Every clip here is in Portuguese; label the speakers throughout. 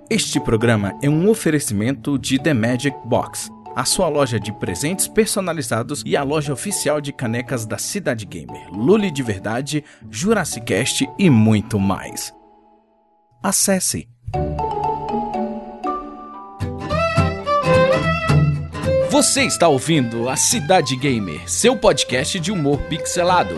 Speaker 1: Este programa é um oferecimento de The Magic Box, a sua loja de presentes personalizados e a loja oficial de canecas da Cidade Gamer, Lully de Verdade, Jurassic Cast e muito mais. Acesse! Você está ouvindo a Cidade Gamer, seu podcast de humor pixelado.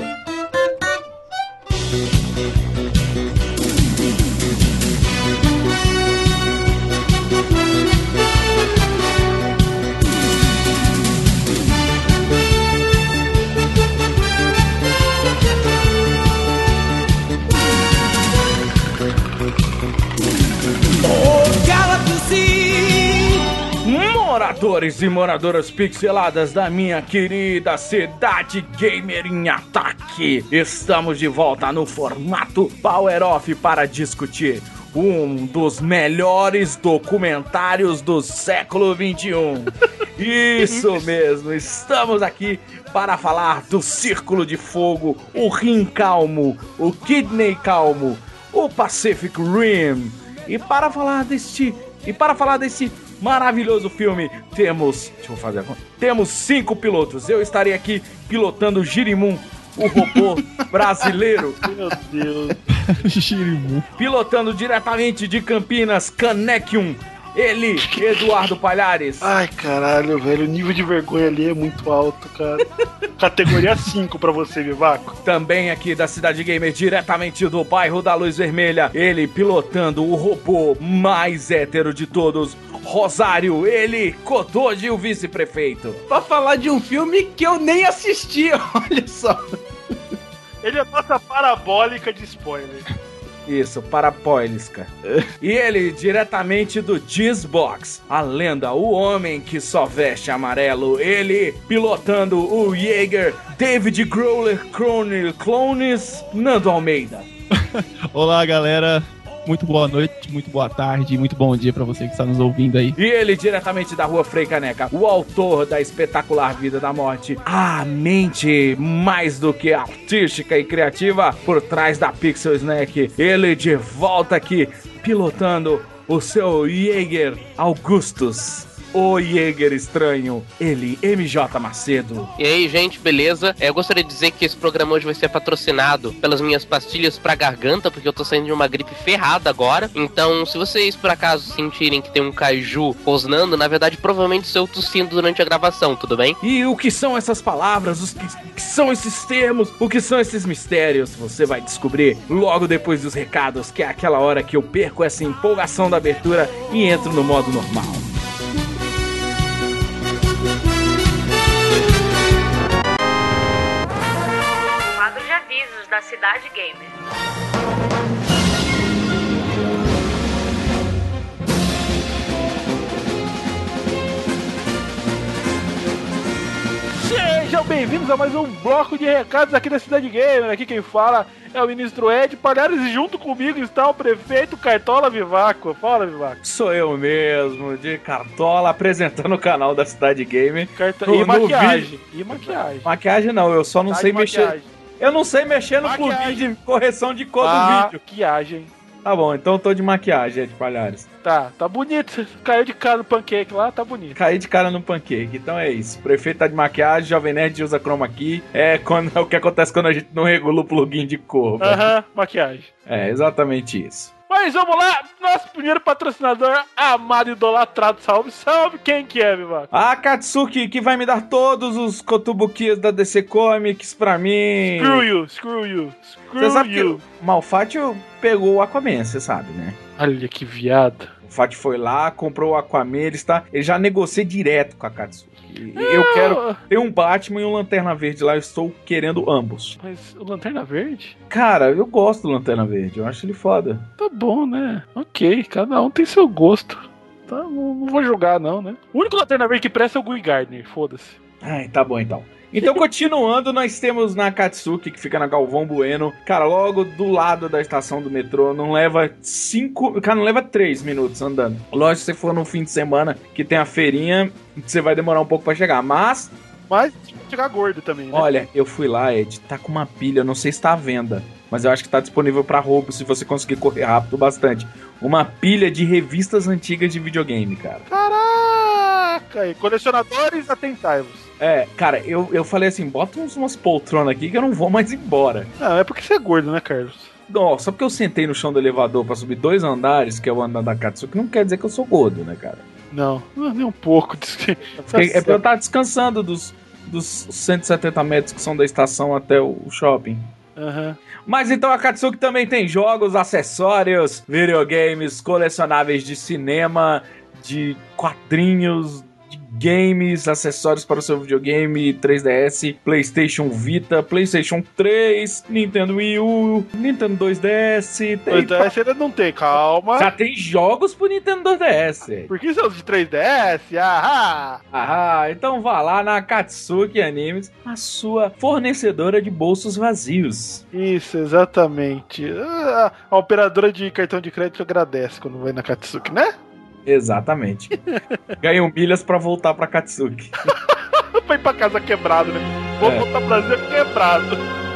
Speaker 1: Moradores e moradoras pixeladas da minha querida Cidade Gamer em Ataque, estamos de volta no formato Power Off para discutir um dos melhores documentários do século XXI. Isso mesmo, estamos aqui para falar do Círculo de Fogo, o Rim Calmo, o Kidney Calmo, o Pacific Rim. E para falar deste maravilhoso filme, temos 5 pilotos. Eu estarei aqui pilotando o Girimum, o robô brasileiro.
Speaker 2: Meu Deus.
Speaker 1: Girimum. Pilotando diretamente de Campinas, Canequium, ele, Eduardo Palhares.
Speaker 2: Ai, caralho, velho, o nível de vergonha ali é muito alto, cara. Categoria 5 pra você, Vivaco.
Speaker 1: Também aqui da Cidade Gamer, diretamente do bairro da Luz Vermelha, ele pilotando o robô mais hétero de todos, Rosário, ele, Kotoji, o vice-prefeito.
Speaker 3: Pra falar de um filme que eu nem assisti, olha só.
Speaker 2: Ele é nossa parabólica de spoiler.
Speaker 1: Isso, parapólica. E ele, diretamente do Gizbox, a lenda, o homem que só veste amarelo, ele, pilotando o Jaeger, David Growler Clones, Nando Almeida.
Speaker 4: Olá, galera. Muito boa noite, muito boa tarde, muito bom dia pra você que está nos ouvindo aí.
Speaker 1: E ele, diretamente da Rua Frei Caneca, o autor da espetacular Vida da Morte, a mente mais do que artística e criativa por trás da Pixel Snack. Ele de volta aqui, pilotando o seu Jaeger Augustus. O Jaeger estranho, ele, MJ Macedo.
Speaker 5: E aí, gente, beleza? Eu gostaria de dizer que esse programa hoje vai ser patrocinado pelas minhas pastilhas pra garganta, porque eu tô saindo de uma gripe ferrada agora. Então, se vocês por acaso sentirem que tem um caju rosnando, na verdade, provavelmente sou eu tossindo durante a gravação, tudo bem?
Speaker 1: E o que são essas palavras? O que são esses termos? O que são esses mistérios? Você vai descobrir logo depois dos recados, que é aquela hora que eu perco essa empolgação da abertura e entro no modo normal.
Speaker 6: Da Cidade Gamer.
Speaker 2: Sejam bem-vindos a mais um bloco de recados aqui da Cidade Gamer. Aqui quem fala é o ministro Ed Palhares e junto comigo está o prefeito Cartola Vivaco. Fala, Vivaco.
Speaker 1: Sou eu mesmo, de Cartola, apresentando o canal da Cidade Gamer.
Speaker 2: E maquiagem. E maquiagem.
Speaker 1: Maquiagem não, eu só não sei mexer.
Speaker 2: Maquiagem.
Speaker 1: Eu não sei mexer no plugin de correção de cor do vídeo.
Speaker 2: Maquiagem.
Speaker 1: Tá bom, então eu tô de maquiagem, Ed Palhares.
Speaker 2: Tá bonito. Caiu de cara no pancake lá, tá bonito.
Speaker 1: Caí de cara no pancake, então é isso. O prefeito tá de maquiagem, Jovem Nerd usa chroma key. É o que acontece quando a gente não regula o plugin de cor.
Speaker 2: Maquiagem.
Speaker 1: É, exatamente isso.
Speaker 2: Mas vamos lá, nosso primeiro patrocinador, amado e idolatrado, salve, quem que é, Vivaco?
Speaker 1: A Katsuki, que vai me dar todos os kotobukias da DC Comics pra mim.
Speaker 2: Screw you.
Speaker 1: Você sabe que o Malfátio pegou o Aquaman, você sabe, né?
Speaker 2: Olha que viado.
Speaker 1: O Fati foi lá, comprou o Aquaman, ele já negocia direto com a Katsuki. Eu quero ter um Batman e um Lanterna Verde lá, eu estou querendo ambos.
Speaker 2: Mas o Lanterna Verde?
Speaker 1: Cara, eu gosto do Lanterna Verde, eu acho ele foda.
Speaker 2: Tá bom, né? Ok, cada um tem seu gosto. Tá, não vou julgar não, né? O único Lanterna Verde que presta é o Guy Gardner, foda-se.
Speaker 1: Ai, tá bom então. Então, continuando, nós temos na Katsuki, que fica na Galvão Bueno. Cara, logo do lado da estação do metrô, não leva 3 minutos andando. Lógico, se você for no fim de semana, que tem a feirinha, você vai demorar um pouco pra chegar, mas
Speaker 2: chegar gordo também, né?
Speaker 1: Olha, eu fui lá, Ed, tá com uma pilha, não sei se tá à venda. mas eu acho que tá disponível pra roubo se você conseguir correr rápido bastante. Uma pilha de revistas antigas de videogame, cara.
Speaker 2: Caraca! E colecionadores, atentai-vos.
Speaker 1: Cara, eu falei assim, bota umas poltronas aqui que eu não vou mais embora.
Speaker 2: Não, é porque você é gordo, né, Carlos?
Speaker 1: Não, só porque eu sentei no chão do elevador pra subir 2 andares, que é o andar da Katsuki, não quer dizer que eu sou gordo, né, cara?
Speaker 2: Não, nem um pouco.
Speaker 1: É porque eu tava descansando dos 170 metros que são da estação até o shopping.
Speaker 2: Uhum.
Speaker 1: Mas então a Katsuki também tem jogos, acessórios, videogames, colecionáveis de cinema, de quadrinhos, de games, acessórios para o seu videogame, 3DS, PlayStation Vita, PlayStation 3, Nintendo Wii U, Nintendo 2DS.
Speaker 2: 2DS ainda não tem, calma.
Speaker 1: Já tem jogos pro Nintendo 2DS.
Speaker 2: Por que são de 3DS?
Speaker 1: Então vá lá na Katsuki Animes, a sua fornecedora de bolsos vazios.
Speaker 2: Isso, exatamente. A operadora de cartão de crédito agradece quando vai na Katsuki, né?
Speaker 1: Exatamente. Ganham milhas pra voltar pra Katsuki.
Speaker 2: Foi pra casa quebrado, né? Vou voltar pro Brasil quebrado.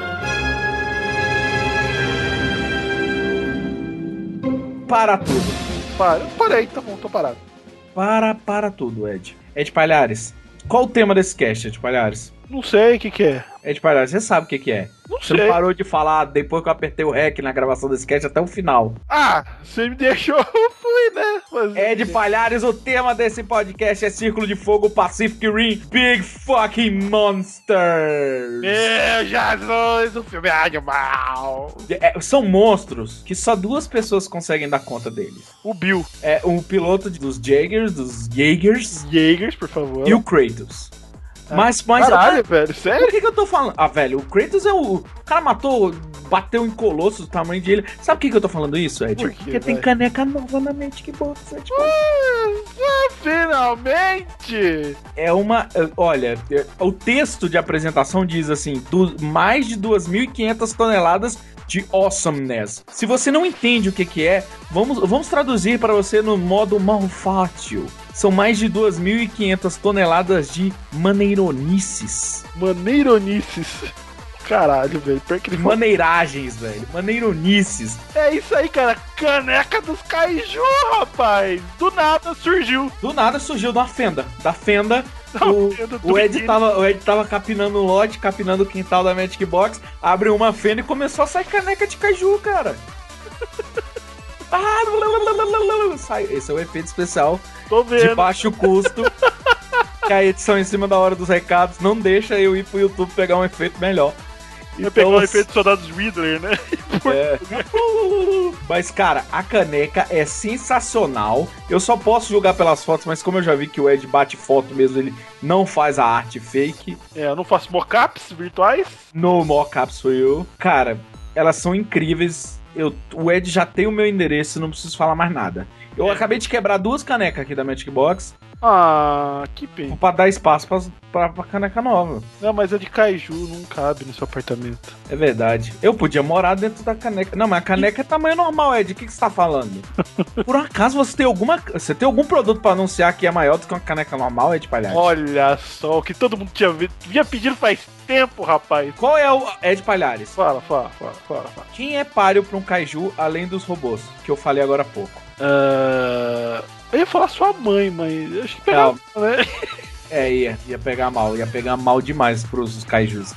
Speaker 1: Para tudo.
Speaker 2: Parei, tá bom, tô parado.
Speaker 1: Para tudo, Ed. Ed Palhares, qual o tema desse cast, Ed Palhares?
Speaker 2: Não sei o que é.
Speaker 1: Ed Palhares, você sabe o que é. Você não parou de falar depois que eu apertei o REC na gravação desse cast até o final.
Speaker 2: Você me deixou, eu fui, né?
Speaker 1: Ed Palhares, o tema desse podcast é Círculo de Fogo, Pacific Rim, Big Fucking Monsters.
Speaker 2: Meu Jesus, o filme é animal.
Speaker 1: São monstros que só 2 pessoas conseguem dar conta deles.
Speaker 2: O Bill.
Speaker 1: O piloto dos Jaegers.
Speaker 2: Jaegers, por favor.
Speaker 1: E o Kratos. Mas
Speaker 2: caralho, velho, sério?
Speaker 1: Por que eu tô falando? Velho, o Kratos é o cara bateu em Colossus, o tamanho de ele. Sabe por que eu tô falando isso, Ed? Porque tem caneca nova na Magic Box, Ed.
Speaker 2: Finalmente!
Speaker 1: Olha, o texto de apresentação diz assim, mais de 2.500 toneladas de awesomeness. Se você não entende o que é, vamos traduzir para você no modo malfátil. São mais de 2.500 toneladas de maneironices.
Speaker 2: Caralho, velho.
Speaker 1: Maneiragens, velho. Maneironices.
Speaker 2: É isso aí, cara. Caneca dos Kaiju, rapaz. Do nada surgiu
Speaker 1: da fenda. O Ed tava capinando o lote, capinando o quintal da Magic Box, abriu uma fenda e começou a sair caneca de Kaiju, cara. Esse é o efeito especial de baixo custo. Que a edição em cima da hora dos recados não deixa eu ir pro YouTube pegar um efeito melhor.
Speaker 2: Então, pegar o efeito dos soldados Riddler, né?
Speaker 1: Mas, cara, a caneca é sensacional. Eu só posso julgar pelas fotos, mas como eu já vi que o Ed bate foto mesmo, ele não faz a arte fake.
Speaker 2: Eu não faço mockups virtuais.
Speaker 1: No mockups for you. Cara, elas são incríveis. O Ed já tem o meu endereço, não preciso falar mais nada. Eu acabei de quebrar 2 canecas aqui da Magic Box.
Speaker 2: Que pena.
Speaker 1: Pra dar espaço pra caneca nova.
Speaker 2: Não, mas a de Kaiju não cabe no seu apartamento.
Speaker 1: É verdade. Eu podia morar dentro da caneca. Não, mas a caneca é tamanho normal, Ed. O que você tá falando? Por acaso você tem algum produto pra anunciar que é maior do que uma caneca normal, Ed Palhares?
Speaker 2: Olha só, o que todo mundo tinha pedido faz tempo, rapaz.
Speaker 1: Qual é o Ed Palhares?
Speaker 2: Fala.
Speaker 1: Quem é páreo pra um Kaiju além dos robôs? Que eu falei agora há pouco.
Speaker 2: Eu ia falar sua mãe, mas acho que pegava, né?
Speaker 1: Ia pegar mal demais pros kaijus.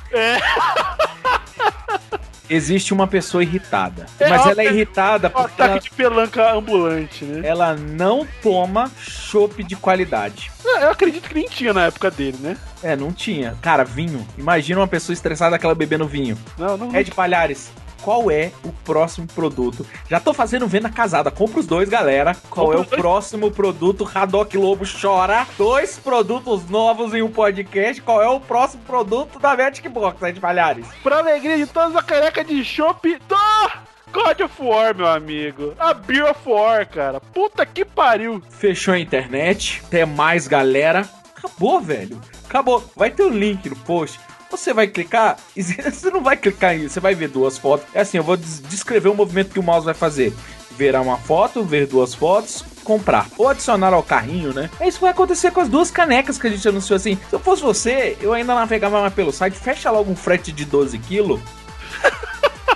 Speaker 1: Existe uma pessoa irritada, mas ela é irritada porque
Speaker 2: ataque de pelanca ambulante, né?
Speaker 1: Ela não toma chopp de qualidade.
Speaker 2: Eu acredito que nem tinha na época dele, né?
Speaker 1: Não tinha. Cara, vinho. Imagina uma pessoa estressada daquela bebendo vinho.
Speaker 2: Não.
Speaker 1: Ed Palhares, qual é o próximo produto? Já tô fazendo venda casada. Compra os 2, galera. Qual é o próximo produto? Haddock Lobo chora. 2 produtos novos em um podcast. Qual é o próximo produto da Magic Box, Ed Palhares?
Speaker 2: Pra alegria de todos, a caneca de chopp do God of War, meu amigo. A Beer of War, cara. Puta que pariu.
Speaker 1: Fechou a internet. Até mais, galera. Acabou, velho. Acabou. Vai ter um link no post. Você vai clicar, você não vai clicar em, você vai ver 2 fotos. É assim, eu vou descrever o movimento que o mouse vai fazer. Ver uma foto, ver 2 fotos, comprar. Ou adicionar ao carrinho, né? Isso vai acontecer com as 2 canecas que a gente anunciou assim. Se eu fosse você, eu ainda navegava mais pelo site. Fecha logo um frete de 12 kg.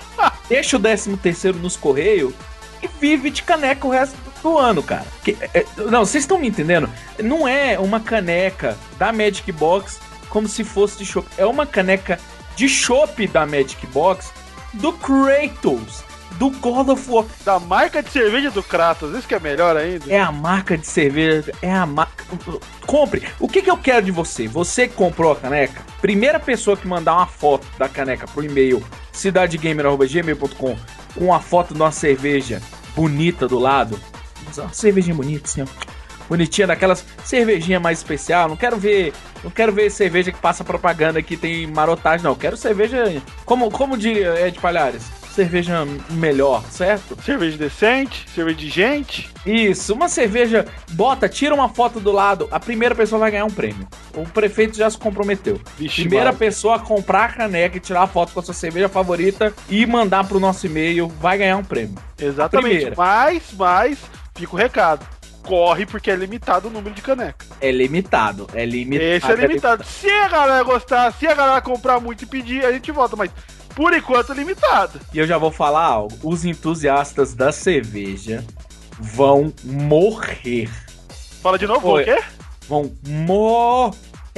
Speaker 1: deixa o 13º nos Correios e vive de caneca o resto do ano, cara. Não, vocês estão me entendendo? Não é uma caneca da Magic Box como se fosse de chopp. É uma caneca de chopp da Magic Box do Kratos, do God of War.
Speaker 2: Da marca de cerveja do Kratos, isso que é melhor ainda.
Speaker 1: É a marca de cerveja, é a marca... Compre. O que eu quero de você? Você que comprou a caneca, primeira pessoa que mandar uma foto da caneca pro e-mail cidadegamer@gmail.com com uma foto de uma cerveja bonita do lado. Uma cervejinha bonita, assim, ó. Bonitinha, daquelas cervejinha mais especial. Não quero ver cerveja que passa propaganda que tem marotagem, não. Quero cerveja, como diria Ed Palhares, cerveja melhor, certo?
Speaker 2: Cerveja decente, cerveja de gente.
Speaker 1: Isso, uma cerveja, tira uma foto do lado, a primeira pessoa vai ganhar um prêmio. O prefeito já se comprometeu.
Speaker 2: Vixe,
Speaker 1: primeira pessoa a comprar a caneca e tirar a foto com a sua cerveja favorita e mandar pro nosso e-mail, vai ganhar um prêmio.
Speaker 2: Exatamente, mas fica o recado. Corre, porque é limitado o número de caneca.
Speaker 1: É limitado.
Speaker 2: Esse é limitado. Se a galera gostar, se a galera comprar muito e pedir, a gente volta, mas por enquanto é limitado.
Speaker 1: E eu já vou falar algo. Os entusiastas da cerveja vão morrer.
Speaker 2: Fala de novo, o quê?
Speaker 1: Vão morrer.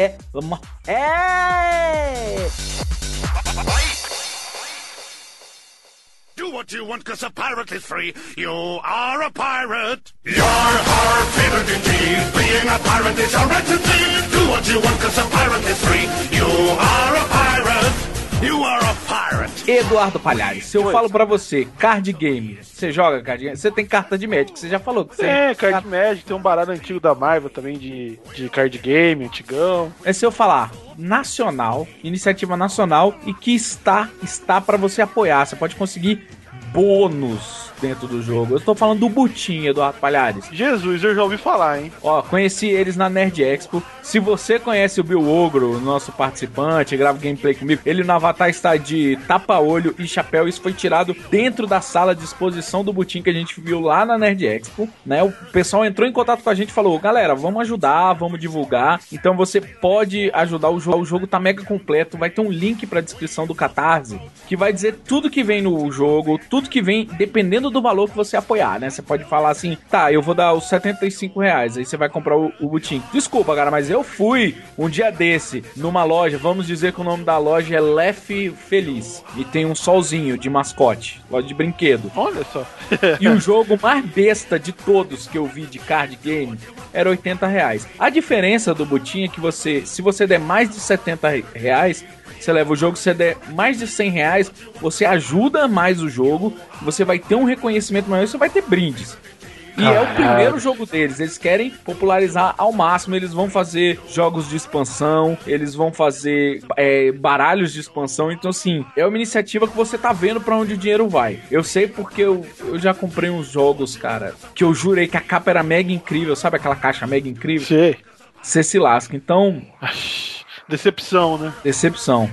Speaker 6: Do what you want, 'cause a pirate is free. You are a pirate. You're our favorite indeed. Being a pirate is our right to be. Do what you want, 'cause a pirate is free. You are a pirate. You are a pirate.
Speaker 1: Eduardo Palhares, se eu falo pra você, card game, você joga card game? Você tem carta de Magic, você já falou que você...
Speaker 2: card Magic, tem um baralho antigo da Marvel também de card game, antigão.
Speaker 1: É se eu falar nacional, iniciativa nacional e que está pra você apoiar, você pode conseguir bônus dentro do jogo. Eu tô falando do Butim, Eduardo Palhares.
Speaker 2: Jesus, eu já ouvi falar, hein?
Speaker 1: Ó, conheci eles na Nerd Expo. Se você conhece o Bill Ogro, nosso participante, grava gameplay comigo, ele no avatar está de tapa-olho e chapéu. Isso foi tirado dentro da sala de exposição do Butim que a gente viu lá na Nerd Expo, né? O pessoal entrou em contato com a gente e falou, galera, vamos ajudar, vamos divulgar. Então você pode ajudar o jogo. O jogo tá mega completo. Vai ter um link pra descrição do Catarse que vai dizer tudo que vem no jogo, tudo que vem, dependendo do valor que você apoiar, né? Você pode falar assim, tá, eu vou dar os R$75, aí você vai comprar o Butim. Desculpa, cara, mas eu fui um dia desse numa loja, vamos dizer que o nome da loja é Lef Feliz, e tem um solzinho de mascote, loja de brinquedo.
Speaker 2: Olha só.
Speaker 1: E o jogo mais besta de todos que eu vi de card game era R$80. A diferença do Butim é que se você der mais de R$70, você leva o jogo, se você der mais de R$100, você ajuda mais o jogo, você vai ter um reconhecimento maior, você vai ter brindes. E é o primeiro jogo deles, eles querem popularizar ao máximo, eles vão fazer jogos de expansão, eles vão fazer baralhos de expansão, então assim, é uma iniciativa que você tá vendo pra onde o dinheiro vai. Eu sei porque eu já comprei uns jogos, cara, que eu jurei que a capa era mega incrível, sabe aquela caixa mega incrível?
Speaker 2: Sim.
Speaker 1: Você se lasca, então...
Speaker 2: Decepção, né?
Speaker 1: Decepção.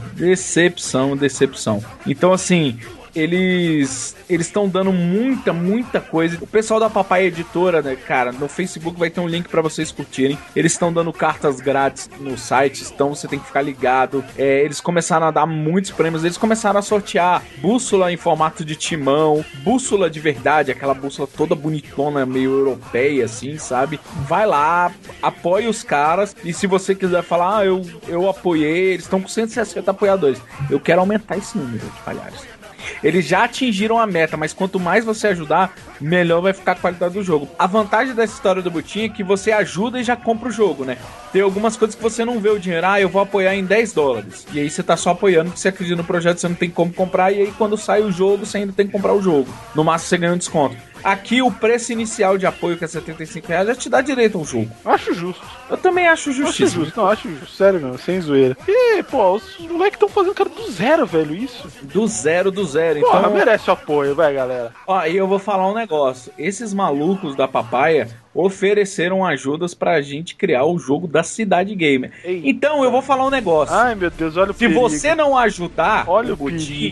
Speaker 1: Então, assim, eles estão dando muita coisa. O pessoal da Papai Editora, né, cara, no Facebook vai ter um link pra vocês curtirem. Eles estão dando cartas grátis no site, então você tem que ficar ligado. Eles começaram a dar muitos prêmios, eles começaram a sortear bússola em formato de timão, bússola de verdade, aquela bússola toda bonitona, meio europeia, assim, sabe? Vai lá, apoie os caras, e se você quiser falar, eu apoiei, eles estão com 160 apoiadores. Eu quero aumentar esse número de Palhares. Eles já atingiram a meta, mas quanto mais você ajudar, melhor vai ficar a qualidade do jogo. A vantagem dessa história do Butim é que você ajuda e já compra o jogo, né? Tem algumas coisas que você não vê o dinheiro, eu vou apoiar em $10. E aí você tá só apoiando, porque você acredita no projeto, você não tem como comprar, e aí quando sai o jogo, você ainda tem que comprar o jogo. No máximo você ganha um desconto. Aqui o preço inicial de apoio, que é R$75, já te dá direito ao jogo.
Speaker 2: Acho justo.
Speaker 1: Eu também acho justíssimo.
Speaker 2: Acho justo, sério mesmo, sem zoeira. E, pô, os moleques estão fazendo cara do zero, velho, isso.
Speaker 1: Do zero.
Speaker 2: Porra, então merece o apoio, vai, galera.
Speaker 1: Ó, e eu vou falar um negócio. Esses malucos da Papaya ofereceram ajudas pra gente criar o jogo da Cidade Gamer. Eita. Então eu vou falar um negócio.
Speaker 2: Ai, meu Deus, olha o
Speaker 1: perigo. Se você não ajudar
Speaker 2: olha
Speaker 1: o Butim,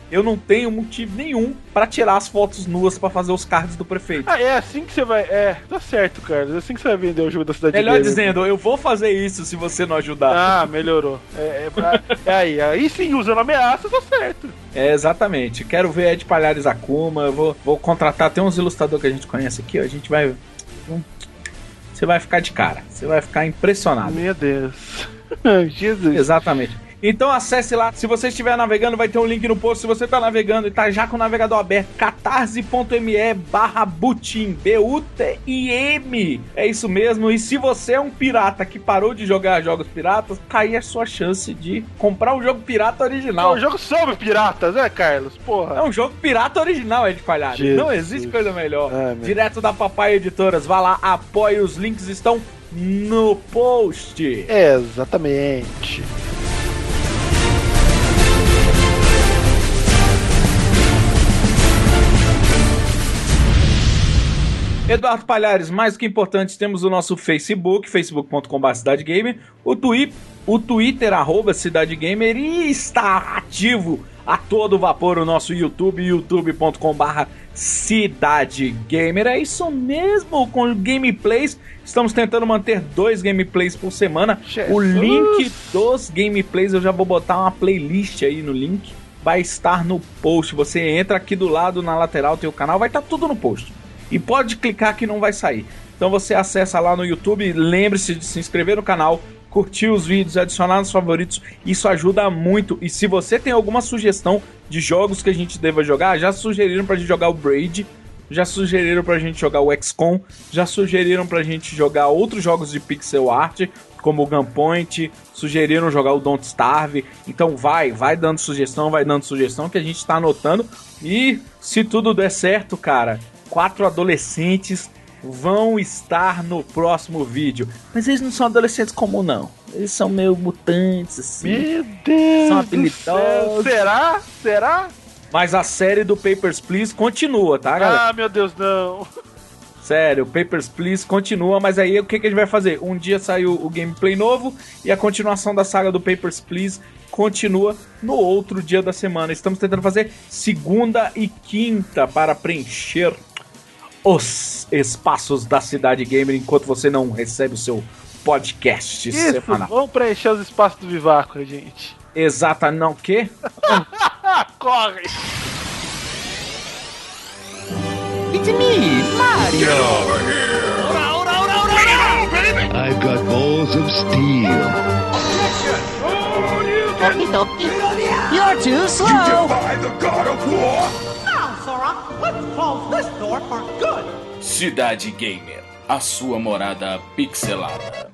Speaker 1: eu não tenho motivo nenhum pra tirar as fotos nuas pra fazer os cards do prefeito.
Speaker 2: Ah, é assim que você vai... tá certo, cara. É assim que você vai vender o jogo da Cidade
Speaker 1: Melhor
Speaker 2: Gamer.
Speaker 1: dizendo, eu vou fazer isso se você não ajudar.
Speaker 2: Ah, melhorou. Aí sim, usando ameaça, tá certo.
Speaker 1: É, exatamente. Quero ver Ed Palhares Akuma. Eu vou contratar, tem uns ilustradores que a gente conhece aqui, ó, a gente vai... Você vai ficar de cara. Você vai ficar impressionado.
Speaker 2: Meu Deus. Jesus.
Speaker 1: Exatamente. Então acesse lá, se você estiver navegando vai ter um link no post, se você está navegando e está já com o navegador aberto, catarse.me/butim, B-U-T-I-M, é isso mesmo. E se você é um pirata que parou de jogar jogos piratas, tá aí a sua chance de comprar um jogo pirata original.
Speaker 2: É um jogo sobre piratas, né, Carlos? Porra.
Speaker 1: É um jogo pirata original, Ed Palhares.
Speaker 2: Jesus.
Speaker 1: Não existe coisa melhor.
Speaker 2: Direto
Speaker 1: da Papai Editoras, vá lá, apoie, os links estão no post.
Speaker 2: Exatamente.
Speaker 1: Eduardo Palhares, mais que importante, temos o nosso Facebook, facebook.com/cidadegamer, o Twitter, @cidadegamer, e está ativo a todo vapor o nosso YouTube, youtube.com/cidadegamer. É isso mesmo, com gameplays, estamos tentando manter 2 gameplays por semana.
Speaker 2: Jesus.
Speaker 1: O link dos gameplays, eu já vou botar uma playlist aí no link, vai estar no post. Você entra aqui do lado, na lateral tem o canal, vai estar tudo no post. E pode clicar que não vai sair. Então você acessa lá no YouTube, lembre-se de se inscrever no canal, curtir os vídeos, adicionar nos favoritos, isso ajuda muito. E se você tem alguma sugestão de jogos que a gente deva jogar, já sugeriram pra gente jogar o Braid, já sugeriram pra gente jogar o XCOM, já sugeriram pra gente jogar outros jogos de pixel art, como o Gunpoint, sugeriram jogar o Don't Starve. Então vai dando sugestão que a gente tá anotando. E se tudo der certo, cara, 4 adolescentes vão estar no próximo vídeo. Mas eles não são adolescentes comuns, não. Eles são meio mutantes, assim.
Speaker 2: Meu Deus.
Speaker 1: São habilidosos.
Speaker 2: Será?
Speaker 1: Mas a série do Papers, Please continua, tá, galera?
Speaker 2: Ah, meu Deus, não.
Speaker 1: Sério, Papers, Please continua, mas aí o que a gente vai fazer? Um dia saiu o gameplay novo e a continuação da saga do Papers, Please continua no outro dia da semana. Estamos tentando fazer segunda e quinta para preencher os espaços da Cidade Gamer enquanto você não recebe o seu podcast semanal.
Speaker 2: Vamos preencher os espaços do Vivaco, gente.
Speaker 1: Exata, não, o quê?
Speaker 2: Corre!
Speaker 3: It's me, Mario.
Speaker 6: Get over here!
Speaker 7: I've got balls of steel.
Speaker 3: You're too slow.
Speaker 6: Defy the God of War!
Speaker 8: Now, Sora, let's close this door for good.
Speaker 9: Cidade Gamer, a sua morada pixelada.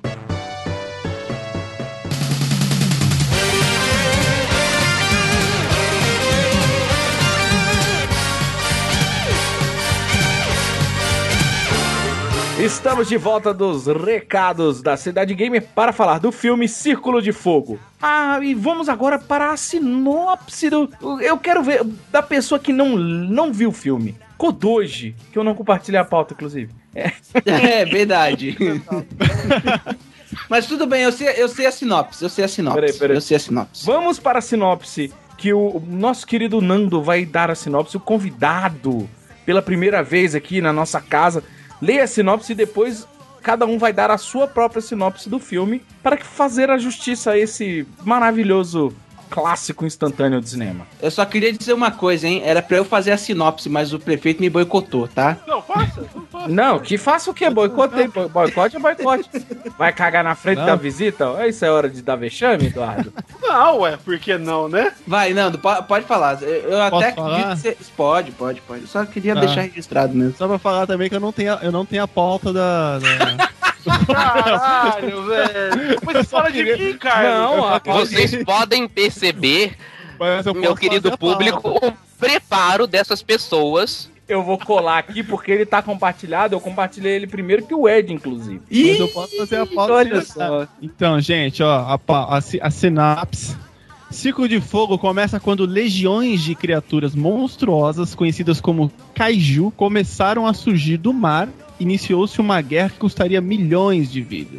Speaker 1: Estamos de volta dos recados da Cidade Gamer para falar do filme Círculo de Fogo. Ah, e vamos agora para a sinopse do... Eu quero ver da pessoa que não viu o filme. Kodoji, que eu não compartilhei a pauta, inclusive.
Speaker 3: É verdade. Mas tudo bem, eu sei a sinopse.
Speaker 1: Peraí.
Speaker 3: Eu sei a sinopse.
Speaker 1: Vamos para a sinopse, que o nosso querido Nando vai dar a sinopse, o convidado, pela primeira vez aqui na nossa casa. Leia a sinopse e depois cada um vai dar a sua própria sinopse do filme para fazer a justiça a esse maravilhoso clássico instantâneo de cinema.
Speaker 3: Eu só queria dizer uma coisa, hein? Era pra eu fazer a sinopse, mas o prefeito me boicotou, tá?
Speaker 2: Não, faça.
Speaker 1: Não, que faça o quê? Boicotei. Boicote é boicote. Vai cagar na frente da visita? Isso é hora de dar vexame, Eduardo?
Speaker 2: Não, por que não, né?
Speaker 3: Vai, Nando, pode falar. Eu até acredito que você... Pode. Eu só queria deixar registrado mesmo.
Speaker 4: Só pra falar também que eu não tenho a pauta da...
Speaker 2: Caralho, velho. Mas fala de mim, cara.
Speaker 1: Não,
Speaker 5: Vocês podem perceber, meu querido público, o preparo dessas pessoas.
Speaker 1: eu vou colar aqui porque ele tá compartilhado. Eu compartilhei ele primeiro que o Ed, inclusive.
Speaker 4: Mas eu posso fazer a pauta.
Speaker 3: Olha só.
Speaker 4: Então, gente, ó, a sinapse. Círculo de Fogo começa quando legiões de criaturas monstruosas, conhecidas como Kaiju, começaram a surgir do mar. Iniciou-se uma guerra que custaria milhões de vidas.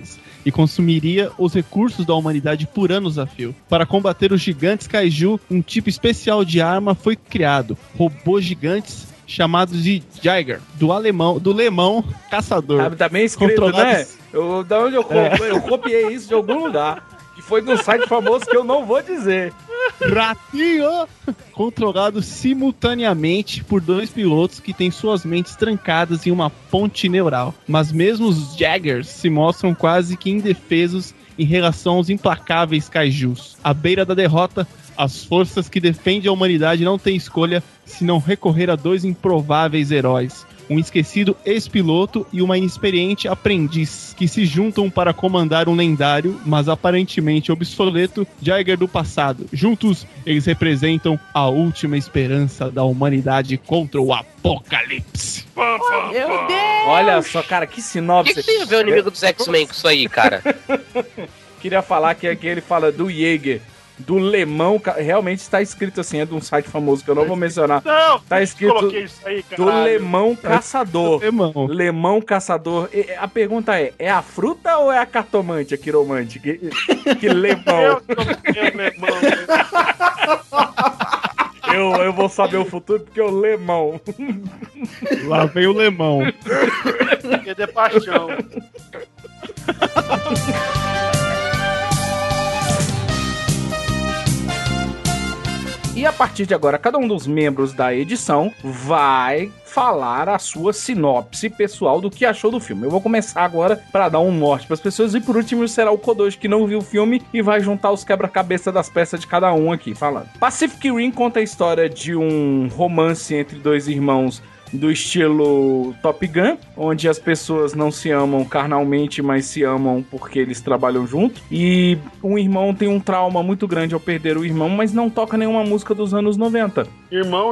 Speaker 4: e consumiria os recursos da humanidade por anos a fio. Para combater os gigantes kaiju, um tipo especial de arma foi criado: robôs gigantes chamados de Jaeger, do lemão caçador.
Speaker 1: Tá bem escrito, né? Da onde eu copiei isso de algum lugar. Que foi de um site famoso que eu não vou dizer.
Speaker 4: Ratinho! Controlado simultaneamente por 2 pilotos que têm suas mentes trancadas em uma ponte neural. Mas mesmo os Jaggers se mostram quase que indefesos em relação aos implacáveis kaijus. À beira da derrota, as forças que defendem a humanidade não têm escolha senão recorrer a 2 improváveis heróis: um esquecido ex-piloto e uma inexperiente aprendiz, que se juntam para comandar um lendário, mas aparentemente obsoleto, Jaeger do passado. Juntos, eles representam a última esperança da humanidade contra o apocalipse.
Speaker 1: Meu Deus! Olha só, cara, que sinopse.
Speaker 5: O que tem a ver o inimigo dos X-Men com isso aí, cara?
Speaker 1: Queria falar que aqui ele fala do Jaeger, do lemão, realmente está escrito assim, é de um site famoso que eu não vou mencionar.
Speaker 2: Não,
Speaker 1: tá escrito
Speaker 2: isso aí,
Speaker 1: do lemão caçador. Lemão caçador. A pergunta é a fruta ou é a cartomante, a quiromante? Que lemão?
Speaker 2: Eu lemão.
Speaker 1: Eu vou saber o futuro porque o lemão.
Speaker 4: Lá vem o lemão.
Speaker 2: Que de paixão.
Speaker 1: E a partir de agora, cada um dos membros da edição vai falar a sua sinopse pessoal do que achou do filme. Eu vou começar agora para dar um norte para as pessoas e por último será o Kodoji, que não viu o filme e vai juntar os quebra-cabeça das peças de cada um aqui falando. Pacific Rim conta a história de um romance entre 2 irmãos do estilo Top Gun, onde as pessoas não se amam carnalmente, mas se amam porque eles trabalham junto. E um irmão tem um trauma muito grande ao perder o irmão, mas não toca nenhuma música dos anos 90.
Speaker 2: Irmão,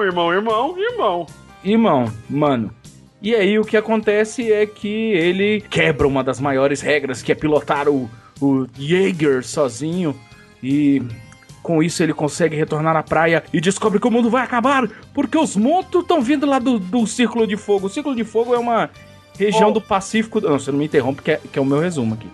Speaker 1: mano. E aí o que acontece é que ele quebra uma das maiores regras, que é pilotar o Jaeger sozinho, e com isso ele consegue retornar à praia e descobre que o mundo vai acabar, porque os monstros estão vindo lá do Círculo de Fogo. O Círculo de Fogo é uma região do Pacífico... Não, você não me interrompe, que é o meu resumo aqui.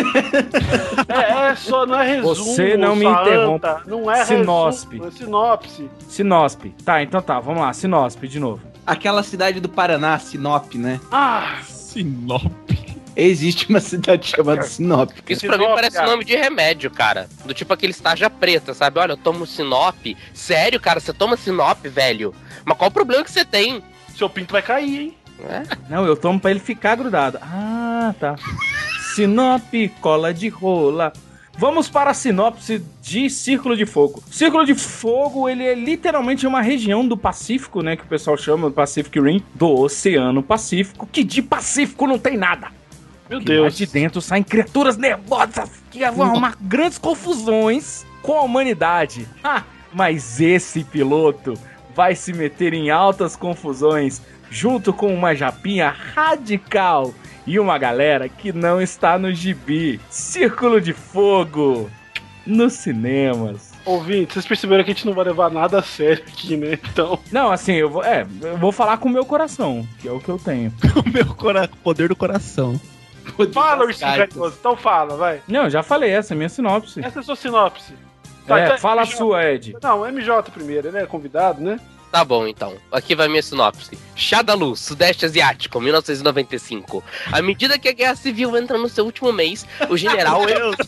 Speaker 2: Só não é resumo.
Speaker 1: Você não me interrompe.
Speaker 2: Não é
Speaker 1: Sinospe.
Speaker 2: Resumo, é sinopse.
Speaker 1: Sinospe. Tá, então tá, vamos lá. Sinospe de novo.
Speaker 3: Aquela cidade do Paraná, Sinop, né?
Speaker 4: Sinop.
Speaker 3: Existe uma cidade chamada Sinop.
Speaker 5: Isso pra mim parece nome de remédio, cara. Do tipo aquele tarja preta, sabe? Olha, eu tomo Sinop. Sério, cara, você toma Sinop, velho? Mas qual o problema que você tem?
Speaker 2: Seu pinto vai cair, hein?
Speaker 1: Não, eu tomo pra ele ficar grudado. Ah, tá. Sinop, cola de rola. Vamos para a sinopse de Círculo de Fogo. Círculo de Fogo, ele é literalmente uma região do Pacífico, né? Que o pessoal chama do Pacific Rim, do Oceano Pacífico, que de Pacífico não tem nada.
Speaker 2: Meu Deus.
Speaker 1: Lá de dentro saem criaturas nervosas que vão arrumar grandes confusões com a humanidade. Mas esse piloto vai se meter em altas confusões junto com uma japinha radical e uma galera que não está no gibi. Círculo de Fogo nos cinemas.
Speaker 2: Ouvintes, vocês perceberam que a gente não vai levar nada a sério aqui, né? Então...
Speaker 1: Não, assim, eu vou falar com o meu coração, que é o que eu tenho.
Speaker 4: O meu poder do coração.
Speaker 2: Fala, Ursinho Carinhoso, então fala, vai.
Speaker 1: Não, eu já falei, essa é a minha sinopse.
Speaker 2: Essa é a sua sinopse. Tá, então
Speaker 1: fala MJ. A sua, Ed.
Speaker 2: Não, MJ primeiro, ele é convidado, né?
Speaker 5: Tá bom, então. Aqui vai minha sinopse. Chá da Luz, Sudeste Asiático, 1995. À medida que a Guerra Civil entra no seu último mês, o general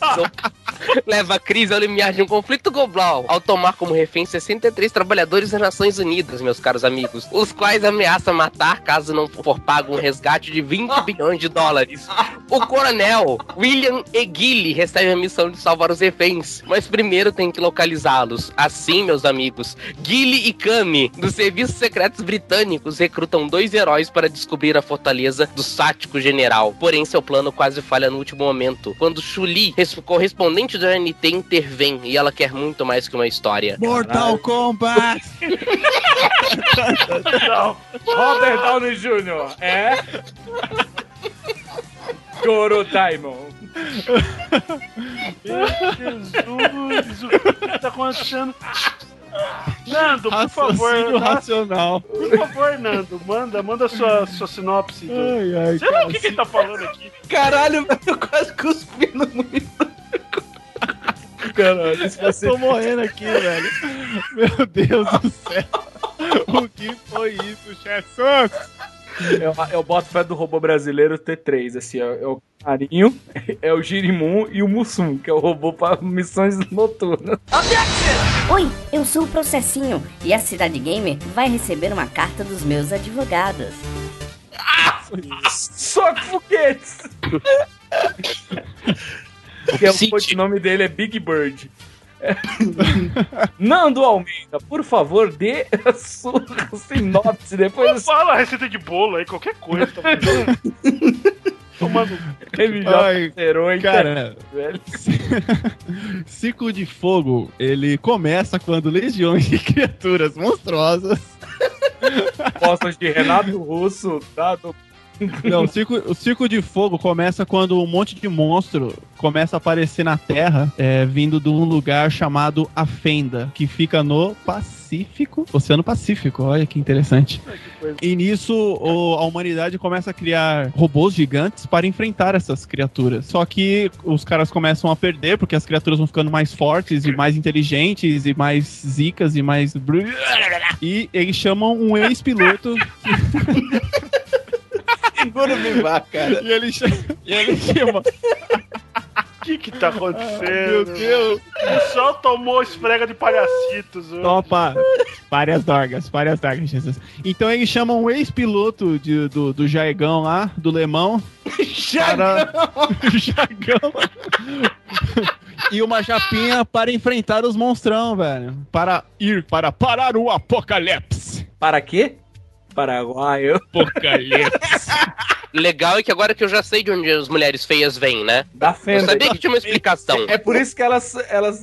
Speaker 5: leva a crise ao limiar de um conflito global, ao tomar como refém 63 trabalhadores das Nações Unidas, meus caros amigos, os quais ameaça matar caso não for pago um resgate de 20 bilhões de dólares. O coronel William E. Gilly recebe a missão de salvar os reféns, mas primeiro tem que localizá-los. Assim, meus amigos, Gilly e Kami, dos serviços secretos britânicos, recrutam 2 heróis para descobrir a fortaleza do sático general. Porém, seu plano quase falha no último momento, quando Chun-Li, correspondente da NT, intervém, e ela quer muito mais que uma história.
Speaker 4: Mortal Kombat!
Speaker 1: Robert Downey Jr. Goro Daimon.
Speaker 2: Meu Jesus, o que tá acontecendo? Nando, por favor.
Speaker 4: Racional.
Speaker 2: Por favor, Nando, manda sua sinopse. Sei lá o que ele tá falando aqui.
Speaker 3: Caralho, eu quase cuspi no monitor.
Speaker 4: Caralho, eu tô morrendo aqui, velho. Meu Deus do céu. O que foi isso, Jesus?
Speaker 1: Eu boto fé do robô brasileiro T3, assim, é o Carinho, é o Girimum e o Mussum, que é o robô para missões noturnas.
Speaker 10: Oi, eu sou o Processinho e a Cidade Gamer vai receber uma carta dos meus advogados.
Speaker 1: Só que foguetes! Porque o nome dele é Big Bird. Nando Almeida, por favor, dê a sua sinopse depois.
Speaker 2: Fala a receita de bolo aí, qualquer coisa. Tá tomando.
Speaker 4: Cara, Ciclo de Fogo, ele começa quando legiões de criaturas monstruosas.
Speaker 1: Postas de Renato Russo, tá?
Speaker 4: Não, o Ciclo de Fogo começa quando um monte de monstro começa a aparecer na Terra, vindo de um lugar chamado A Fenda, que fica no Pacífico, Oceano Pacífico, olha que interessante. E nisso a humanidade começa a criar robôs gigantes para enfrentar essas criaturas. Só que os caras começam a perder, porque as criaturas vão ficando mais fortes e mais inteligentes e mais zicas e mais... E eles chamam um ex-piloto...
Speaker 3: Segura o Vivar, cara.
Speaker 4: E ele chama...
Speaker 2: O que tá acontecendo?
Speaker 4: Meu Deus.
Speaker 2: O sol tomou esfrega de palhacitos hoje.
Speaker 4: Topa. Várias dorgas, Jesus. Então eles chamam um ex-piloto do Jaegão lá, do Lemão. Jagão. E uma japinha para enfrentar os monstrão, velho. Para parar o apocalipse.
Speaker 1: Para quê? Paraguaio.
Speaker 4: Apocalipse.
Speaker 5: Legal é que agora que eu já sei de onde as mulheres feias vêm, né?
Speaker 1: Da Fenda.
Speaker 5: Eu sabia que tinha uma explicação.
Speaker 1: É por isso que elas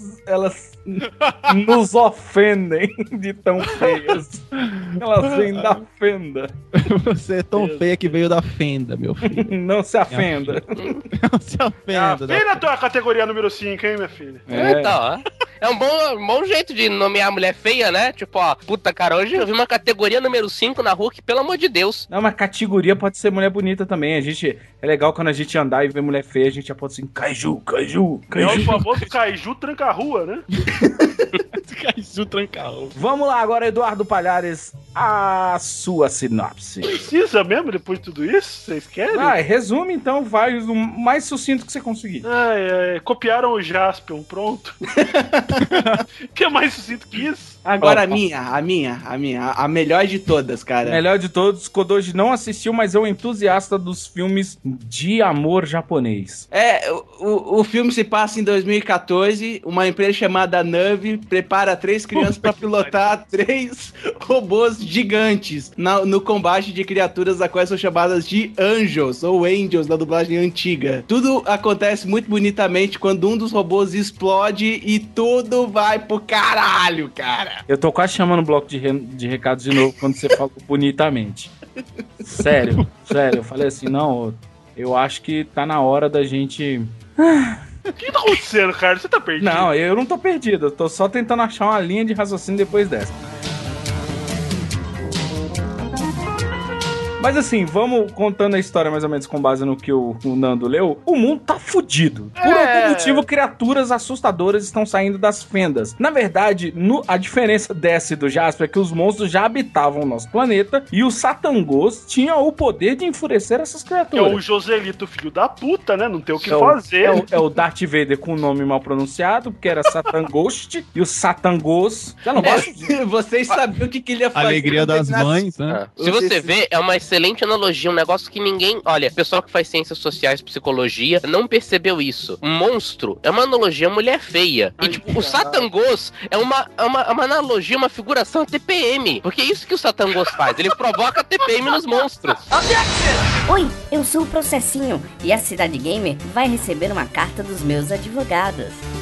Speaker 1: nos ofendem de tão feias. Elas vêm da Fenda.
Speaker 4: Você é tão feia que veio da Fenda, meu filho.
Speaker 1: Não se afenda.
Speaker 4: Não se afenda.
Speaker 2: Vem na tua categoria número 5, hein, minha filha?
Speaker 5: Então, ó. É um bom jeito de nomear a mulher feia, né? Tipo, ó, puta, cara, hoje eu vi uma categoria número 5 na rua que, pelo amor de Deus.
Speaker 1: Não, mas categoria pode ser mulher bonita também. É legal quando a gente andar e ver mulher feia, a gente já pode assim, Kaiju.
Speaker 2: É o famoso Kaiju tranca a rua, né?
Speaker 4: Kaiju tranca a rua.
Speaker 1: Vamos lá agora, Eduardo Palhares, a sua sinopse.
Speaker 2: Precisa mesmo depois de tudo isso? Vocês querem?
Speaker 1: Resume então, vai o mais sucinto que você conseguir.
Speaker 2: Copiaram o Jaspion, pronto. Que é mais sucinto que isso?
Speaker 3: Agora a melhor de todas, cara.
Speaker 1: Melhor de todos, Kodoji não assistiu, mas é um entusiasta dos filmes de amor japonês.
Speaker 3: O filme se passa em 2014, uma empresa chamada Nave prepara 3 crianças para pilotar 3 robôs gigantes no combate de criaturas a quais são chamadas de Angels, ou Angels, na dublagem antiga. Tudo acontece muito bonitamente quando um dos robôs explode e tudo vai pro caralho, cara.
Speaker 1: Eu tô quase chamando o bloco de recados de novo quando você falou bonitamente. Sério, eu falei assim, não, eu acho que tá na hora da gente...
Speaker 2: O que tá acontecendo, cara? Você tá perdido?
Speaker 1: Não, eu não tô perdido, eu tô só tentando achar uma linha de raciocínio depois dessa. Mas assim, vamos contando a história mais ou menos com base no que o Nando leu. O mundo tá fudido. Por algum motivo, criaturas assustadoras estão saindo das fendas. Na verdade, a diferença dessa e do Jasper é que os monstros já habitavam o nosso planeta e os Satangos tinham o poder de enfurecer essas criaturas.
Speaker 2: É o Joselito, filho da puta, né? Não tem o que fazer.
Speaker 1: É o Darth Vader com o nome mal pronunciado, porque era Satangost e os Satangos. Já não gosto
Speaker 3: de... Vocês sabiam o que ele ia fazer.
Speaker 4: Alegria das mães, né?
Speaker 5: Se você ver, é uma excelente analogia, um negócio que ninguém... Olha, pessoal que faz ciências sociais, psicologia, não percebeu isso. Um monstro é uma analogia a mulher feia. E, tipo, o Satangos é uma analogia, uma figuração a TPM. Porque é isso que o Satangos faz. Ele provoca TPM nos monstros.
Speaker 10: Oi, eu sou o Processinho e a Cidade Gamer vai receber uma carta dos meus advogados.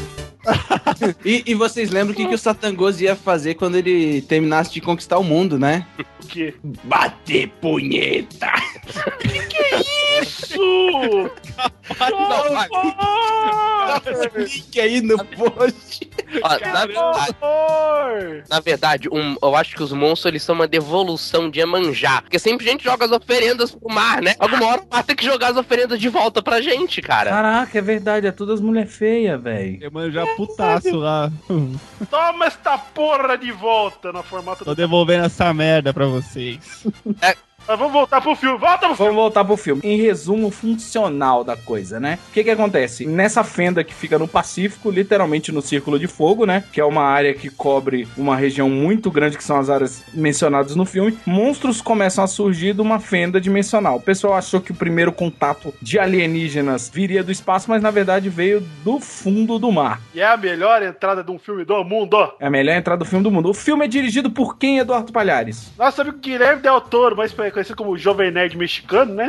Speaker 3: E vocês lembram o que o Satangos ia fazer quando ele terminasse de conquistar o mundo, né?
Speaker 2: O quê?
Speaker 3: Bater punheta!
Speaker 2: Que é isso?
Speaker 3: Link aí no post.
Speaker 5: Na verdade, eu acho que os monstros eles são uma devolução de Iemanjá. Porque sempre a gente joga as oferendas pro mar, né? Alguma hora o mar tem que jogar as oferendas de volta pra gente, cara.
Speaker 1: Caraca, é verdade, é tudo as mulher feia, velho.
Speaker 4: Iemanjá putaço lá.
Speaker 2: Toma esta porra de volta no formato
Speaker 4: Tô devolvendo essa merda pra vocês.
Speaker 2: Mas vamos voltar pro filme.
Speaker 1: Vamos voltar pro filme. Em resumo funcional da coisa, né? O que acontece? Nessa fenda que fica no Pacífico, literalmente no Círculo de Fogo, né? Que é uma área que cobre uma região muito grande, que são as áreas mencionadas no filme. Monstros começam a surgir de uma fenda dimensional. O pessoal achou que o primeiro contato de alienígenas viria do espaço, mas na verdade veio do fundo do mar.
Speaker 2: E é a melhor entrada de um filme do mundo.
Speaker 1: É a melhor entrada do filme do mundo. O filme é dirigido por quem, Eduardo Palhares?
Speaker 2: Nosso amigo Guilherme Del Toro, mais conhecido como o Jovem Nerd mexicano, né?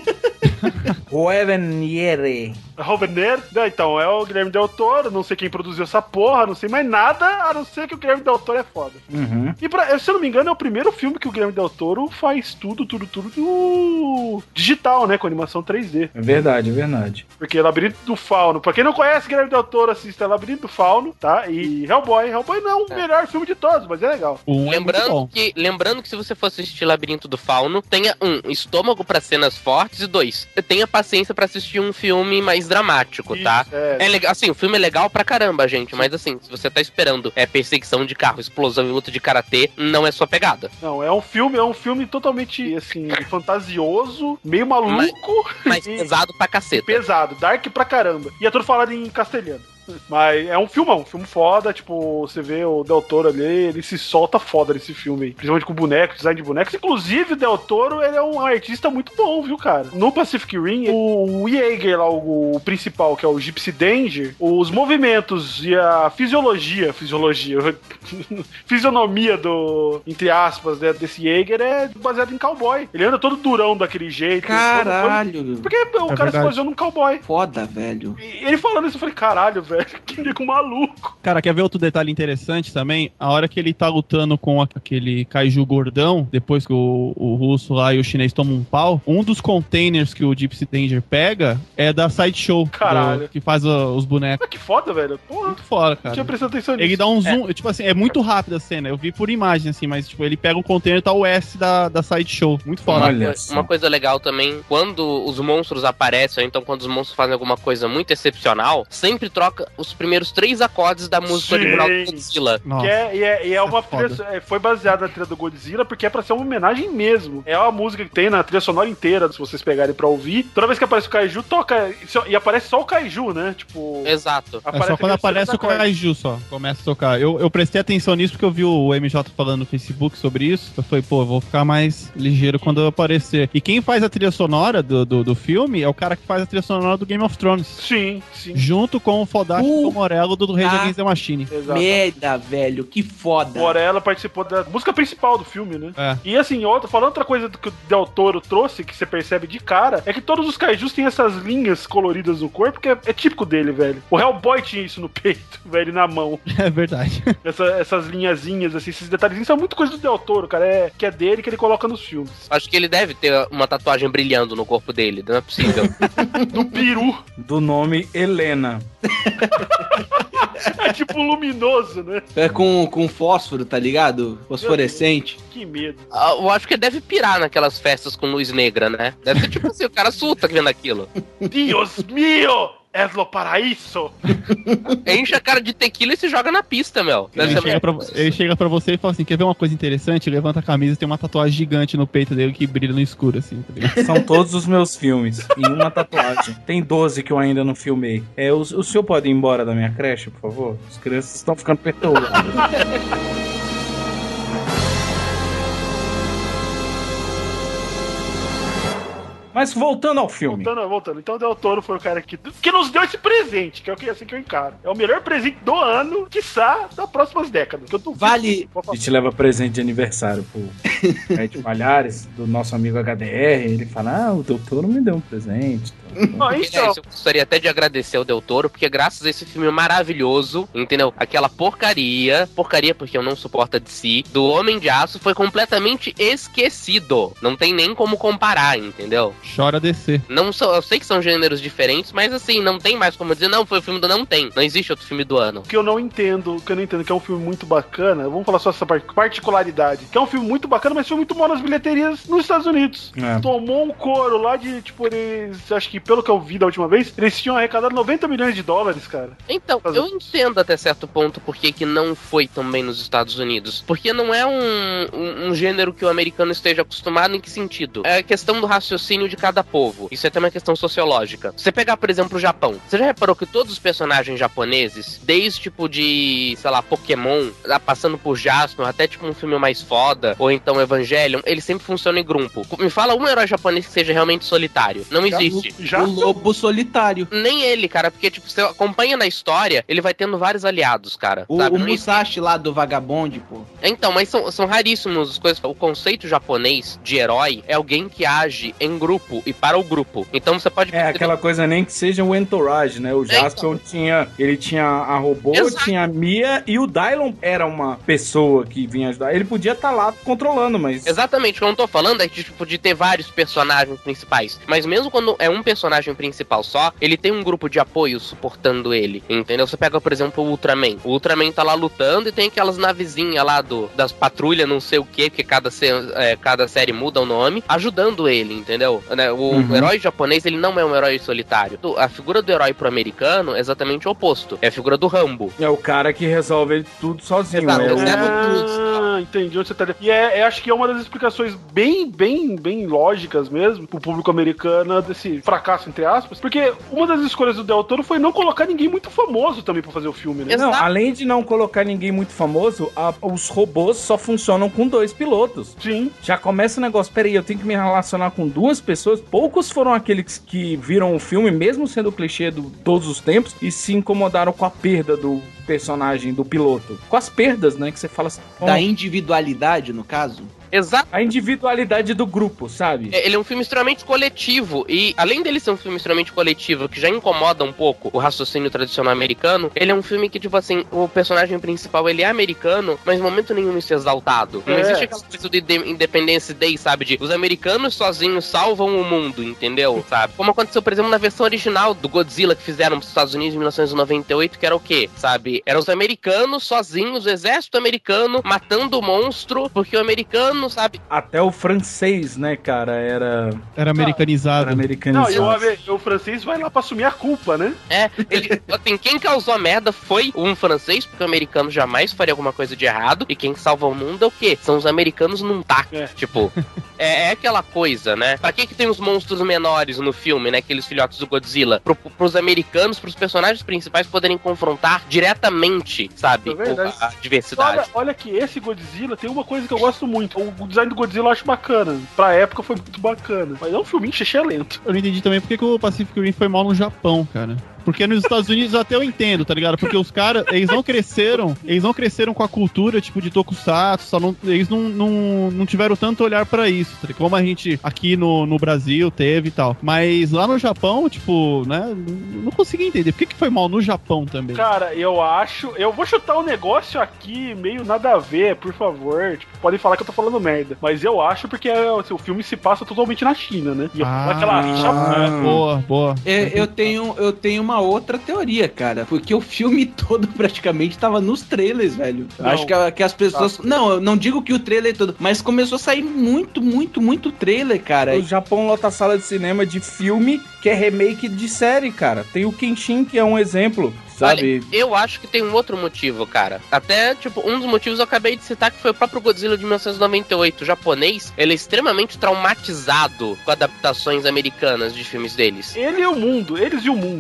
Speaker 1: Roeveniere.
Speaker 2: Então, é o Guilherme Del Toro, não sei quem produziu essa porra, não sei mais nada, a não ser que o Guilherme Del Toro é foda.
Speaker 1: Uhum.
Speaker 2: E se eu não me engano, é o primeiro filme que o Guilherme Del Toro faz tudo digital, né? Com animação 3D.
Speaker 1: É verdade, é verdade.
Speaker 2: Porque Labirinto do Fauno, pra quem não conhece, Guilherme Del Toro assista Labirinto do Fauno, tá? E Hellboy. Hellboy não é o melhor filme de todos, mas é legal.
Speaker 5: Lembrando que se você for assistir Labirinto do Fauno, tenha estômago pra cenas fortes e 2, tenha paciência pra assistir um filme mais dramático, tá? É legal, assim, o filme é legal pra caramba, gente, mas assim, se você tá esperando perseguição de carro, explosão e luta de karatê, não é sua pegada.
Speaker 2: Não, é um filme totalmente, assim, fantasioso, meio maluco.
Speaker 5: Mas pesado pra caceta.
Speaker 2: Pesado, dark pra caramba. E é tudo falado em castelhano. Mas é um filme foda, tipo, você vê o Del Toro ali, ele se solta foda nesse filme aí, principalmente com boneco, design de bonecos. Inclusive, o Del Toro, ele é um artista muito bom, viu, cara? No Pacific Rim, o Jaeger lá, o principal, que é o Gypsy Danger, os movimentos e a fisionomia do, entre aspas, né, desse Jaeger é baseado em cowboy. Ele anda todo durão daquele jeito.
Speaker 3: Caralho.
Speaker 2: Porque o cara se baseou num cowboy.
Speaker 3: Foda, velho.
Speaker 2: E ele falando isso, eu falei, caralho, velho, que nego maluco.
Speaker 4: Cara, quer ver outro detalhe interessante também? A hora que ele tá lutando com aquele kaiju gordão, depois que o russo lá e o chinês tomam um pau, um dos containers que o Gypsy Danger pega é da Sideshow.
Speaker 2: Caralho.
Speaker 4: Que faz os bonecos.
Speaker 2: Que foda, velho. Porra.
Speaker 4: Muito foda, cara.
Speaker 2: Não tinha prestado atenção nisso.
Speaker 4: Ele dá um zoom, tipo assim, é muito rápido a cena. Eu vi por imagem, assim, mas tipo, ele pega um container e tá o S da Sideshow. Muito foda.
Speaker 5: Uma coisa legal também, quando os monstros aparecem, ou então quando os monstros fazem alguma coisa muito excepcional, sempre troca os primeiros 3 acordes da música original do Godzilla.
Speaker 2: Foi baseada na trilha do Godzilla, porque é pra ser uma homenagem mesmo. É uma música que tem na trilha sonora inteira, se vocês pegarem pra ouvir. Toda vez que aparece o Kaiju, toca. E aparece só o Kaiju, né? Tipo.
Speaker 5: Exato.
Speaker 4: Só quando aparece o Kaiju só. Começa a tocar. Eu prestei atenção nisso porque eu vi o MJ falando no Facebook sobre isso. Eu falei, eu vou ficar mais ligeiro quando eu aparecer. E quem faz a trilha sonora do filme é o cara que faz a trilha sonora do Game of Thrones.
Speaker 2: Sim.
Speaker 4: Junto com o fodástico Morello do Rage Against the Machine.
Speaker 2: Exato.
Speaker 3: Merda, velho, que foda.
Speaker 2: O Morello participou da música principal do filme, né?
Speaker 4: É.
Speaker 2: E assim, falando outra coisa que o Del Toro trouxe, que você percebe de cara, é que todos os kaijus têm essas linhas coloridas no corpo, que é típico dele, velho. O Hellboy tinha isso no peito, velho, na mão.
Speaker 4: É verdade.
Speaker 2: Essas linhazinhas, assim, esses detalhezinhos são muito coisa do Del Toro, cara, que é dele, que ele coloca nos filmes.
Speaker 5: Acho que ele deve ter uma tatuagem brilhando no corpo dele, não é possível.
Speaker 2: Do peru.
Speaker 1: Do nome Helena.
Speaker 2: É tipo luminoso, né?
Speaker 3: É com fósforo, tá ligado? Fosforescente.
Speaker 2: Que medo.
Speaker 5: Eu acho que ele deve pirar naquelas festas com luz negra, né? Deve ser tipo assim, o cara surta vendo aquilo.
Speaker 2: Dios mío! Es lo paraíso!
Speaker 5: Enche a cara de tequila e se joga na pista, meu.
Speaker 4: Ele chega pra você e fala assim, quer ver uma coisa interessante? Levanta a camisa e tem uma tatuagem gigante no peito dele que brilha no escuro, assim, tá ligado?
Speaker 1: São todos os meus filmes em uma tatuagem. Tem 12 que eu ainda não filmei. O senhor pode ir embora da minha creche, por favor? As crianças estão ficando perturbadas. Mas voltando ao filme.
Speaker 2: Voltando. Então o Del Toro foi o cara que nos deu esse presente, que é assim que eu encaro. É o melhor presente do ano, quiçá, das próximas décadas. Que eu
Speaker 3: vale.
Speaker 1: A gente leva presente de aniversário pro Ed Palhares, do nosso amigo HDR. Ele fala, o Del Toro me deu um presente.
Speaker 5: Eu gostaria até de agradecer ao Del Toro, porque graças a esse filme maravilhoso, entendeu? Aquela porcaria porque eu não suporto a DC, do Homem de Aço foi completamente esquecido. Não tem nem como comparar, entendeu?
Speaker 4: Chora DC.
Speaker 5: Não são, eu sei que são gêneros diferentes, mas assim, não tem mais como dizer, não, foi o filme do não tem. Não existe outro filme do ano.
Speaker 2: O que eu não entendo, que é um filme muito bacana, vamos falar só essa particularidade, que é um filme muito bacana, mas foi muito bom nas bilheterias nos Estados Unidos. Tomou um couro lá de, tipo, eles, acho que pelo que eu vi da última vez, eles tinham arrecadado 90 milhões de dólares, cara.
Speaker 5: Então, eu entendo até certo ponto por que não foi tão bem nos Estados Unidos. Porque não é um gênero que o americano esteja acostumado. Em que sentido? É a questão do raciocínio de cada povo. Isso é até uma questão sociológica. Você pegar, por exemplo, o Japão. Você já reparou que todos os personagens japoneses, desde tipo de, sei lá, Pokémon, passando por Jasper, até tipo um filme mais foda, ou então Evangelion, eles sempre funcionam em grupo. Me fala um herói japonês que seja realmente solitário. Não existe.
Speaker 3: O lobo solitário.
Speaker 5: Nem ele, cara, porque tipo, você acompanha na história, ele vai tendo vários aliados, cara.
Speaker 3: O Musashi lá do Vagabond, pô.
Speaker 5: Então, mas são raríssimos as coisas. O conceito japonês de herói é alguém que age em grupo e para o grupo. Então você pode...
Speaker 1: aquela coisa nem que seja o entourage, né? O Jaspion tinha a robô, tinha a Mia, e o Dylon era uma pessoa que vinha ajudar. Ele podia estar lá controlando, mas...
Speaker 5: Exatamente, o que eu não tô falando é que, tipo, de ter vários personagens principais. Mas mesmo quando é um personagem principal só, ele tem um grupo de apoio suportando ele, entendeu? Você pega, por exemplo, o Ultraman. O Ultraman tá lá lutando e tem aquelas navezinhas lá das patrulhas, não sei o que, porque cada série muda o nome, ajudando ele, entendeu? O herói japonês, ele não é um herói solitário. A figura do herói pro americano é exatamente o oposto. É a figura do Rambo.
Speaker 1: É o cara que resolve tudo sozinho.
Speaker 2: Entendi onde você tá. E acho que é uma das explicações bem lógicas mesmo pro público americano desse fracasso, entre aspas, porque uma das escolhas do Del Toro foi não colocar ninguém muito famoso também pra fazer o filme, né?
Speaker 1: Não, além de não colocar ninguém muito famoso, os robôs só funcionam com 2 pilotos.
Speaker 2: Sim.
Speaker 1: Já começa o negócio, peraí, eu tenho que me relacionar com 2 pessoas. Poucos foram aqueles que viram o filme, mesmo sendo o clichê de todos os tempos, e se incomodaram com a perda do personagem, do piloto. Com as perdas, né, que você fala assim...
Speaker 3: Da individualidade, no caso?
Speaker 5: Exato.
Speaker 1: A individualidade do grupo, sabe?
Speaker 5: Ele é um filme extremamente coletivo. E além dele ser um filme extremamente coletivo, que já incomoda um pouco o raciocínio tradicional americano, ele é um filme que, tipo assim, o personagem principal, ele é americano, mas em momento nenhum isso é exaltado. Não existe aquela coisa de Independence Day, sabe? De os americanos sozinhos salvam o mundo, entendeu? Sabe? Como aconteceu, por exemplo, na versão original do Godzilla que fizeram nos Estados Unidos em 1998, que era o quê? Sabe? Eram os americanos sozinhos, o exército americano matando o monstro, porque o americano, sabe?
Speaker 1: Até o francês, né, cara, era
Speaker 4: americanizado.
Speaker 2: Não, e o francês vai lá pra assumir a culpa, né?
Speaker 5: Assim, quem causou a merda foi um francês, porque o americano jamais faria alguma coisa de errado, e quem salva o mundo é o quê? São os americanos num taco. Tipo, é aquela coisa, né? Pra que tem os monstros menores no filme, né? Aqueles filhotes do Godzilla? Pros americanos, pros personagens principais poderem confrontar diretamente, sabe? A diversidade.
Speaker 2: Olha que esse Godzilla tem uma coisa que eu gosto muito. O design do Godzilla eu acho bacana. Pra época foi muito bacana. Mas é um filminho lento.
Speaker 4: Eu não entendi também porque que o Pacific Rim foi mal no Japão, cara. Porque nos Estados Unidos até eu entendo, tá ligado? Porque os caras, eles não cresceram com a cultura, tipo, de tokusatsu, eles não tiveram tanto olhar pra isso, tá ligado? Como a gente aqui no Brasil teve e tal. Mas lá no Japão, tipo, né, não consegui entender. Por que foi mal no Japão também?
Speaker 2: Cara, eu vou chutar um negócio aqui meio nada a ver, por favor. Tipo, podem falar que eu tô falando merda. Mas eu acho porque o filme se passa totalmente na China, né? E aquela rixa...
Speaker 4: Boa.
Speaker 3: Eu tenho uma outra teoria, cara. Porque o filme todo praticamente tava nos trailers, velho. Eu acho que as pessoas... Não, eu não digo que o trailer todo... Mas começou a sair muito trailer, cara.
Speaker 1: O Japão lota a sala de cinema de filme que é remake de série, cara. Tem o Kenshin, que é um exemplo, sabe?
Speaker 5: Olha, eu acho que tem um outro motivo, cara. Até, tipo, um dos motivos eu acabei de citar, que foi o próprio Godzilla de 1998. O japonês, ele é extremamente traumatizado com adaptações americanas de filmes deles.
Speaker 2: Eles e o mundo, né?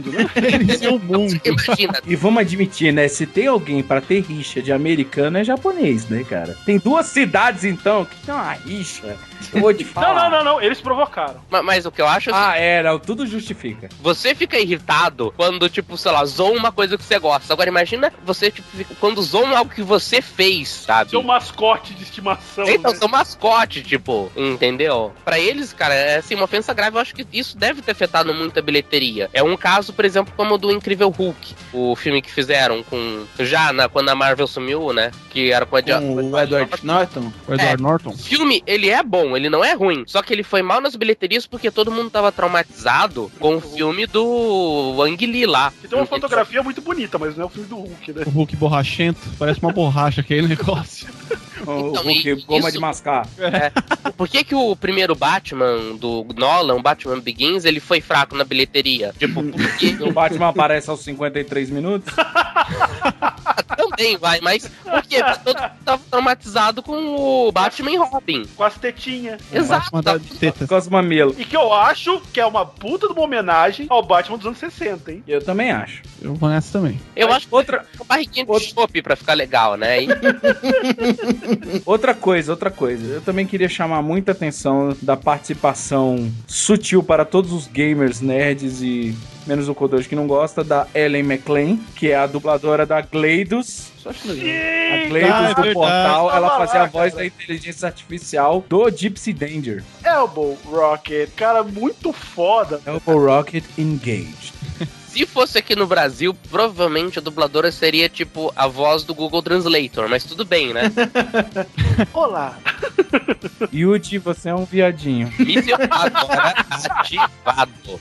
Speaker 4: Eles e o mundo.
Speaker 5: Imagina.
Speaker 1: E vamos admitir, né? Se tem alguém pra ter rixa de americano, é japonês, né, cara? Tem 2 cidades, então, que tem uma rixa. Eu vou te falar.
Speaker 2: Não. Eles provocaram.
Speaker 5: Mas o que eu acho...
Speaker 1: Tudo justifica.
Speaker 5: Você fica irritado quando, tipo, sei lá, zoam uma coisa coisa que você gosta. Agora imagina você, tipo, quando zoam algo que você fez, sabe?
Speaker 2: Seu mascote de estimação.
Speaker 5: Então,
Speaker 2: né?
Speaker 5: seu mascote, tipo, entendeu? Pra eles, cara, é assim, uma ofensa grave. Eu acho que isso deve ter afetado muito a bilheteria. É um caso, por exemplo, como o do Incrível Hulk, o filme que fizeram com... quando a Marvel sumiu, né? Que era com
Speaker 3: o Edward Norton.
Speaker 4: O Edward Norton.
Speaker 5: O filme, ele é bom, ele não é ruim. Só que ele foi mal nas bilheterias porque todo mundo tava traumatizado com o filme do Ang Lee lá.
Speaker 2: Que tem uma fotografia muito bonita, mas não é o filme do Hulk, né?
Speaker 4: O Hulk borrachento. Parece uma borracha aquele negócio.
Speaker 1: O
Speaker 5: Então,
Speaker 1: Hulk, goma de mascar.
Speaker 5: Por que o primeiro Batman do Nolan, o Batman Begins, ele foi fraco na bilheteria? Tipo, porque...
Speaker 1: O Batman aparece aos 53 minutos.
Speaker 5: Também vai, mas porque todo mundo tava traumatizado com o Batman e Robin.
Speaker 2: Com as tetinhas.
Speaker 5: Exato.
Speaker 1: Com os mamilos.
Speaker 2: E que eu acho que é uma puta de uma homenagem ao Batman dos anos 60, hein?
Speaker 1: Eu também acho.
Speaker 4: Eu vou nessa também.
Speaker 5: Eu acho que outra barriguinha de chope pra ficar legal, né? E...
Speaker 1: Outra coisa. Eu também queria chamar muita atenção da participação sutil para todos os gamers, nerds e menos o Kodoji que não gosta, da Ellen McLean, que é a dubladora da GLaDOS. A GLaDOS do Portal, ela fazia a voz da inteligência artificial do Gypsy Danger.
Speaker 2: Elbow Rocket, cara, muito foda.
Speaker 1: Elbow Rocket Engaged.
Speaker 5: Se fosse aqui no Brasil, provavelmente a dubladora seria tipo a voz do Google Translator, mas tudo bem, né?
Speaker 2: Olá.
Speaker 1: Yuji, você é um viadinho.
Speaker 5: Míssil agora ativado.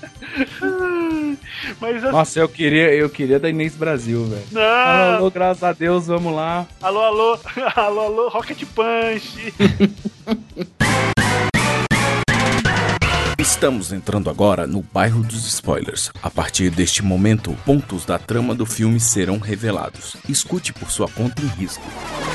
Speaker 2: Mas,
Speaker 1: nossa, eu queria da Inês Brasil, velho.
Speaker 2: Não.
Speaker 1: Alô, graças a Deus, vamos lá.
Speaker 2: Alô, Rocket Punch.
Speaker 9: Estamos entrando agora no bairro dos spoilers. A partir deste momento, pontos da trama do filme serão revelados. Escute por sua conta em risco.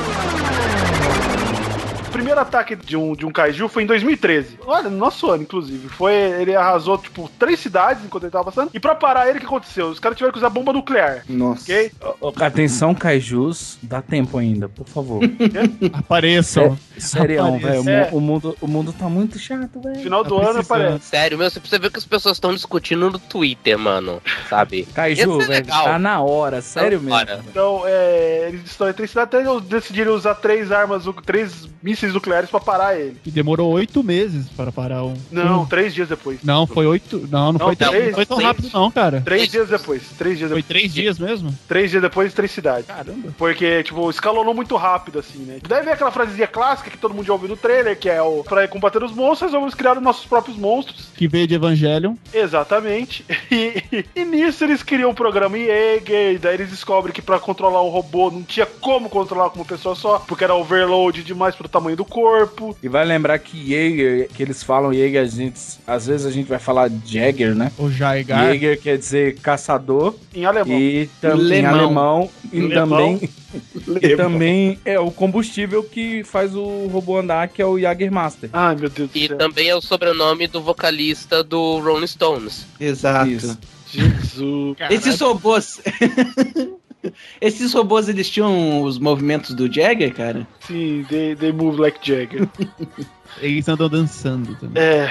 Speaker 2: O primeiro ataque de um kaiju foi em 2013. Olha, no nosso ano, inclusive. Ele arrasou, tipo, 3 cidades enquanto ele tava passando. E pra parar ele, o que aconteceu? Os caras tiveram que usar bomba nuclear.
Speaker 3: Nossa.
Speaker 2: Ok?
Speaker 1: Atenção, kaijus. Dá tempo ainda, por favor.
Speaker 4: Apareçam.
Speaker 1: Sério, velho. O mundo tá muito chato, velho.
Speaker 2: Final do ano aparece.
Speaker 5: Sério, meu, você precisa ver o que as pessoas estão discutindo no Twitter, mano. Sabe?
Speaker 1: Kaiju, velho, tá na hora. Sério mesmo.
Speaker 2: Então, eles destruíram 3 cidades até eles decidiram usar 3 mísseis nucleares pra parar ele.
Speaker 4: E demorou 8 meses para parar um.
Speaker 2: Não, 3 dias depois.
Speaker 4: Não, foi 8. Não foi tão rápido, não, cara.
Speaker 2: 3 dias depois. 3 dias
Speaker 4: Foi
Speaker 2: depois.
Speaker 4: 3 dias mesmo?
Speaker 2: 3 dias depois, 3 cidades.
Speaker 4: Caramba.
Speaker 2: Porque, tipo, escalonou muito rápido, assim, né? Deve ver aquela frasezinha clássica que todo mundo já ouviu no trailer, que é pra combater os monstros, vamos criar nossos próprios monstros.
Speaker 4: Que veio de Evangelion.
Speaker 2: Exatamente. E nisso eles criam um programa Jaeger, e daí eles descobrem que pra controlar um robô não tinha como controlar com uma pessoa só, porque era overload demais pro tamanho do corpo.
Speaker 1: E vai lembrar que Jaeger, que eles falam Jaeger, às vezes a gente vai falar Jagger, né?
Speaker 4: O Jaeger.
Speaker 1: Jaeger quer dizer caçador.
Speaker 2: Em alemão.
Speaker 1: E também em alemão. E também é o combustível que faz o robô andar, que é o Jagermaster.
Speaker 2: Ai, meu Deus do
Speaker 5: E
Speaker 2: céu.
Speaker 5: também é o sobrenome do vocalista do Rolling Stones.
Speaker 3: Exato.
Speaker 1: Isso.
Speaker 2: Jesus.
Speaker 3: Esses robôs... Esses robôs, eles tinham os movimentos do Jagger, cara?
Speaker 2: Sim, they move like Jagger.
Speaker 4: Eles andam dançando também.
Speaker 2: É.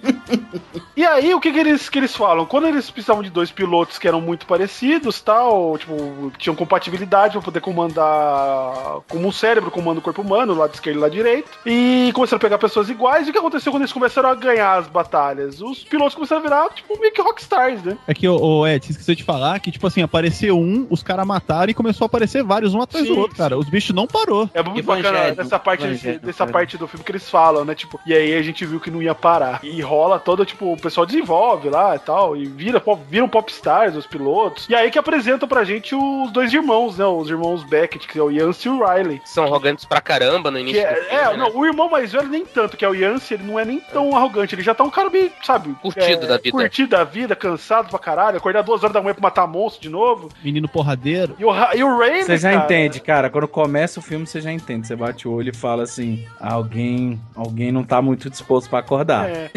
Speaker 2: E aí, o que eles falam? Quando eles precisavam de 2 pilotos que eram muito parecidos, tal, tipo, tinham compatibilidade pra poder comandar como um cérebro comanda o corpo humano, lado esquerdo e lado direito, e começaram a pegar pessoas iguais. E o que aconteceu quando eles começaram a ganhar as batalhas? Os pilotos começaram a virar, tipo, meio que rockstars, né?
Speaker 4: É que, Ed, esqueceu de falar que, tipo assim, apareceu um, os caras mataram e começou a aparecer vários, um atrás do outro, cara. Os bichos não parou.
Speaker 2: É muito bacana dessa parte do filme que eles falam, né? Tipo, e aí a gente viu que não ia parar. E rola todo, tipo, o pessoal desenvolve lá e tal, e viram popstars, os pilotos. E aí que apresentam pra gente os 2 irmãos, né? Os irmãos Beckett, que é o Yancey e o Riley.
Speaker 5: São arrogantes pra caramba no início do filme,
Speaker 2: não, o irmão mais velho nem tanto, que é o Yancey, ele não é nem tão arrogante, ele já tá um cara meio, sabe?
Speaker 5: Curtido da vida.
Speaker 2: Curtido da vida, cansado pra caralho, acordar 2 horas da manhã pra matar monstro de novo.
Speaker 4: Menino porradeiro.
Speaker 2: E o Riley,
Speaker 1: você já entende, cara, quando começa o filme você já entende, você bate o olho e fala assim, alguém não tá muito disposto pra acordar.
Speaker 2: O cara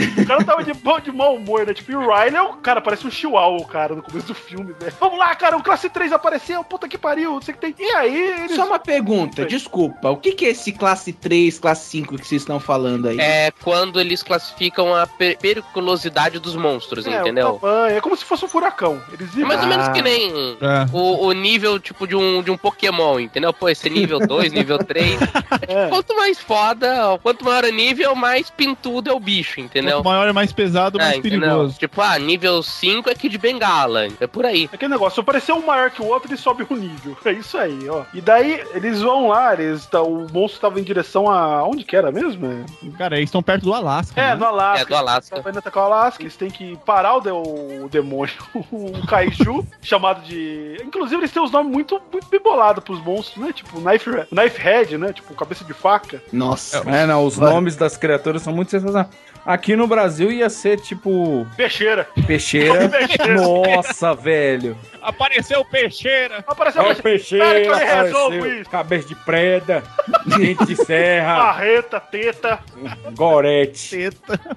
Speaker 2: tava de mau humor, né? Tipo, e o Riley é o cara, parece um chihuahua, cara, no começo do filme, velho. Vamos lá, cara, o Classe 3 apareceu, puta que pariu, não sei o que tem. E aí, eles...
Speaker 3: Só uma pergunta, desculpa, o que é esse Classe 3, Classe 5 que vocês estão falando aí?
Speaker 5: É quando eles classificam a periculosidade dos monstros, entendeu?
Speaker 2: É como se fosse um furacão. Eles
Speaker 5: É mais ou menos que nem o nível, tipo, de um Pokémon, entendeu? Pô, esse nível 2, nível 3. Quanto mais foda, quanto maior o nível, mais pintudo é o bicho, entendeu?
Speaker 4: Quanto maior é mais pesado, mais perigoso.
Speaker 5: Tipo, nível 5 é Kid Bengala. É por aí.
Speaker 2: É aquele negócio, se aparecer um maior que o outro, ele sobe o nível. É isso aí, ó. E daí, eles vão lá, o monstro tava em direção a... Onde que era mesmo?
Speaker 4: Cara, eles estão perto do Alasca.
Speaker 2: No Alasca.
Speaker 5: Do Alasca.
Speaker 2: Eles estão atacar o Alasca, eles têm que parar o demônio, o Kaiju, chamado de... Inclusive, eles têm os nomes muito bem bolados pros monstros, né? Tipo, Knife Head, né? Tipo, cabeça de faca.
Speaker 3: Nossa.
Speaker 1: Não, os nomes das criaturas são muito sensacionais. Aqui no Brasil ia ser tipo...
Speaker 2: Peixeira.
Speaker 1: Nossa, velho.
Speaker 4: Apareceu Peixeira.
Speaker 2: Apareceu
Speaker 1: Peixeira.
Speaker 2: Apareceu.
Speaker 1: Cabeça de preda. Dente de serra.
Speaker 2: Marreta, teta.
Speaker 1: Gorete.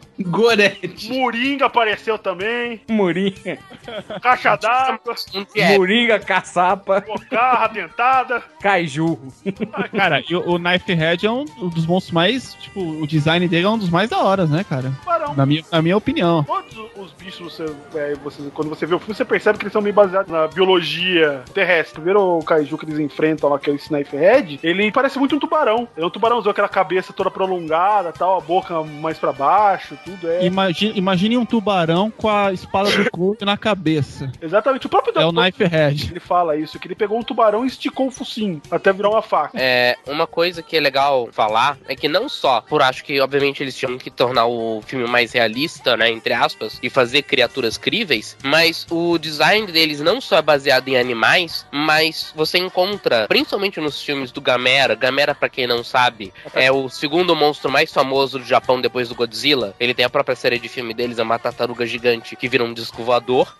Speaker 2: Moringa apareceu também.
Speaker 1: Moringa.
Speaker 2: Caixa d'água.
Speaker 1: Moringa, caçapa.
Speaker 2: Bocarra, dentada.
Speaker 1: Kaiju.
Speaker 4: Cara, e o Knife Head é um dos monstros mais... Tipo, o design dele é um dos mais da hora, né, cara? Na minha opinião.
Speaker 2: Todos os bichos, quando você vê o filme, você percebe que eles são meio baseados na biologia terrestre. Primeiro o Kaiju que eles enfrentam lá, que é o Knife Head, ele parece muito um tubarão. É um tubarãozão, aquela cabeça toda prolongada, tal, a boca mais pra baixo, tudo é...
Speaker 4: Imagine um tubarão com a espada do corpo na cabeça.
Speaker 2: Exatamente, o próprio
Speaker 4: é o Knife Head.
Speaker 2: Ele fala isso, que ele pegou um tubarão e esticou o focinho, até virar uma faca.
Speaker 5: Uma coisa que é legal falar é que não só por acho que, obviamente, eles tinham que tornar o filme mais realista, né, entre aspas, e fazer criaturas críveis, mas o design deles não só é baseado em animais, mas você encontra, principalmente nos filmes do Gamera, pra quem não sabe, é o segundo monstro mais famoso do Japão depois do Godzilla. Ele tem a própria série de filme deles, é uma tartaruga gigante que vira um disco voador.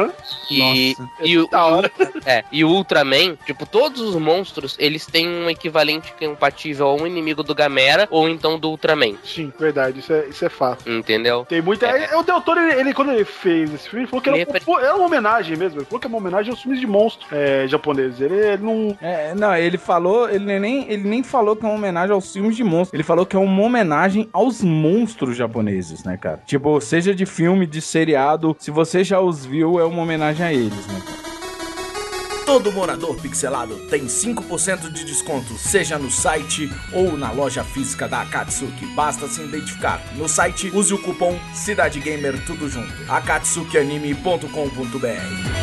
Speaker 5: E o Ultraman, tipo, todos os monstros, eles têm um equivalente compatível a um inimigo do Gamera ou então do Ultraman.
Speaker 2: Sim, verdade, isso é fato.
Speaker 5: Entendeu?
Speaker 2: Tem muita... O Del Toro, ele, quando ele fez esse filme, ele falou que era uma homenagem mesmo. Ele falou que é uma homenagem aos filmes de monstros japoneses. Ele não...
Speaker 1: ele nem falou que é uma homenagem aos filmes de monstros. Ele falou que é uma homenagem aos monstros japoneses, né, cara? Tipo, seja de filme, de seriado, se você já os viu, é uma homenagem a eles, né, cara?
Speaker 9: Todo morador pixelado tem 5% de desconto, seja no site ou na loja física da Akatsuki. Basta se identificar. No site, use o cupom Cidade Gamer tudo junto. akatsukianime.com.br.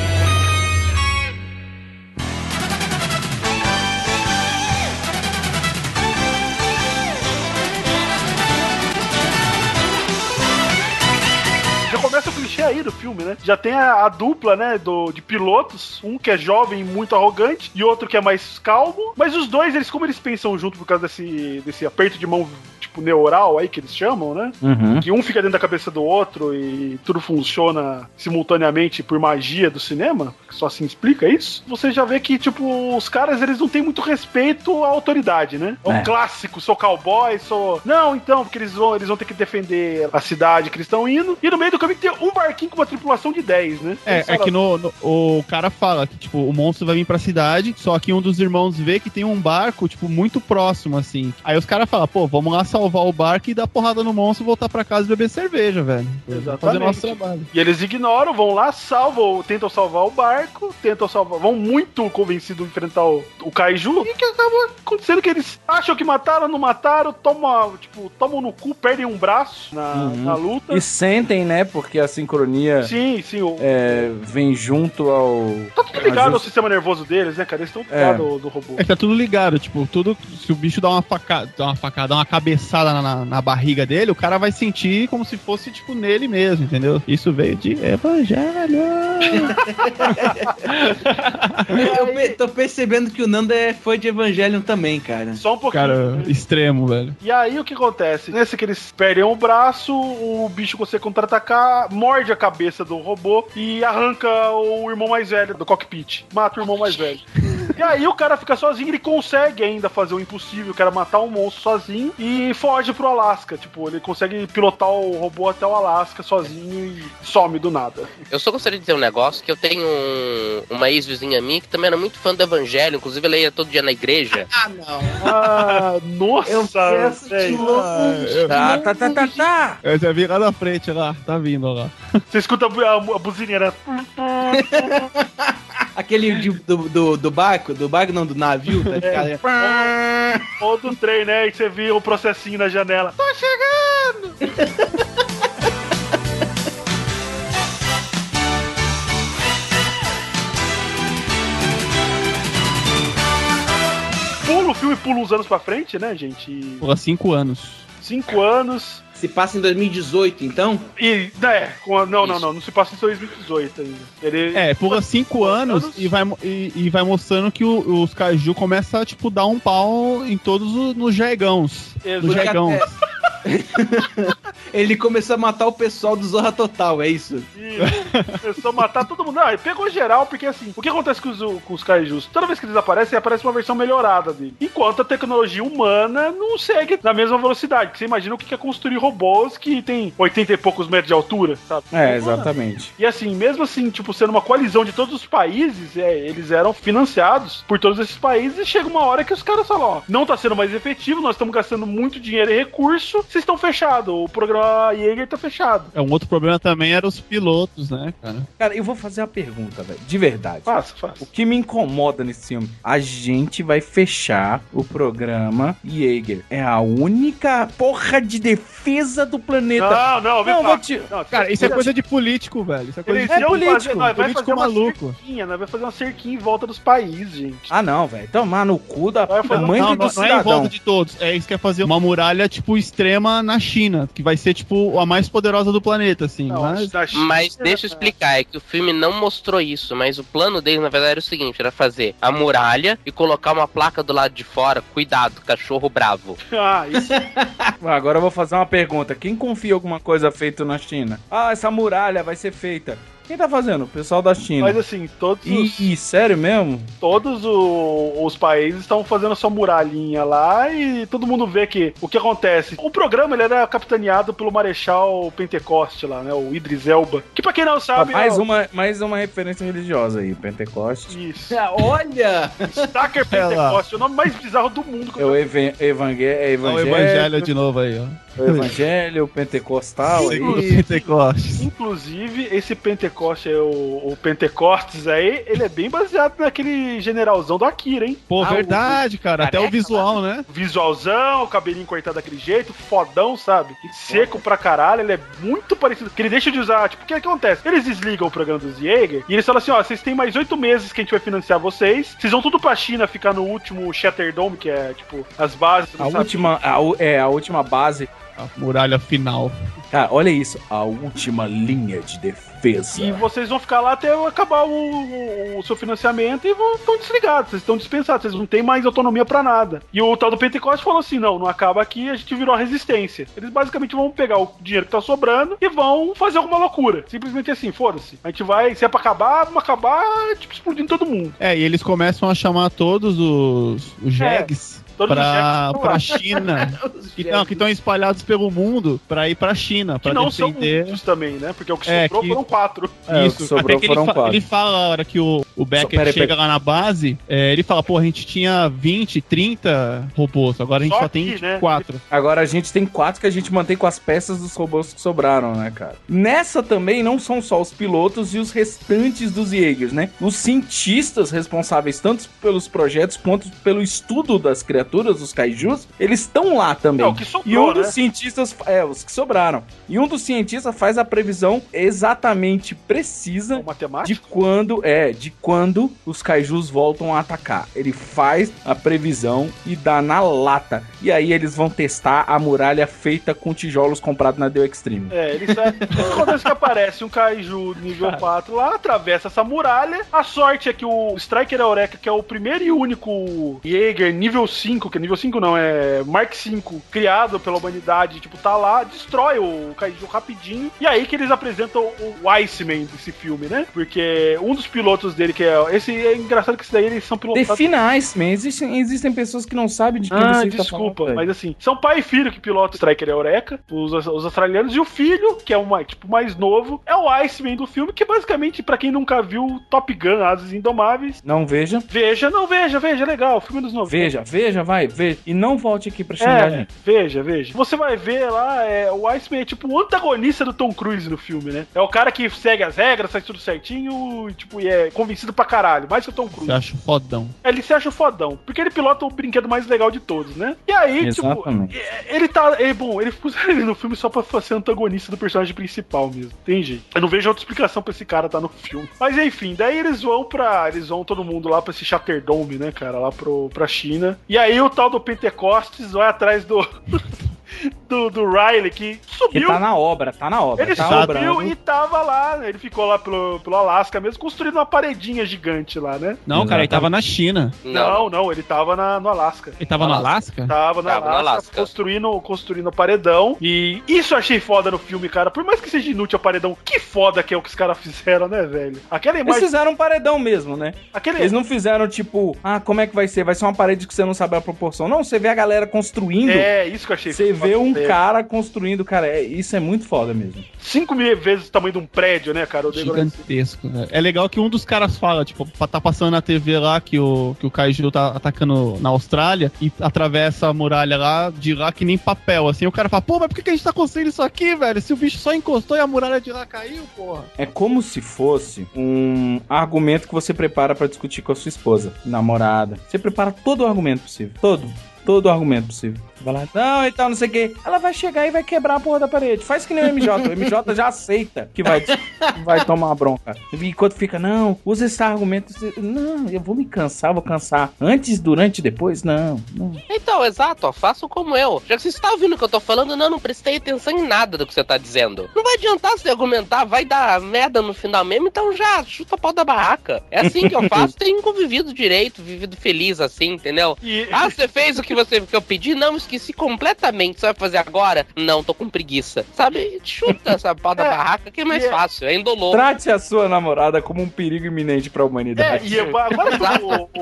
Speaker 2: Começa o clichê aí do filme, né? Já tem a dupla, né, de pilotos, um que é jovem, muito arrogante, e outro que é mais calmo, mas os dois, como eles pensam junto por causa desse aperto de mão, tipo, neural aí, que eles chamam, né?
Speaker 1: Uhum.
Speaker 2: Que um fica dentro da cabeça do outro e tudo funciona simultaneamente por magia do cinema, que só assim explica isso. Você já vê que, tipo, os caras, eles não têm muito respeito à autoridade, né? É um clássico, sou cowboy, sou... Não, então, porque eles vão ter que defender a cidade que eles estão indo, e no meio do caminho tem um barquinho com uma tripulação de 10, né?
Speaker 4: É que o cara fala que, tipo, o monstro vai vir pra cidade, só que um dos irmãos vê que tem um barco, tipo, muito próximo, assim. Aí os caras falam, pô, vamos lá salvar o barco e dar porrada no monstro e voltar pra casa e beber cerveja, velho.
Speaker 2: Exatamente.
Speaker 4: Fazer nosso trabalho.
Speaker 2: E eles ignoram, vão lá, tentam salvar o barco, vão muito convencidos de enfrentar o Kaiju, e que acaba acontecendo que eles acham que mataram, não mataram, tomam no cu, perdem um braço na luta.
Speaker 1: E sentem, né, porque a sincronia vem junto ao...
Speaker 2: Tá tudo ligado ao sistema nervoso deles, né, cara? Eles estão ligados do robô.
Speaker 4: Tá tudo ligado, tipo, se o bicho dá uma cabeçada na barriga dele, o cara vai sentir como se fosse, tipo, nele mesmo, entendeu? Isso veio de Evangelho.
Speaker 3: Eu tô percebendo que o Nando foi de Evangelion também, cara.
Speaker 2: Só um pouquinho.
Speaker 4: Cara, extremo, velho.
Speaker 2: E aí o que acontece? Nesse que eles perdem o braço, o bicho consegue contra-atacar, morde a cabeça do robô e arranca o irmão mais velho do cockpit. Mata o irmão mais velho. E aí o cara fica sozinho, ele consegue ainda fazer o impossível, que era matar um monstro sozinho, e foge pro Alasca. Tipo, ele consegue pilotar o robô até o Alasca sozinho e some do nada.
Speaker 5: Eu só gostaria de dizer um negócio, que eu tenho uma ex-vizinha minha que também era muito fã do Evangelho, inclusive ela ia todo dia na igreja.
Speaker 3: Ah, não.
Speaker 2: Ah, nossa,
Speaker 1: Tá.
Speaker 4: Eu já vi lá na frente, lá. Tá vindo lá.
Speaker 2: Você escuta a buzininha, né?
Speaker 3: Aquele do barco não, do navio, tá ligado?
Speaker 2: Ou do trem, né? E você via o processinho na janela. Tô chegando! Pula o filme, pula uns anos pra frente, né, gente?
Speaker 4: Pula 5 anos.
Speaker 2: 5 anos.
Speaker 3: Se passa em 2018, então?
Speaker 2: E, não se passa em 2018 ainda.
Speaker 4: Pula 5 anos e vai mostrando que os Kaiju começam a, tipo, dar um pau em todos nos Jaegãos. Nos Jaegãos.
Speaker 3: Ele começou a matar o pessoal do Zorra Total, é isso?
Speaker 2: Começou a matar todo mundo. Não, ele pegou geral, porque assim, o que acontece com os Kaijus? Toda vez que eles aparece uma versão melhorada dele. Enquanto a tecnologia humana não segue na mesma velocidade. Porque você imagina o que é construir robôs que tem 80 e poucos metros de altura, sabe?
Speaker 1: Exatamente.
Speaker 2: E assim, mesmo assim, tipo, sendo uma coalizão de todos os países, eles eram financiados por todos esses países e chega uma hora que os caras falam, ó, não tá sendo mais efetivo, nós estamos gastando muito dinheiro e recurso, vocês estão fechados, o programa Jaeger tá fechado.
Speaker 4: Um outro problema também era os pilotos, né, cara?
Speaker 1: Cara, eu vou fazer a pergunta, velho, de verdade.
Speaker 2: Faça.
Speaker 1: O que me incomoda nesse filme, a gente vai fechar o programa Jaeger. É a única porra de defesa do planeta.
Speaker 4: Cara, isso é coisa de político, velho. Isso é coisa de político. Político maluco.
Speaker 2: Nós vai fazer uma cerquinha em volta dos países, gente.
Speaker 1: Ah, não, velho. Tomar no cu da mãe do cidadão.
Speaker 4: Não é em volta de todos. É isso que é fazer uma muralha, tipo, extrema na China, que vai ser, tipo, a mais poderosa do planeta, assim.
Speaker 5: Não, mas deixa eu explicar, é que o filme não mostrou isso, mas o plano dele, na verdade, era o seguinte, era fazer a muralha e colocar uma placa do lado de fora, cuidado, cachorro bravo.
Speaker 2: Isso.
Speaker 1: Agora eu vou fazer uma pergunta. Quem confia em alguma coisa feita na China? Ah, essa muralha vai ser feita. Quem tá fazendo? O pessoal da China.
Speaker 2: Mas assim,
Speaker 1: sério mesmo?
Speaker 2: Todos os países estão fazendo a sua muralhinha lá e todo mundo vê que o que acontece. O programa ele era capitaneado pelo Marechal Pentecoste lá, né? O Idris Elba. Que pra quem não sabe...
Speaker 1: Mais uma referência religiosa aí, Pentecoste.
Speaker 2: Isso.
Speaker 3: Olha!
Speaker 2: Stacker Pentecoste, o nome mais bizarro do mundo.
Speaker 1: É o Evangelho
Speaker 4: de novo aí, ó.
Speaker 1: O Evangelho, o Pentecostal aí.
Speaker 2: Inclusive, esse Pentecoste, o Pentecostes aí, ele é bem baseado naquele generalzão do Akira, hein?
Speaker 4: Pô, verdade, cara. Até o visual, né?
Speaker 2: Visualzão, o cabelinho cortado daquele jeito, fodão, sabe? Seco pra caralho, ele é muito parecido. Que ele deixa de usar, tipo, o que acontece? Eles desligam o programa dos Jaeger e eles falam assim, ó, vocês têm mais 8 meses que a gente vai financiar vocês vão tudo pra China ficar no último Shatter Dome, que é, tipo, as bases...
Speaker 1: A última base...
Speaker 4: A muralha final.
Speaker 1: Cara, olha isso. A última linha de defesa.
Speaker 2: E vocês vão ficar lá até acabar o seu financiamento e estão desligados. Vocês estão dispensados. Vocês não têm mais autonomia pra nada. E o tal do Pentecoste falou assim, não acaba aqui, a gente virou a resistência. Eles basicamente vão pegar o dinheiro que tá sobrando e vão fazer alguma loucura. Simplesmente assim, foda-se. A gente vai, se é pra acabar, vamos acabar, tipo, explodindo todo mundo.
Speaker 4: E eles começam a chamar todos os jegues. Pra China. Que estão espalhados pelo mundo pra ir pra China. Pra
Speaker 2: que não
Speaker 4: defender...
Speaker 2: são muitos também, né? Porque o que sobrou foram 4.
Speaker 4: Isso, até que ele fala a hora que o Becker chega lá na base, ele fala, pô, a gente tinha 20, 30 robôs, agora a gente só tem 4.
Speaker 1: Agora a gente tem 4 que a gente mantém com as peças dos robôs que sobraram, né, cara? Nessa também não são só os pilotos e os restantes dos Jaegers, né? Os cientistas responsáveis tanto pelos projetos quanto pelo estudo das criaturas, os kaijus, eles estão lá também.
Speaker 2: O que sobrou,
Speaker 1: e um dos cientistas, os que sobraram. E um dos cientistas faz a previsão exatamente precisa de quando os kaijus voltam a atacar. Ele faz a previsão e dá na lata. E aí eles vão testar a muralha feita com tijolos comprados na Deo Extreme.
Speaker 2: Toda vez que aparece um kaiju nível 4 lá, atravessa essa muralha. A sorte é que o Striker Eureka, que é o primeiro e único Jaeger nível 5, que nível 5 não, é Mark 5, criado pela humanidade, tipo, tá lá, destrói o kaiju rapidinho, e aí que eles apresentam o Iceman desse filme, né? Porque um dos pilotos dele que é. Esse é engraçado que esse daí eles são pilotados.
Speaker 1: Defina Iceman. Existem pessoas que não sabem de quem você está falando.
Speaker 2: Desculpa, mas assim, são pai e filho que pilotam o Striker Eureka, os australianos, e o filho, que é o mais novo, é o Iceman do filme, que basicamente, pra quem nunca viu Top Gun, Asas Indomáveis...
Speaker 1: Não veja.
Speaker 2: Veja, legal, o filme dos 90.
Speaker 1: Veja, veja. E não volte aqui pra xingar a gente.
Speaker 2: Veja. Você vai ver lá, o Iceman é tipo o antagonista do Tom Cruise no filme, né? É o cara que segue as regras, faz tudo certinho, e é convencido pra caralho, mais que o Tom Cruise.
Speaker 4: Você acha fodão.
Speaker 2: Ele se acha fodão, porque ele pilota o brinquedo mais legal de todos, né? E aí,
Speaker 1: exatamente.
Speaker 2: Ele puseram ele no filme só pra ser antagonista do personagem principal mesmo. Tem jeito. Eu não vejo outra explicação pra esse cara estar no filme. Mas enfim, daí eles vão todo mundo lá pra esse Chatterdome, né, cara, lá pra China. E aí o tal do Pentecostes vai atrás do Riley, que subiu.
Speaker 1: Que tá na obra.
Speaker 2: Ele subiu e tava lá, ele ficou lá pelo Alasca mesmo, construindo uma paredinha gigante lá, né?
Speaker 4: Não, cara, ele tava na China.
Speaker 2: Não, ele tava no Alasca.
Speaker 4: Ele tava no Alasca?
Speaker 2: Tava no Alasca, construindo paredão. E isso eu achei foda no filme, cara. Por mais que seja inútil o paredão, que foda que é o que os caras fizeram, né, velho? Aquela imagem...
Speaker 1: Eles fizeram um paredão mesmo, né? Eles não fizeram tipo, como é que vai ser? Vai ser uma parede que você não sabe a proporção. Não, você vê a galera construindo.
Speaker 2: É, isso que eu achei
Speaker 1: foda. Você vê um cara construindo, cara. Isso é muito foda mesmo.
Speaker 2: 5.000 vezes o tamanho de um prédio, né, cara?
Speaker 4: Gigantesco, velho. É legal que um dos caras fala, tipo, tá passando na TV lá que o Kaiju tá atacando na Austrália e atravessa a muralha lá, de lá que nem papel, assim. O cara fala, pô, mas por que a gente tá construindo isso aqui, velho? Se o bicho só encostou e a muralha de lá caiu, porra.
Speaker 1: É como se fosse um argumento que você prepara pra discutir com a sua esposa, namorada. Você prepara todo o argumento possível. Todo o argumento possível. Vai lá, não, então, não sei o que. Ela vai chegar e vai quebrar a porra da parede. Faz que nem o MJ. O MJ já aceita que vai tomar uma bronca. E enquanto fica, não, usa esse argumento. Não, eu vou me cansar, vou cansar. Antes, durante, depois, não.
Speaker 5: Então, exato, ó, façam como eu. Já que você está ouvindo o que eu tô falando, não prestei atenção em nada do que você tá dizendo. Não vai adiantar você argumentar, vai dar merda no final mesmo, então já chuta a pau da barraca. É assim que eu faço, tenho convivido direito, vivido feliz assim, entendeu? Você fez o que eu pedi? Não, esqueci completamente. Você vai fazer agora? Não, tô com preguiça. Sabe? Chuta essa pau da barraca que é mais fácil, é indolor.
Speaker 1: Trate a sua namorada como um perigo iminente pra humanidade.
Speaker 2: Agora que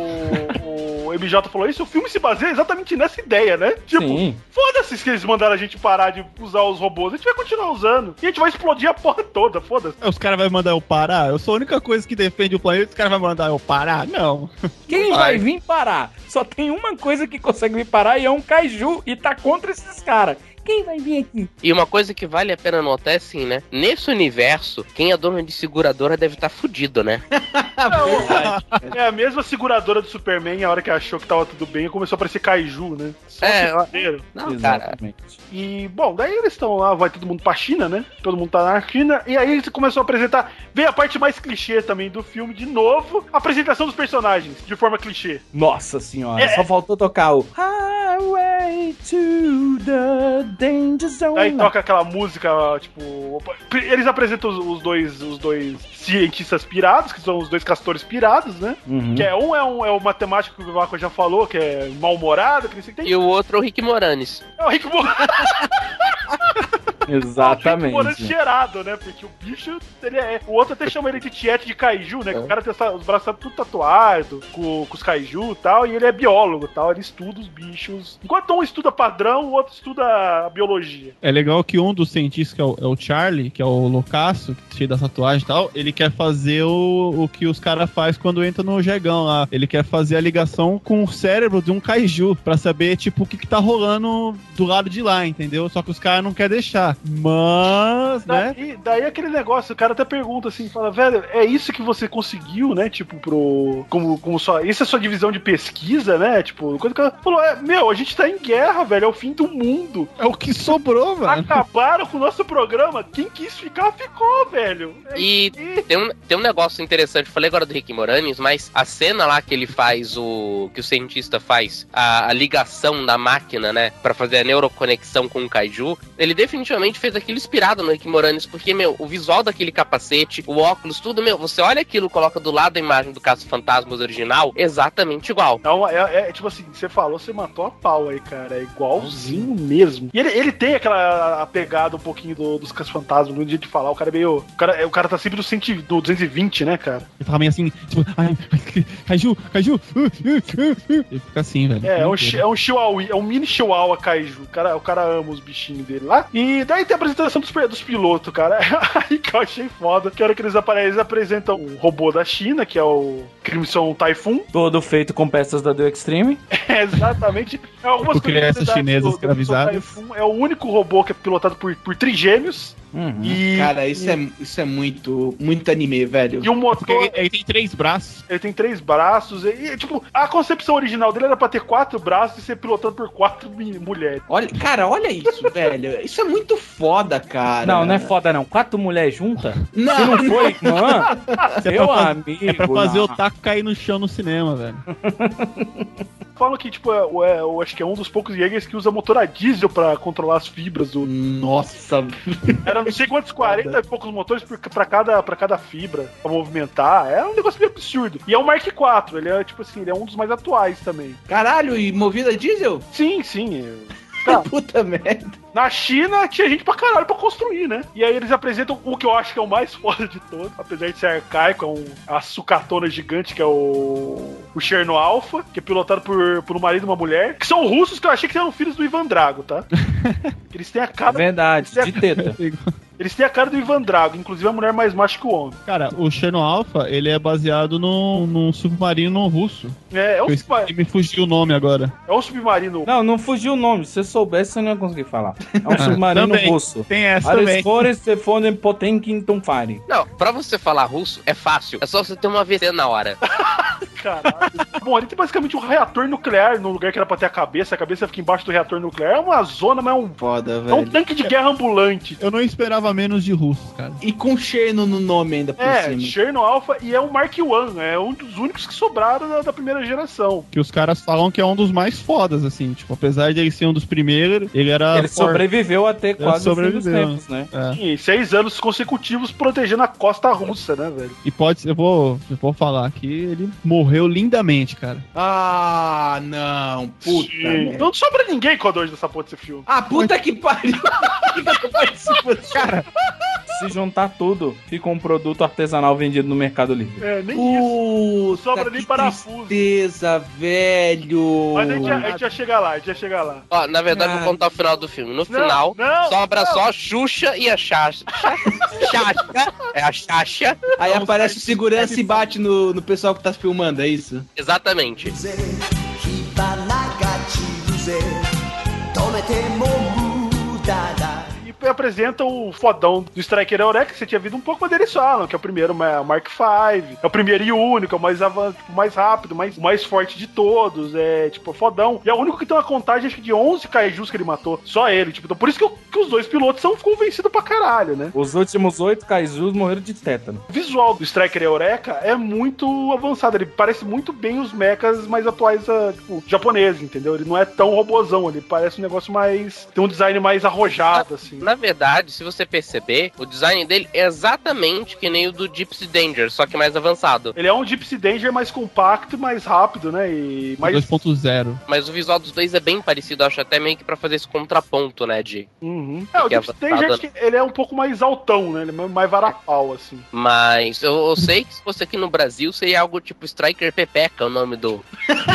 Speaker 2: o MJ falou isso, o filme se baseia exatamente nessa ideia, né? Tipo, foda-se que eles mandaram a gente parar de usar os robôs. A gente vai continuar usando. E a gente vai explodir a porra toda, foda-se.
Speaker 4: Os caras vão mandar eu parar? Eu sou a única coisa que defende o planeta, os caras vão mandar eu parar? Não.
Speaker 1: Quem vai vir parar? Só tem uma coisa que consegue me parar e é um Kaiju e tá contra esses caras. Quem vai vir aqui?
Speaker 5: E uma coisa que vale a pena notar é assim, né? Nesse universo, quem é dono de seguradora deve estar fudido, né?
Speaker 2: É a mesma seguradora do Superman, a hora que achou que tava tudo bem, começou a aparecer Kaiju, né?
Speaker 5: Não, cara.
Speaker 2: E, bom, daí eles estão lá, vai todo mundo pra China, né? Todo mundo tá na China. E aí eles começou a apresentar. Veio a parte mais clichê também do filme, de novo. A apresentação dos personagens, de forma clichê.
Speaker 1: Nossa senhora, só faltou tocar o Highway to the Danger Zone.
Speaker 2: Aí toca aquela música, tipo... Eles apresentam os dois cientistas pirados, que são os dois castores pirados, né?
Speaker 1: Uhum.
Speaker 2: Que é o matemático que o Vivaco já falou, que é mal-humorado, que não sei o que tem.
Speaker 5: E o outro é o Rick Moranis.
Speaker 2: É o Rick Moranis.
Speaker 1: Exatamente.
Speaker 2: O Rick Moranis cheirado, né? Porque o bicho, ele é... O outro até chama ele de Tiete de Kaiju, né? Que o cara tem os braços tudo tatuados, com os Kaiju e tal, e ele é biólogo e tal, ele estuda os bichos. Enquanto um estuda padrão, o outro estuda biologia.
Speaker 4: É legal que um dos cientistas, que é o Charlie, que é o loucaço, cheio da tatuagem e tal, ele quer fazer o que os caras fazem quando entra no Jegão lá. Ele quer fazer a ligação com o cérebro de um Kaiju, pra saber, tipo, o que tá rolando do lado de lá, entendeu? Só que os caras não querem deixar. Mas, né?
Speaker 2: Daí aquele negócio, o cara até pergunta assim, fala, velho, é isso que você conseguiu, né? Tipo, como só... Isso é sua divisão de pesquisa, né? Tipo, quando o cara falou, a gente tá em guerra, velho, é o fim do mundo.
Speaker 4: É o que sobrou, mano.
Speaker 2: Acabaram com o nosso programa, quem quis ficar, ficou, velho.
Speaker 5: E tem um negócio interessante, eu falei agora do Rick Moranis, mas a cena lá que ele faz, que o cientista faz, a ligação da máquina, né, pra fazer a neuroconexão com o Kaiju, ele definitivamente provavelmente fez aquilo inspirado no Rick Moranis, porque, meu, o visual daquele capacete, o óculos, tudo, meu, você olha aquilo, coloca do lado a imagem do Caça-Fantasmas original, exatamente igual.
Speaker 2: Tipo assim, você falou, você matou a pau aí, cara. É igualzinho mesmo. E ele tem aquela pegada um pouquinho dos Caça-Fantasmas, no dia de falar. O cara é meio. O cara tá sempre do 220, né, cara?
Speaker 4: Ele fala meio assim, tipo, ai, Kaiju. Ele fica assim, velho.
Speaker 2: É um chihuahua, é um mini chihuahua Kaiju. O cara ama os bichinhos dele lá. E daí tem a apresentação dos pilotos, cara. Aí que eu achei foda. Que a hora que eles apresentam o robô da China, que é o Crimson Typhoon.
Speaker 1: Todo feito com peças da The Extreme.
Speaker 2: É, exatamente.
Speaker 4: Por crianças chinesas escravizadas.
Speaker 2: É o único robô que é pilotado por trigêmeos.
Speaker 3: E... Cara, isso é muito anime, velho.
Speaker 2: E o motor...
Speaker 4: Ele tem 3 braços.
Speaker 2: Ele tem 3 braços. E, tipo, a concepção original dele era pra ter 4 braços e ser pilotado por 4 mulheres.
Speaker 3: Olha isso, velho. Isso é muito foda, cara.
Speaker 1: Não é foda, não. 4 mulheres juntas?
Speaker 3: Não.
Speaker 1: Se não foi, mano. Meu amigo.
Speaker 4: É pra fazer o taco cair no chão no cinema, velho.
Speaker 2: Falam que, tipo, eu acho que é um dos poucos Jaegers que usa motor a diesel pra controlar as fibras do...
Speaker 3: Nossa.
Speaker 2: Era não sei quantos, 40 e poucos motores pra cada fibra, pra movimentar. É um negócio meio absurdo. E é o Mark IV, ele é, tipo assim, ele é um dos mais atuais também.
Speaker 3: Caralho, e movido a diesel?
Speaker 2: Sim. Tá.
Speaker 3: Puta merda.
Speaker 2: Na China tinha gente pra caralho pra construir, né? E aí eles apresentam o que eu acho que é o mais foda de todos, apesar de ser arcaico, a sucatona gigante, que é o Cherno Alpha, que é pilotado por um marido e uma mulher, que são russos, que eu achei que eram filhos do Ivan Drago, tá? Eles têm a cara...
Speaker 1: Verdade, de teta.
Speaker 2: Eles têm a cara do Ivan Drago, inclusive a mulher mais macho que o homem.
Speaker 4: Cara, o Cherno Alpha, ele é baseado num submarino russo.
Speaker 2: É um
Speaker 4: submarino. Me fugiu o nome agora.
Speaker 2: É um submarino...
Speaker 1: Não fugiu o nome. Se você soubesse, você não ia conseguir falar. É um submarino russo.
Speaker 4: Tem essa também.
Speaker 5: Não, pra você falar russo, é fácil. É só você ter uma VC na hora.
Speaker 2: Caralho. Bom, ele tem basicamente um reator nuclear no lugar que era pra ter a cabeça fica embaixo do reator nuclear. É uma zona, mas é um...
Speaker 3: Foda, velho.
Speaker 2: É um tanque de guerra ambulante.
Speaker 4: Eu não esperava menos de russos, cara.
Speaker 3: E com Cherno no nome ainda por cima.
Speaker 2: Cherno Alpha, e é um Mark I, é um dos únicos que sobraram da primeira geração.
Speaker 4: Que os caras falam que é um dos mais fodas, assim, tipo, apesar de ele ser um dos primeiros, ele
Speaker 1: sobreviveu até quase o fim dos tempos, né?
Speaker 2: Sim, 6 anos consecutivos protegendo a costa russa, né, velho?
Speaker 4: E eu vou falar que ele morreu lindamente, cara.
Speaker 3: Ah, não, puta.
Speaker 2: Não sobra ninguém com a dor dessa porra desse filme.
Speaker 3: Ah, puta que pariu.
Speaker 1: Cara, se juntar tudo, fica um produto artesanal vendido no Mercado Livre.
Speaker 2: Nem isso. Não sobra nem parafuso.
Speaker 3: Tristeza, velho.
Speaker 2: Mas a gente ia chegar lá,
Speaker 5: Ó, na verdade, vou contar o final do filme. No final, sobra só a Xuxa e a Xaxa. É a Xaxa.
Speaker 3: Aí aparece o segurança e bate no pessoal que tá filmando, é isso?
Speaker 5: Exatamente.
Speaker 2: E apresenta o fodão do Striker Eureka, que você tinha visto um pouco, mas eles falam que é o primeiro Mark V, é o primeiro e único, é o mais rápido, o mais forte de todos, é tipo fodão. E é o único que tem uma contagem, acho que de 11 kaijus que ele matou, só ele, tipo, então por isso que os dois pilotos são convencidos pra caralho, né?
Speaker 1: Os últimos 8 kaijus morreram de tétano.
Speaker 2: O visual do Striker Eureka é muito avançado, ele parece muito bem os mechas mais atuais, tipo, japoneses, entendeu? Ele não é tão robozão, ele parece um negócio mais... tem um design mais arrojado, assim.
Speaker 5: Na verdade, se você perceber, o design dele é exatamente que nem o do Gypsy Danger, só que mais avançado.
Speaker 2: Ele é um Gypsy Danger mais compacto e mais rápido, né? E mais
Speaker 4: 2.0.
Speaker 5: Mas o visual dos dois é bem parecido, acho até meio que pra fazer esse contraponto, né, de...
Speaker 2: o Gypsy Danger, acho que ele é um pouco mais altão, né? Ele é mais varapau, assim.
Speaker 5: Mas eu sei que se fosse aqui no Brasil, seria algo tipo Striker Pepeca, o nome do...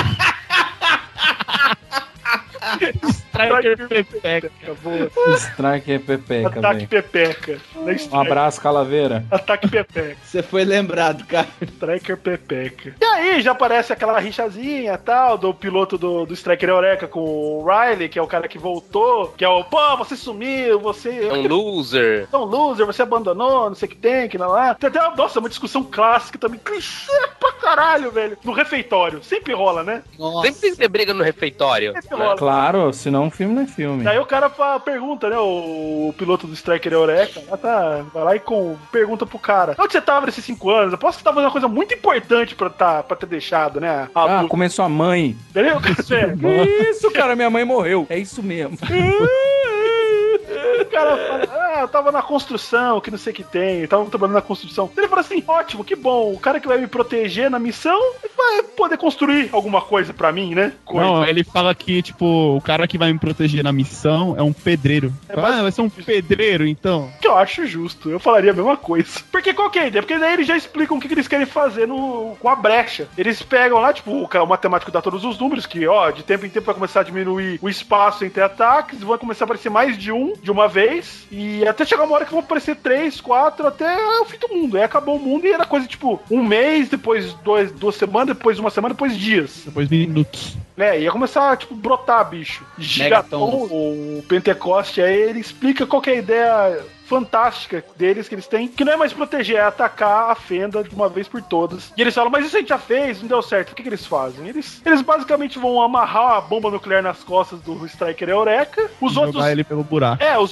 Speaker 2: Striker Pepeca.
Speaker 1: Striker Pepeca.
Speaker 2: Ataque Pepeca.
Speaker 1: Um abraço, Calaveira.
Speaker 2: Ataque Pepeca.
Speaker 3: Você foi lembrado, cara.
Speaker 2: Striker Pepeca. E aí já aparece aquela rixazinha e tal, do piloto do Striker Eureka com o Riley, que é o cara que voltou, que é o, pô, você sumiu, você...
Speaker 5: É um loser.
Speaker 2: É um loser, você abandonou, não sei o que tem, que não é. Tem até, nossa, uma discussão clássica também, clichê pra caralho, velho. No refeitório. Sempre rola, né?
Speaker 5: Nossa. Sempre tem que ter briga no refeitório.
Speaker 2: Sempre rola.
Speaker 1: Claro, senão o filme não é filme.
Speaker 2: Aí o cara pergunta, né, o piloto do Striker Eureka, vai lá e pergunta pro cara, onde você tava nesses 5 anos? Eu posso que você tava fazendo uma coisa muito importante pra ter deixado, né?
Speaker 1: Começou a mãe.
Speaker 2: Entendeu?
Speaker 1: Isso, cara, minha mãe morreu. É isso mesmo.
Speaker 2: cara fala, eu tava na construção, que não sei o que tem, tava trabalhando na construção. Ele fala assim, ótimo, que bom, o cara que vai me proteger na missão vai poder construir alguma coisa pra mim, né?
Speaker 4: Não, ele fala que, tipo, o cara que vai me proteger na missão é um pedreiro. Vai ser um pedreiro, então.
Speaker 2: Que eu acho justo, eu falaria a mesma coisa. Porque qual que é a ideia? Porque daí eles já explicam o que eles querem fazer com a brecha. Eles pegam lá, tipo, o matemático dá todos os números, que, de tempo em tempo vai começar a diminuir o espaço entre ataques, vai começar a aparecer mais de uma vez, e até chegar uma hora que vão aparecer 3, 4, até o fim do mundo. Aí acabou o mundo e era coisa, tipo, um mês, depois 2 semanas, depois uma semana, depois dias.
Speaker 4: Depois minutos.
Speaker 2: Ia começar, tipo, brotar, bicho. Gigaton, o Pentecoste, aí ele explica qual que é a ideia fantástica deles que eles têm, que não é mais proteger, é atacar a fenda de uma vez por todas. E eles falam, mas isso a gente já fez, não deu certo. O que eles fazem? Eles basicamente vão amarrar a bomba nuclear nas costas do Striker Eureka. Os outros...
Speaker 4: jogar ele pelo buraco.
Speaker 2: Os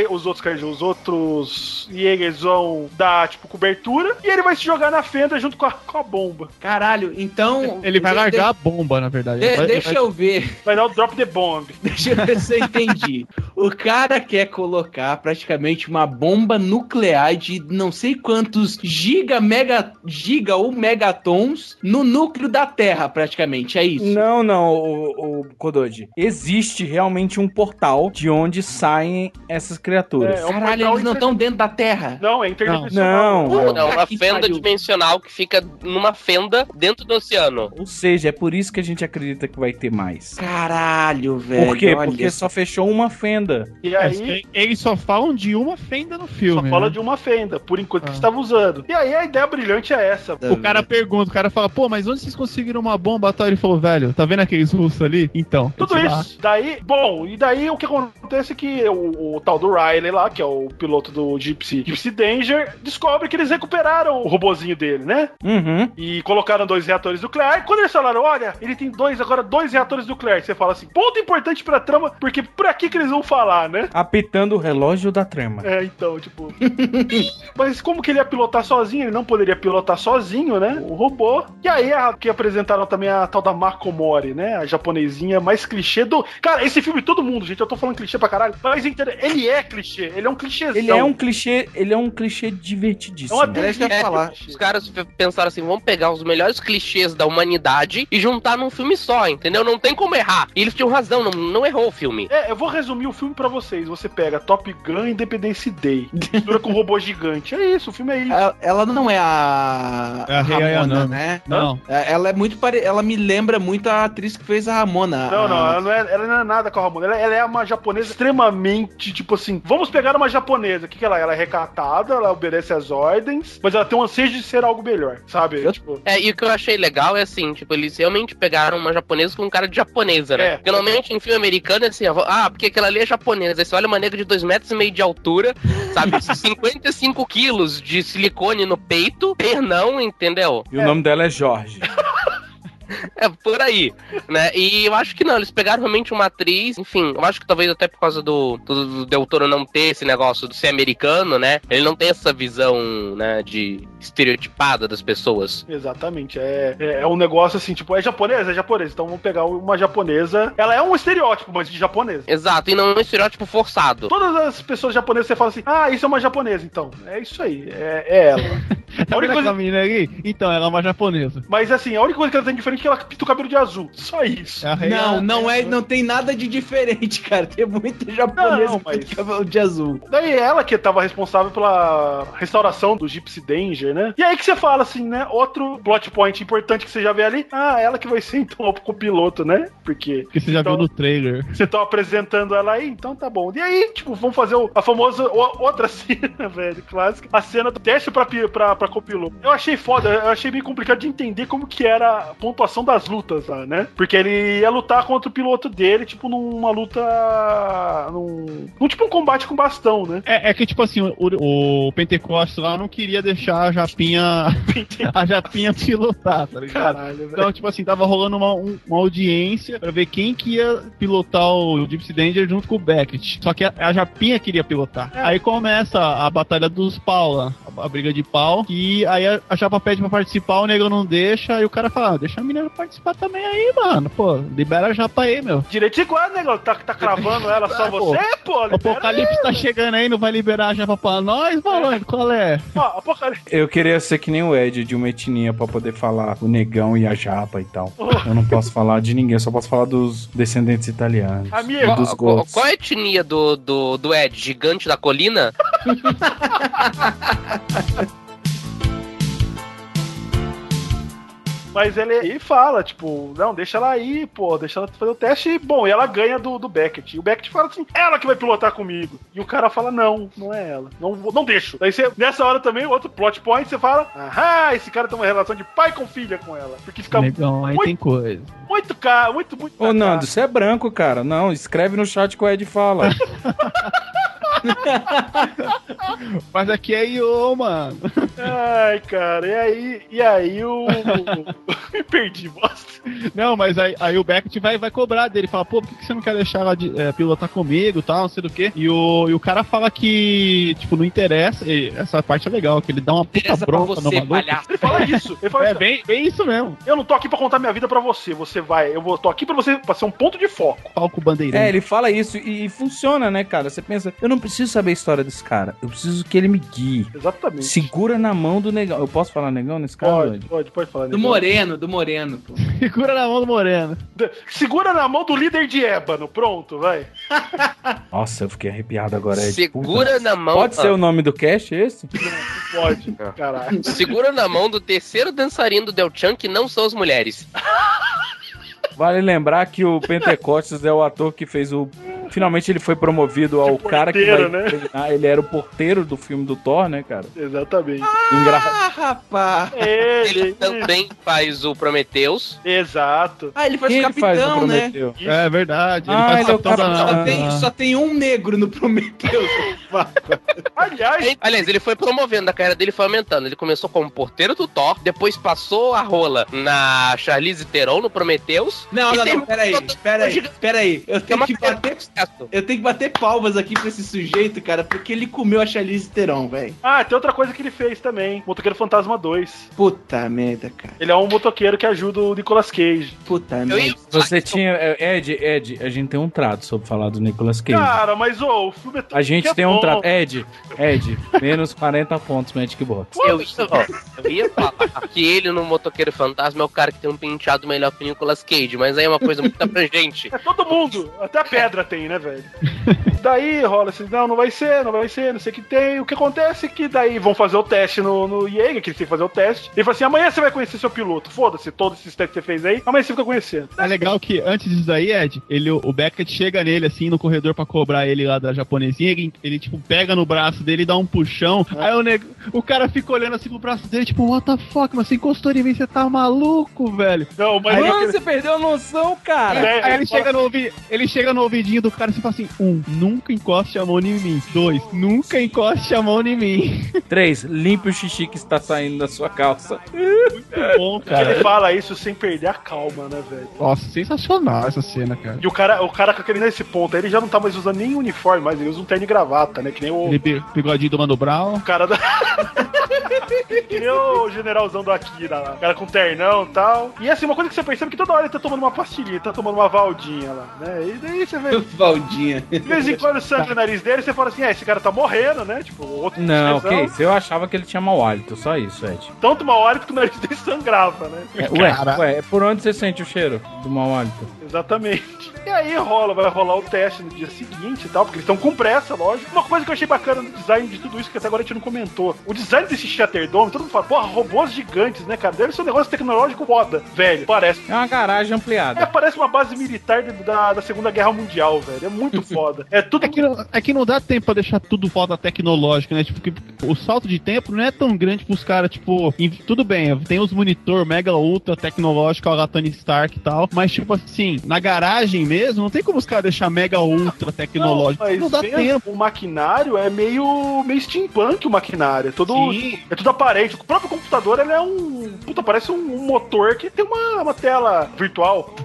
Speaker 2: outros Jägers vão dar, tipo, cobertura, e ele vai se jogar na fenda junto com a bomba.
Speaker 3: Caralho, então...
Speaker 4: Ele vai largar a bomba, na verdade.
Speaker 3: Deixa eu ver.
Speaker 2: Vai dar o drop the bomb.
Speaker 3: Deixa eu ver se eu entendi. O cara quer colocar praticamente uma bomba nuclear de não sei quantos giga ou megatons no núcleo da Terra, praticamente, é isso?
Speaker 1: Não, o Kodoji. Existe realmente um portal de onde saem essas criaturas.
Speaker 3: Caralho, eles não estão dentro da Terra.
Speaker 2: Não, é interdimensional.
Speaker 5: Não, uma fenda dimensional que fica numa fenda dentro do oceano.
Speaker 1: Ou seja, é por isso que a gente acredita que vai ter mais.
Speaker 3: Caralho, velho.
Speaker 1: Por quê? Porque só fechou uma fenda.
Speaker 2: E aí...
Speaker 4: Eles só falam de uma fenda no filme.
Speaker 2: Só fala de uma fenda, por enquanto que estava usando. E aí a ideia brilhante é essa.
Speaker 4: O cara pergunta, o cara fala, pô, mas onde vocês conseguiram uma bomba? Ele falou, velho, tá vendo aqueles russos ali? Então.
Speaker 2: Tudo isso. Daí o que acontece é que o tal do Riley lá, que é o piloto do Gypsy Danger, descobre que eles recuperaram o robozinho dele, né?
Speaker 1: Uhum.
Speaker 2: E colocaram 2 reatores nucleares. Quando eles falaram, olha, ele tem agora 2 reatores nucleares, você fala assim, ponto importante pra trama, porque por aqui que eles vão falar, né?
Speaker 1: Apitando o relógio da trama.
Speaker 2: Então, tipo... Mas como que ele ia pilotar sozinho? Ele não poderia pilotar sozinho, né? O robô. E aí, que apresentaram também a tal da Makomori, né? A japonesinha mais clichê do... Cara, esse filme, todo mundo, gente, eu tô falando clichê pra caralho, mas ele é clichê. Ele é um clichêzão.
Speaker 1: Ele é um clichê divertidíssimo.
Speaker 3: Falar.
Speaker 5: Os caras pensaram assim, vamos pegar os melhores clichês da humanidade e juntar num filme só, entendeu? Não tem como errar. E eles tinham razão, não errou o filme.
Speaker 2: Eu vou resumir o filme pra vocês. Você pega Top Gun Independence Day, mistura com um robô gigante. É isso, o filme é isso.
Speaker 3: Ela não é a Ramona, né?
Speaker 4: Não.
Speaker 3: Ela é muito ela me lembra muito a atriz que fez a Ramona.
Speaker 2: Ela não é nada com a Ramona. Ela é uma japonesa extremamente, tipo assim, vamos pegar uma japonesa. O que ela é? Ela é recatada, ela obedece às ordens, mas ela tem um ansejo de ser algo melhor, sabe?
Speaker 5: E o que eu achei legal é assim, tipo, eles realmente pegaram uma japonesa com um cara de japonesa, né? Porque normalmente em filme americano é assim, porque aquela ali é japonesa. Aí você olha uma negra de 2,5 metros de altura, sabe? 55 quilos de silicone no peito, pernão, entendeu?
Speaker 1: E o nome dela é Jorge.
Speaker 5: É, por aí, né? E eu acho que não, eles pegaram realmente uma atriz, enfim, eu acho que talvez até por causa do Del Toro não ter esse negócio de ser americano, né? Ele não tem essa visão, né, de estereotipada das pessoas.
Speaker 2: Exatamente, é um negócio assim, tipo, é japonesa, então vamos pegar uma japonesa, ela é um estereótipo, mas de japonesa.
Speaker 5: Exato, e não é um estereótipo forçado.
Speaker 2: Todas as pessoas japonesas, você fala assim, isso é uma japonesa, então, é isso aí, é ela.
Speaker 4: A única coisa... aqui? Então, ela é uma japonesa.
Speaker 2: Mas assim, a única coisa que ela tem diferente é que ela pinta o cabelo de azul. Só isso.
Speaker 3: Não tem nada de diferente, cara. Tem muita japonesa que pinta cabelo de azul.
Speaker 2: Daí ela que tava responsável pela restauração do Gypsy Danger, né? E aí que você fala assim, né? Outro plot point importante que você já vê ali. Ela que vai ser então o copiloto, né? Porque
Speaker 4: você já viu no trailer.
Speaker 2: Você tá apresentando ela aí, então tá bom. E aí, tipo, vamos fazer a famosa outra cena, velho, clássica. A cena do teste pra copiloto. Eu achei foda, eu achei meio complicado de entender como que era a pontuação das lutas lá, né? Porque ele ia lutar contra o piloto dele, tipo, numa luta... tipo um combate com bastão, né?
Speaker 4: É que, tipo assim, o Pentecoste lá não queria deixar a Japinha pilotar, tá ligado?
Speaker 2: Caralho, velho.
Speaker 4: Então, tipo assim, tava rolando uma audiência pra ver quem que ia pilotar o Gypsy Danger junto com o Beckett. Só que a Japinha queria pilotar. Aí começa a batalha dos Paula. a briga de pau, e aí a Japa pede pra participar, o negão não deixa, e o cara fala, deixa a menina participar também aí, mano, pô, libera a Japa aí, meu.
Speaker 2: Direito igual, negão, tá cravando ela só você, pô.
Speaker 4: O Apocalipse tá chegando aí, não vai liberar a Japa pra nós, malandro, qual é?
Speaker 2: Ó, Apocalipse.
Speaker 1: Eu queria ser que nem o Ed, de uma etnia, pra poder falar o negão e a japa e tal. Eu não posso falar de ninguém, eu só posso falar dos descendentes italianos.
Speaker 2: Amigo,
Speaker 1: dos
Speaker 5: Qual é a etnia do Ed? Gigante da colina?
Speaker 2: mas ele fala, tipo, não, deixa ela aí, pô, deixa ela fazer o teste. Bom, e ela ganha do Beckett. E o Beckett fala assim, ela que vai pilotar comigo. E o cara fala, não é ela. Não deixo. Daí você, nessa hora também, outro plot point, você fala, aham, esse cara tem uma relação de pai com filha com ela. Porque fica
Speaker 4: Negão, aí tem coisa.
Speaker 2: muito caro, muito
Speaker 1: Ô, Nando, você é branco, cara. Não, escreve no chat que o Ed fala.
Speaker 4: Mas aqui é Io, mano.
Speaker 2: Ai, cara, e aí o... Me perdi, bosta.
Speaker 4: Não, mas aí o Beckett vai cobrar dele. Fala, pô, por que você não quer deixar ela pilotar comigo e tal, não sei do quê. E o cara fala que, tipo, não interessa. Essa parte é legal, que ele dá uma puta bronca no maluco.
Speaker 2: Ele fala isso. Ele fala
Speaker 4: bem isso mesmo.
Speaker 2: Eu não tô aqui pra contar minha vida pra você. Tô aqui pra ser um ponto de foco.
Speaker 4: Palco bandeirante.
Speaker 1: Ele fala isso e funciona, né, cara? Você pensa, eu não preciso saber a história desse cara. Eu preciso que ele me guie.
Speaker 2: Exatamente.
Speaker 1: Segura na mão do negão. Eu posso falar negão nesse caso?
Speaker 2: Pode falar.
Speaker 3: Do Moreno, pô.
Speaker 4: Segura na mão do Moreno.
Speaker 2: Segura na mão do líder de ébano. Pronto, vai.
Speaker 1: Nossa, eu fiquei arrepiado agora.
Speaker 5: Segura na mão...
Speaker 1: Pode ser o nome do cast esse?
Speaker 2: Não pode, caralho.
Speaker 5: Segura na mão do terceiro dançarino do Del Chan, que não são as mulheres.
Speaker 1: Vale lembrar que o Pentecostes é o ator que fez o... Finalmente ele foi promovido ao cara que vai treinar. Ele era o porteiro do filme do Thor, né, cara?
Speaker 2: Exatamente.
Speaker 3: Rapaz.
Speaker 5: Ele também faz o Prometheus.
Speaker 2: Exato.
Speaker 3: Ele faz
Speaker 1: Quem
Speaker 3: o capitão, né?
Speaker 4: É verdade.
Speaker 1: Ele faz
Speaker 4: o
Speaker 1: capitão.
Speaker 3: Só tem um negro no Prometheus.
Speaker 2: Aliás,
Speaker 5: ele foi promovendo, a carreira dele foi aumentando. Ele começou como porteiro do Thor, depois passou a rola na Charlize Theron, no Prometheus.
Speaker 3: Não, peraí. Eu tenho que bater palmas aqui pra esse sujeito, cara, porque ele comeu a Charlize Theron, velho.
Speaker 2: Ah, tem outra coisa que ele fez também. Motoqueiro Fantasma 2.
Speaker 3: Puta merda, cara.
Speaker 2: Ele é um motoqueiro que ajuda o Nicolas Cage.
Speaker 3: Puta merda.
Speaker 1: Você tinha... Ed, a gente tem um trato sobre falar do Nicolas Cage.
Speaker 2: Cara, mas o filme é tão...
Speaker 1: A gente tem um trato. Ed, menos 40 pontos Magic Box.
Speaker 5: Eu ia falar que ele no Motoqueiro Fantasma é o cara que tem um penteado melhor que o Nicolas Cage, mas aí é uma coisa muito abrangente.
Speaker 2: É todo mundo. Até a pedra tem, né, velho? Daí rola assim, não vai ser, não sei o que tem. O que acontece é que daí vão fazer o teste no Jäger, que eles têm que fazer o teste. Ele fala assim, amanhã você vai conhecer seu piloto. Foda-se, todos esses testes que você fez aí, amanhã você fica conhecendo.
Speaker 4: É legal que antes disso daí, Ed, o Beckett chega nele assim no corredor pra cobrar ele lá da japonesinha, ele tipo pega no braço dele e dá um puxão. Aí o cara fica olhando assim pro braço dele, tipo, what the fuck, mas você encostou em mim, você tá maluco, velho?
Speaker 2: Não, mas
Speaker 1: Mano, você perdeu a noção, cara.
Speaker 4: Aí ele chega no ouvidinho do cara e fala assim, 1, nunca encoste a mão em mim. 2, nunca encoste a mão em mim.
Speaker 1: 3, limpe o xixi que está saindo da sua calça.
Speaker 4: Muito bom, cara.
Speaker 2: Ele fala isso sem perder a calma, né, velho?
Speaker 4: Nossa, sensacional essa cena, cara.
Speaker 2: E o cara com aquele nesse ponto, aí ele já não tá mais usando nem uniforme, mas ele usa um terno e gravata, né? Que nem o...
Speaker 4: Ele bigodinho do Mano Brown.
Speaker 2: O cara da... que nem o generalzão do Akira lá. O cara com ternão e tal. E assim, uma coisa que você percebe é que toda hora ele tá tomando uma pastilha, ele tá tomando uma Valdinha lá, né? E daí você vê...
Speaker 3: Valdinha.
Speaker 2: De vez em quando sangue o nariz dele, você fala assim, esse cara tá morrendo, né? Tipo, outro...
Speaker 1: Não, ok. Eu achava que ele tinha mau hálito, só isso, Ed.
Speaker 2: Tanto mau hálito que o nariz dele sangrava, né?
Speaker 1: Ué, por onde você sente o cheiro do mau hálito?
Speaker 2: Exatamente. E aí vai rolar o teste no dia seguinte e tal, porque eles estão com pressa, lógico. Uma coisa que eu achei bacana no design de tudo isso, que até agora a gente não comentou. O design desse Shatterdome, todo mundo fala, porra, robôs gigantes, né, cara? Deve ser um negócio tecnológico foda, velho. Parece.
Speaker 1: É uma garagem ampliada.
Speaker 2: Parece uma base militar da Segunda Guerra Mundial, velho. É muito foda. É tudo...
Speaker 4: É que não dá tempo pra deixar tudo foda tecnológico, né? Tipo, o salto de tempo não é tão grande pros caras, tipo... Tudo bem, tem os monitor mega ultra tecnológico, a Tony Stark e tal, mas tipo assim, na garagem mesmo, não tem como os caras deixar mega ultra tecnológico. Não dá tempo.
Speaker 2: O maquinário é meio steampunk, o maquinário. É tudo aparente. O próprio computador, ele é um... Puta, parece um motor que tem uma tela virtual.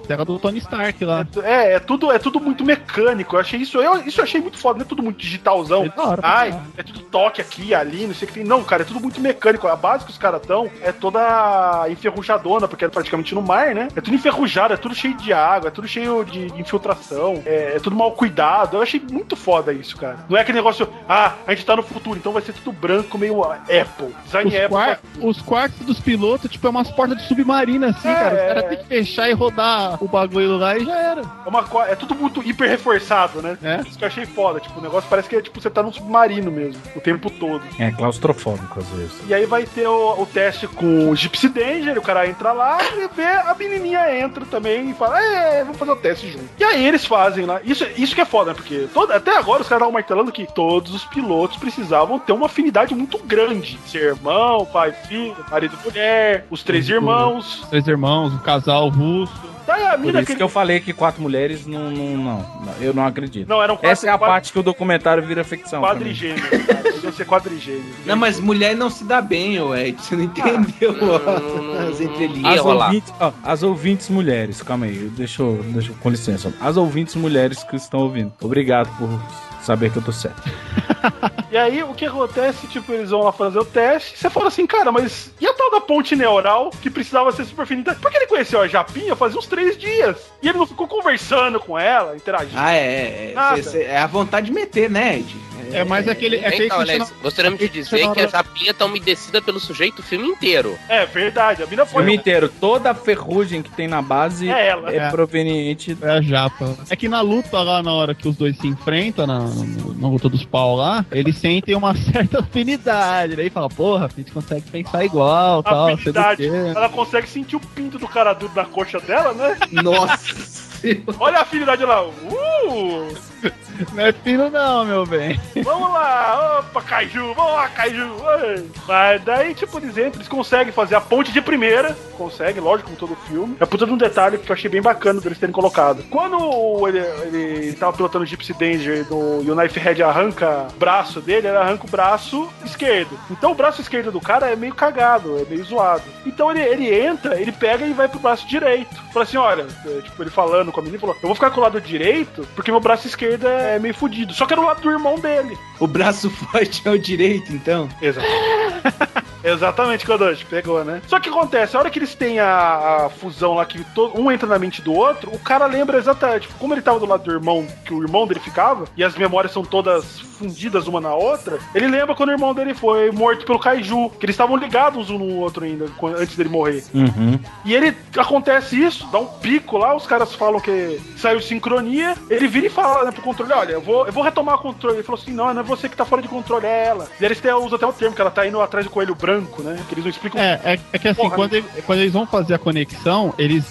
Speaker 4: Terra do Tony Stark lá.
Speaker 2: É tudo muito mecânico. Eu achei isso eu achei muito foda, não é tudo muito digitalzão. É tudo toque aqui, ali, não sei o que tem. Não, cara, é tudo muito mecânico. A base que os caras dão é toda enferrujadona, porque é praticamente no mar, né? É tudo enferrujado, é tudo cheio de água, é tudo cheio de infiltração, é tudo mal cuidado. Eu achei muito foda isso, cara. Não é aquele negócio, a gente tá no futuro, então vai ser tudo branco, meio Apple. Design
Speaker 4: Os quartos dos pilotos, tipo, é umas portas de submarina, assim, cara. Os caras têm que fechar e rodar o bagulho lá e já era.
Speaker 2: É tudo muito hiper reforçado, né? Isso que eu achei foda. Tipo, o negócio parece que é tipo, você tá num submarino mesmo, o tempo todo.
Speaker 1: É claustrofóbico, às vezes.
Speaker 2: E aí vai ter o teste com o Gypsy Danger, o cara entra lá e vê, a menininha entra também e fala, vamos fazer o teste junto. E aí eles fazem lá. Isso que é foda, né? Porque até agora os caras estavam martelando que todos os pilotos precisavam ter uma afinidade muito grande. Ser irmão, pai, filho, marido e mulher, os três irmãos.
Speaker 4: Três irmãos, um casal russo.
Speaker 1: Por isso que eu falei que 4 mulheres não, eu não acredito.
Speaker 2: Não, eram 4.
Speaker 1: Essa é a parte que o documentário vira ficção.
Speaker 2: Quadrigêmeos, cara. Eles vão ser quadrigêmeos.
Speaker 3: Não, mas mulher não se dá bem, Ed. Você não entendeu as entrelinhas.
Speaker 1: As ouvintes mulheres, calma aí, deixa eu, com licença. As ouvintes mulheres que estão ouvindo. Obrigado por saber que eu tô certo.
Speaker 2: E aí, o que acontece, tipo, eles vão lá fazer o teste, você fala assim, cara, mas e a tal da ponte neural, que precisava ser super fina? Por que ele conheceu a Japinha fazia uns 3 dias? E ele não ficou conversando com ela, interagindo?
Speaker 3: É a vontade de meter, né, Ed?
Speaker 4: Mas aquele...
Speaker 5: gostaríamos de dizer que a Japinha tá umedecida pelo sujeito o filme inteiro.
Speaker 2: É verdade, a mina foi...
Speaker 1: O filme inteiro, toda a ferrugem que tem na base é proveniente...
Speaker 4: É a Japa. É que na luta lá, na hora que os dois se enfrentam, na luta dos pau lá, eles sentem uma certa afinidade. Daí fala, porra, a gente consegue pensar igual, tal,
Speaker 2: afinidade. Ela consegue sentir o pinto do cara duro na coxa dela, né?
Speaker 3: Nossa!
Speaker 2: Olha a afinidade lá.
Speaker 4: Não é fino não, meu bem.
Speaker 2: Vamos lá, opa, Kaiju, vamos lá, Kaiju. Mas daí, tipo, eles conseguem fazer a ponte de primeira. Consegue, lógico, como todo filme. É puta de um detalhe que eu achei bem bacana deles terem colocado. Quando ele tava pilotando o Gypsy Danger e o Knifehead arranca o braço dele, ele arranca o braço esquerdo. Então o braço esquerdo do cara é meio cagado, é meio zoado. Então ele entra, ele pega e vai pro braço direito. Fala assim, olha, tipo, ele falando com a menina, falou, eu vou ficar com o lado direito porque meu braço esquerdo é meio fudido. Só que era o lado do irmão dele.
Speaker 3: O braço forte é o direito, então?
Speaker 2: Exatamente, Kodoshi, pegou, né? Só que acontece, a hora que eles têm a fusão lá, que um entra na mente do outro, o cara lembra exatamente, tipo, como ele tava do lado do irmão, que o irmão dele ficava, e as memórias são todas fundidas uma na outra, ele lembra quando o irmão dele foi morto pelo Kaiju, que eles estavam ligados um no outro ainda, antes dele morrer. E acontece isso, dá um pico lá, os caras falam que saiu sincronia, ele vira e fala, né, pro controle, olha, eu vou retomar o controle. Ele falou assim, não é você que tá fora de controle, é ela. E eles usam até o termo, que ela tá indo atrás do coelho branco, né, que eles não explicam.
Speaker 4: É que assim, quando eles vão fazer a conexão, eles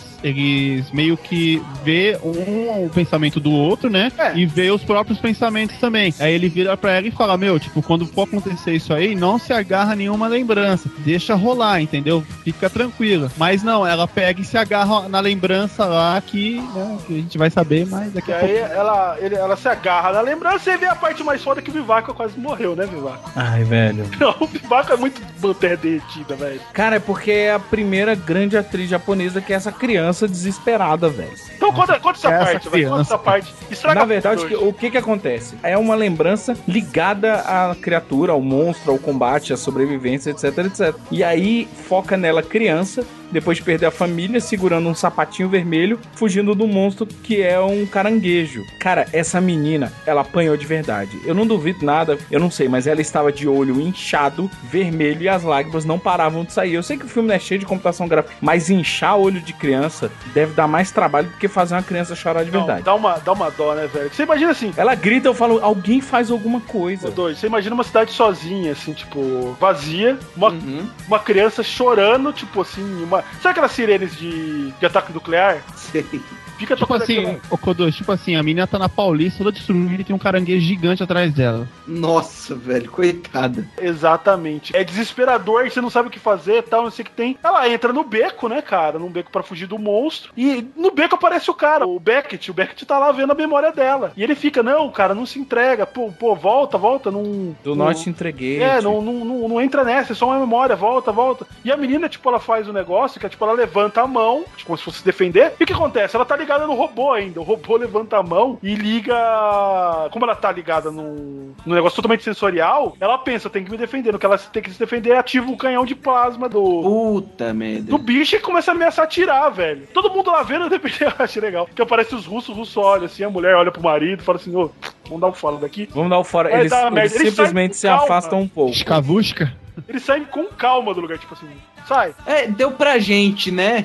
Speaker 4: meio que vê o pensamento do outro, né? E vê os próprios pensamentos também. Aí ele vira pra ela e fala, tipo, quando for acontecer isso aí, não se agarra a nenhuma lembrança. Deixa rolar, entendeu? Fica tranquila. Mas não, ela pega e se agarra na lembrança lá que, né, que a gente vai saber mais daqui a pouco.
Speaker 2: Aí ela se agarra na lembrança e vê a parte mais foda que o Vivaco quase morreu, né, Vivaco?
Speaker 1: Ai, velho.
Speaker 2: Não, o Vivaco é muito terra derretida, velho.
Speaker 1: Cara, é porque é a primeira grande atriz japonesa que é essa criança desesperada, velho.
Speaker 2: Então conta essa parte, velho. Conta essa parte.
Speaker 1: Na verdade, o que acontece? É uma lembrança ligada à criatura, ao monstro, ao combate, à sobrevivência, etc, etc. E aí foca nela criança, depois de perder a família, segurando um sapatinho vermelho, fugindo do monstro que é um caranguejo. Cara, essa menina, ela apanhou de verdade. Eu não duvido nada, eu não sei, mas ela estava de olho inchado, vermelho, e as lágrimas não paravam de sair. Eu sei que o filme não é cheio de computação gráfica, mas inchar olho de criança deve dar mais trabalho do que fazer uma criança chorar de verdade.
Speaker 2: Dá uma dó, né, velho? Você imagina assim...
Speaker 1: Ela grita, eu falo, alguém faz alguma coisa.
Speaker 2: Você imagina uma cidade sozinha, assim, tipo, vazia, uma criança chorando, tipo assim, sabe aquelas sirenes de ataque nuclear?
Speaker 3: Sei.
Speaker 2: Fica
Speaker 4: tipo assim, o Kodoshi, tipo assim, a menina tá na Paulista, toda destruída e tem um caranguejo gigante atrás dela.
Speaker 3: Nossa, velho, coitada.
Speaker 2: Exatamente. É desesperador, você não sabe o que fazer, tal, não sei o que tem. Ela entra no beco, né, cara? Num beco pra fugir do monstro. E no beco aparece o cara, o Beckett. O Beckett tá lá vendo a memória dela. E ele fica, não, cara, não se entrega. Pô, volta, não...
Speaker 1: Não te entreguei.
Speaker 2: Não entra nessa, é só uma memória, volta. E a menina, tipo, ela faz o negócio negócio que é tipo, ela levanta a mão, tipo, como se fosse se defender. E o que acontece? Ela tá ligada no robô ainda. O robô levanta a mão e liga. Como ela tá ligada num negócio totalmente sensorial, ela pensa, eu tenho que me defender. No que ela tem que se defender, ativa o canhão de plasma
Speaker 3: Puta merda.
Speaker 2: do bicho e começa a ameaçar atirar, velho. Todo mundo lá vendo, de repente, eu acho legal. Que aparece os russos olham assim, a mulher olha pro marido e fala assim, ô, vamos dar um fora daqui.
Speaker 1: Vamos dar um fora.
Speaker 2: Vai
Speaker 1: Eles
Speaker 2: dar merda. Eles
Speaker 1: simplesmente se
Speaker 2: saem com calma.
Speaker 1: afastam um pouco.
Speaker 4: Escavusca.
Speaker 2: Eles saem com calma do lugar, tipo assim, sai.
Speaker 3: Deu pra gente, né?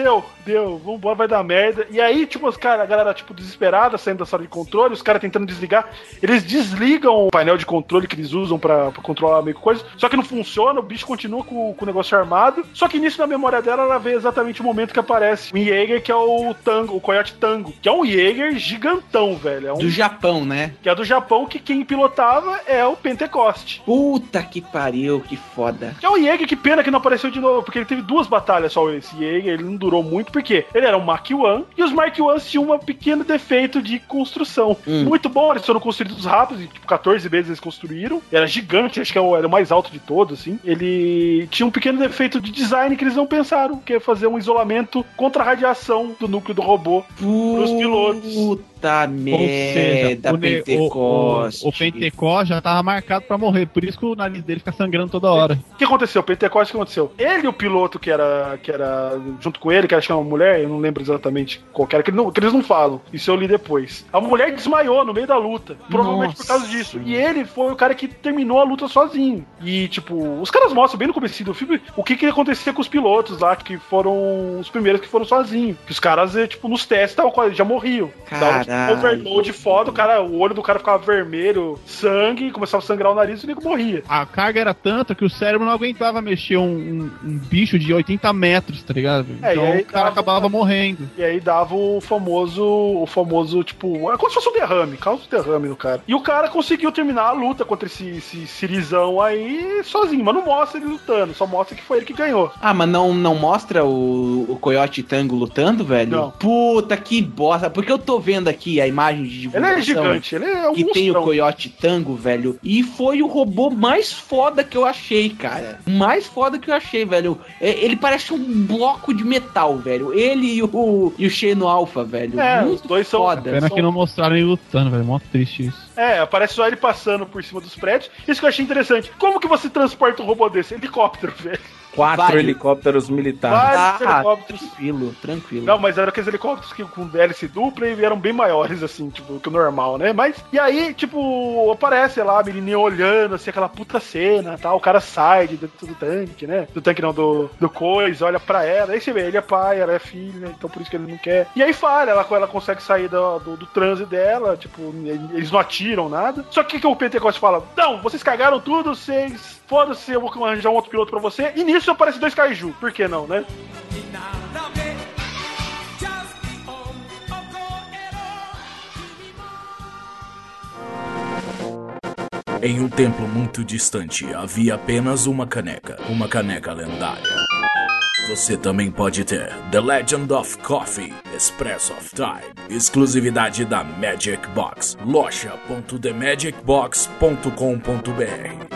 Speaker 2: Deu, vambora, vai dar merda. E aí, tipo, a galera, tipo, desesperada, saindo da sala de controle, os caras tentando desligar, eles desligam o painel de controle que eles usam pra controlar meio que coisa, só que não funciona, o bicho continua com o negócio armado, só que nisso, na memória dela, ela vê exatamente o momento que aparece um Jaeger, que é o Tango, o Coyote Tango, que é um Jaeger gigantão, velho.
Speaker 3: Do Japão, né?
Speaker 2: Que é do Japão, que quem pilotava é o Pentecoste.
Speaker 3: Puta que pariu, que foda.
Speaker 2: Que é o Jaeger, que pena que não apareceu de novo, porque ele teve 2 batalhas só, esse Jaeger, ele não durou muito, porque ele era um Mark I, e os Mark I tinham um pequeno defeito de construção. Muito bom, eles foram construídos rápidos, tipo, 14 vezes eles construíram, era gigante, acho que era o mais alto de todos, assim. Ele tinha um pequeno defeito de design que eles não pensaram, que é fazer um isolamento contra a radiação do núcleo do robô pros pilotos.
Speaker 3: Puta merda, Pentecoste.
Speaker 4: O Pentecoste já tava marcado pra morrer, por isso que o nariz dele fica sangrando toda hora.
Speaker 2: O que aconteceu? O Pentecoste, o que aconteceu? Ele e o piloto que era junto com ele, que acho que era uma mulher, eu não lembro exatamente qual que era, que eles não falam. Isso eu li depois. A mulher desmaiou no meio da luta, provavelmente por causa disso. E ele foi o cara que terminou a luta sozinho. E, tipo, os caras mostram bem no começo do filme o que acontecia com os pilotos lá, que foram os primeiros que foram sozinhos. Que os caras, tipo, nos testes já morriam. Dava um overload foda, o olho do cara ficava vermelho, sangue, começava a sangrar o nariz e o nego morria.
Speaker 4: A carga era tanta que o cérebro não aguentava mexer um bicho de 80 metros, tá ligado? Então o cara acabava morrendo.
Speaker 2: E aí dava o famoso, tipo, é como se fosse um derrame, causa um derrame no cara. E o cara conseguiu terminar a luta contra esse Sirizão aí sozinho, mas não mostra ele lutando, só mostra que foi ele que ganhou.
Speaker 3: Ah, mas não mostra o Coyote Tango lutando, velho?
Speaker 2: Não.
Speaker 3: Puta, que bosta. Porque eu tô vendo aqui a imagem de divulgação.
Speaker 2: Ele é gigante, ele é um
Speaker 3: que
Speaker 2: monstrão.
Speaker 3: tem o Coyote Tango, velho. E foi o robô mais foda que eu achei, cara. Mais foda que eu achei, velho. Ele parece um bloco de metal, velho. Ele e o Xeno Alpha, velho. Muito
Speaker 2: os dois são
Speaker 3: foda.
Speaker 4: Pena que não mostraram ele lutando, velho. Mó triste isso.
Speaker 2: Aparece só ele passando por cima dos prédios. Isso que eu achei interessante. Como que você transporta um robô desse? Helicóptero, velho.
Speaker 1: 4 helicópteros militares.
Speaker 2: Vários helicópteros.
Speaker 3: Tranquilo.
Speaker 2: Não, mas eram aqueles helicópteros que com hélice dupla e eram bem maiores, assim, tipo, que o normal, né? Mas, e aí, tipo, aparece lá a menininha olhando, assim, aquela puta cena, tá? O cara sai de dentro do tanque, né? Do tanque não, do coisa, olha pra ela. Aí você vê, ele é pai, ela é filha, né? Então por isso que ele não quer. E aí falha, ela consegue sair do transe dela, tipo, eles não atiram nada. Só que o Pentecoste fala, não, vocês cagaram tudo, foda-se, eu vou arranjar um outro piloto pra você. E nisso aparece 2 kaiju. Por que não, né?
Speaker 9: Em um templo muito distante, havia apenas uma caneca lendária. Você também pode ter The Legend of Coffee, Express of Time, exclusividade da Magic Box, loja.themagicbox.com.br.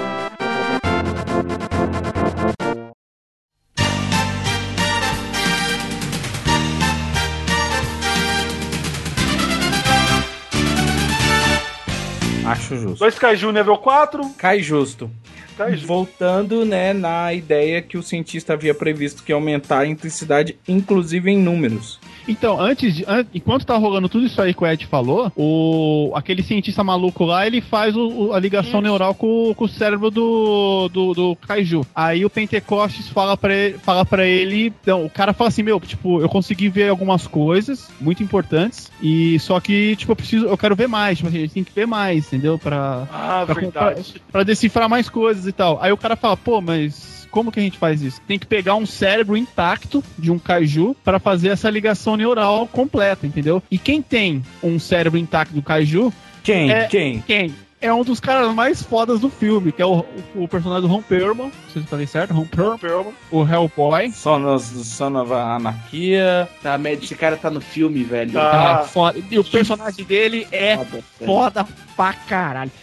Speaker 1: Acho justo.
Speaker 2: 2 kaiju nível 4.
Speaker 1: Cai justo. Voltando, né, na ideia que o cientista havia previsto que ia aumentar a intensidade, inclusive em números.
Speaker 4: Então, enquanto tá rolando tudo isso aí que o Ed falou, aquele cientista maluco lá, ele faz a ligação neural com o cérebro do Kaiju. Aí o Pentecostes fala pra ele, então, o cara fala assim, tipo, eu consegui ver algumas coisas muito importantes, e só que, tipo, eu quero ver mais, tipo, a gente tem que ver mais, entendeu? Pra decifrar mais coisas e tal. Aí o cara fala, mas como que a gente faz isso? Tem que pegar um cérebro intacto de um kaiju para fazer essa ligação neural completa, entendeu? E quem tem um cérebro intacto do kaiju...
Speaker 1: Quem?
Speaker 4: é um dos caras mais fodas do filme, que é o personagem do Ron Perlman, não sei se eu falei certo, Ron Perlman, o Hellboy.
Speaker 1: Son of Anarquia.
Speaker 3: Tá, merda, esse cara tá no filme, velho.
Speaker 4: Tá foda. E o personagem dele é foda pra caralho.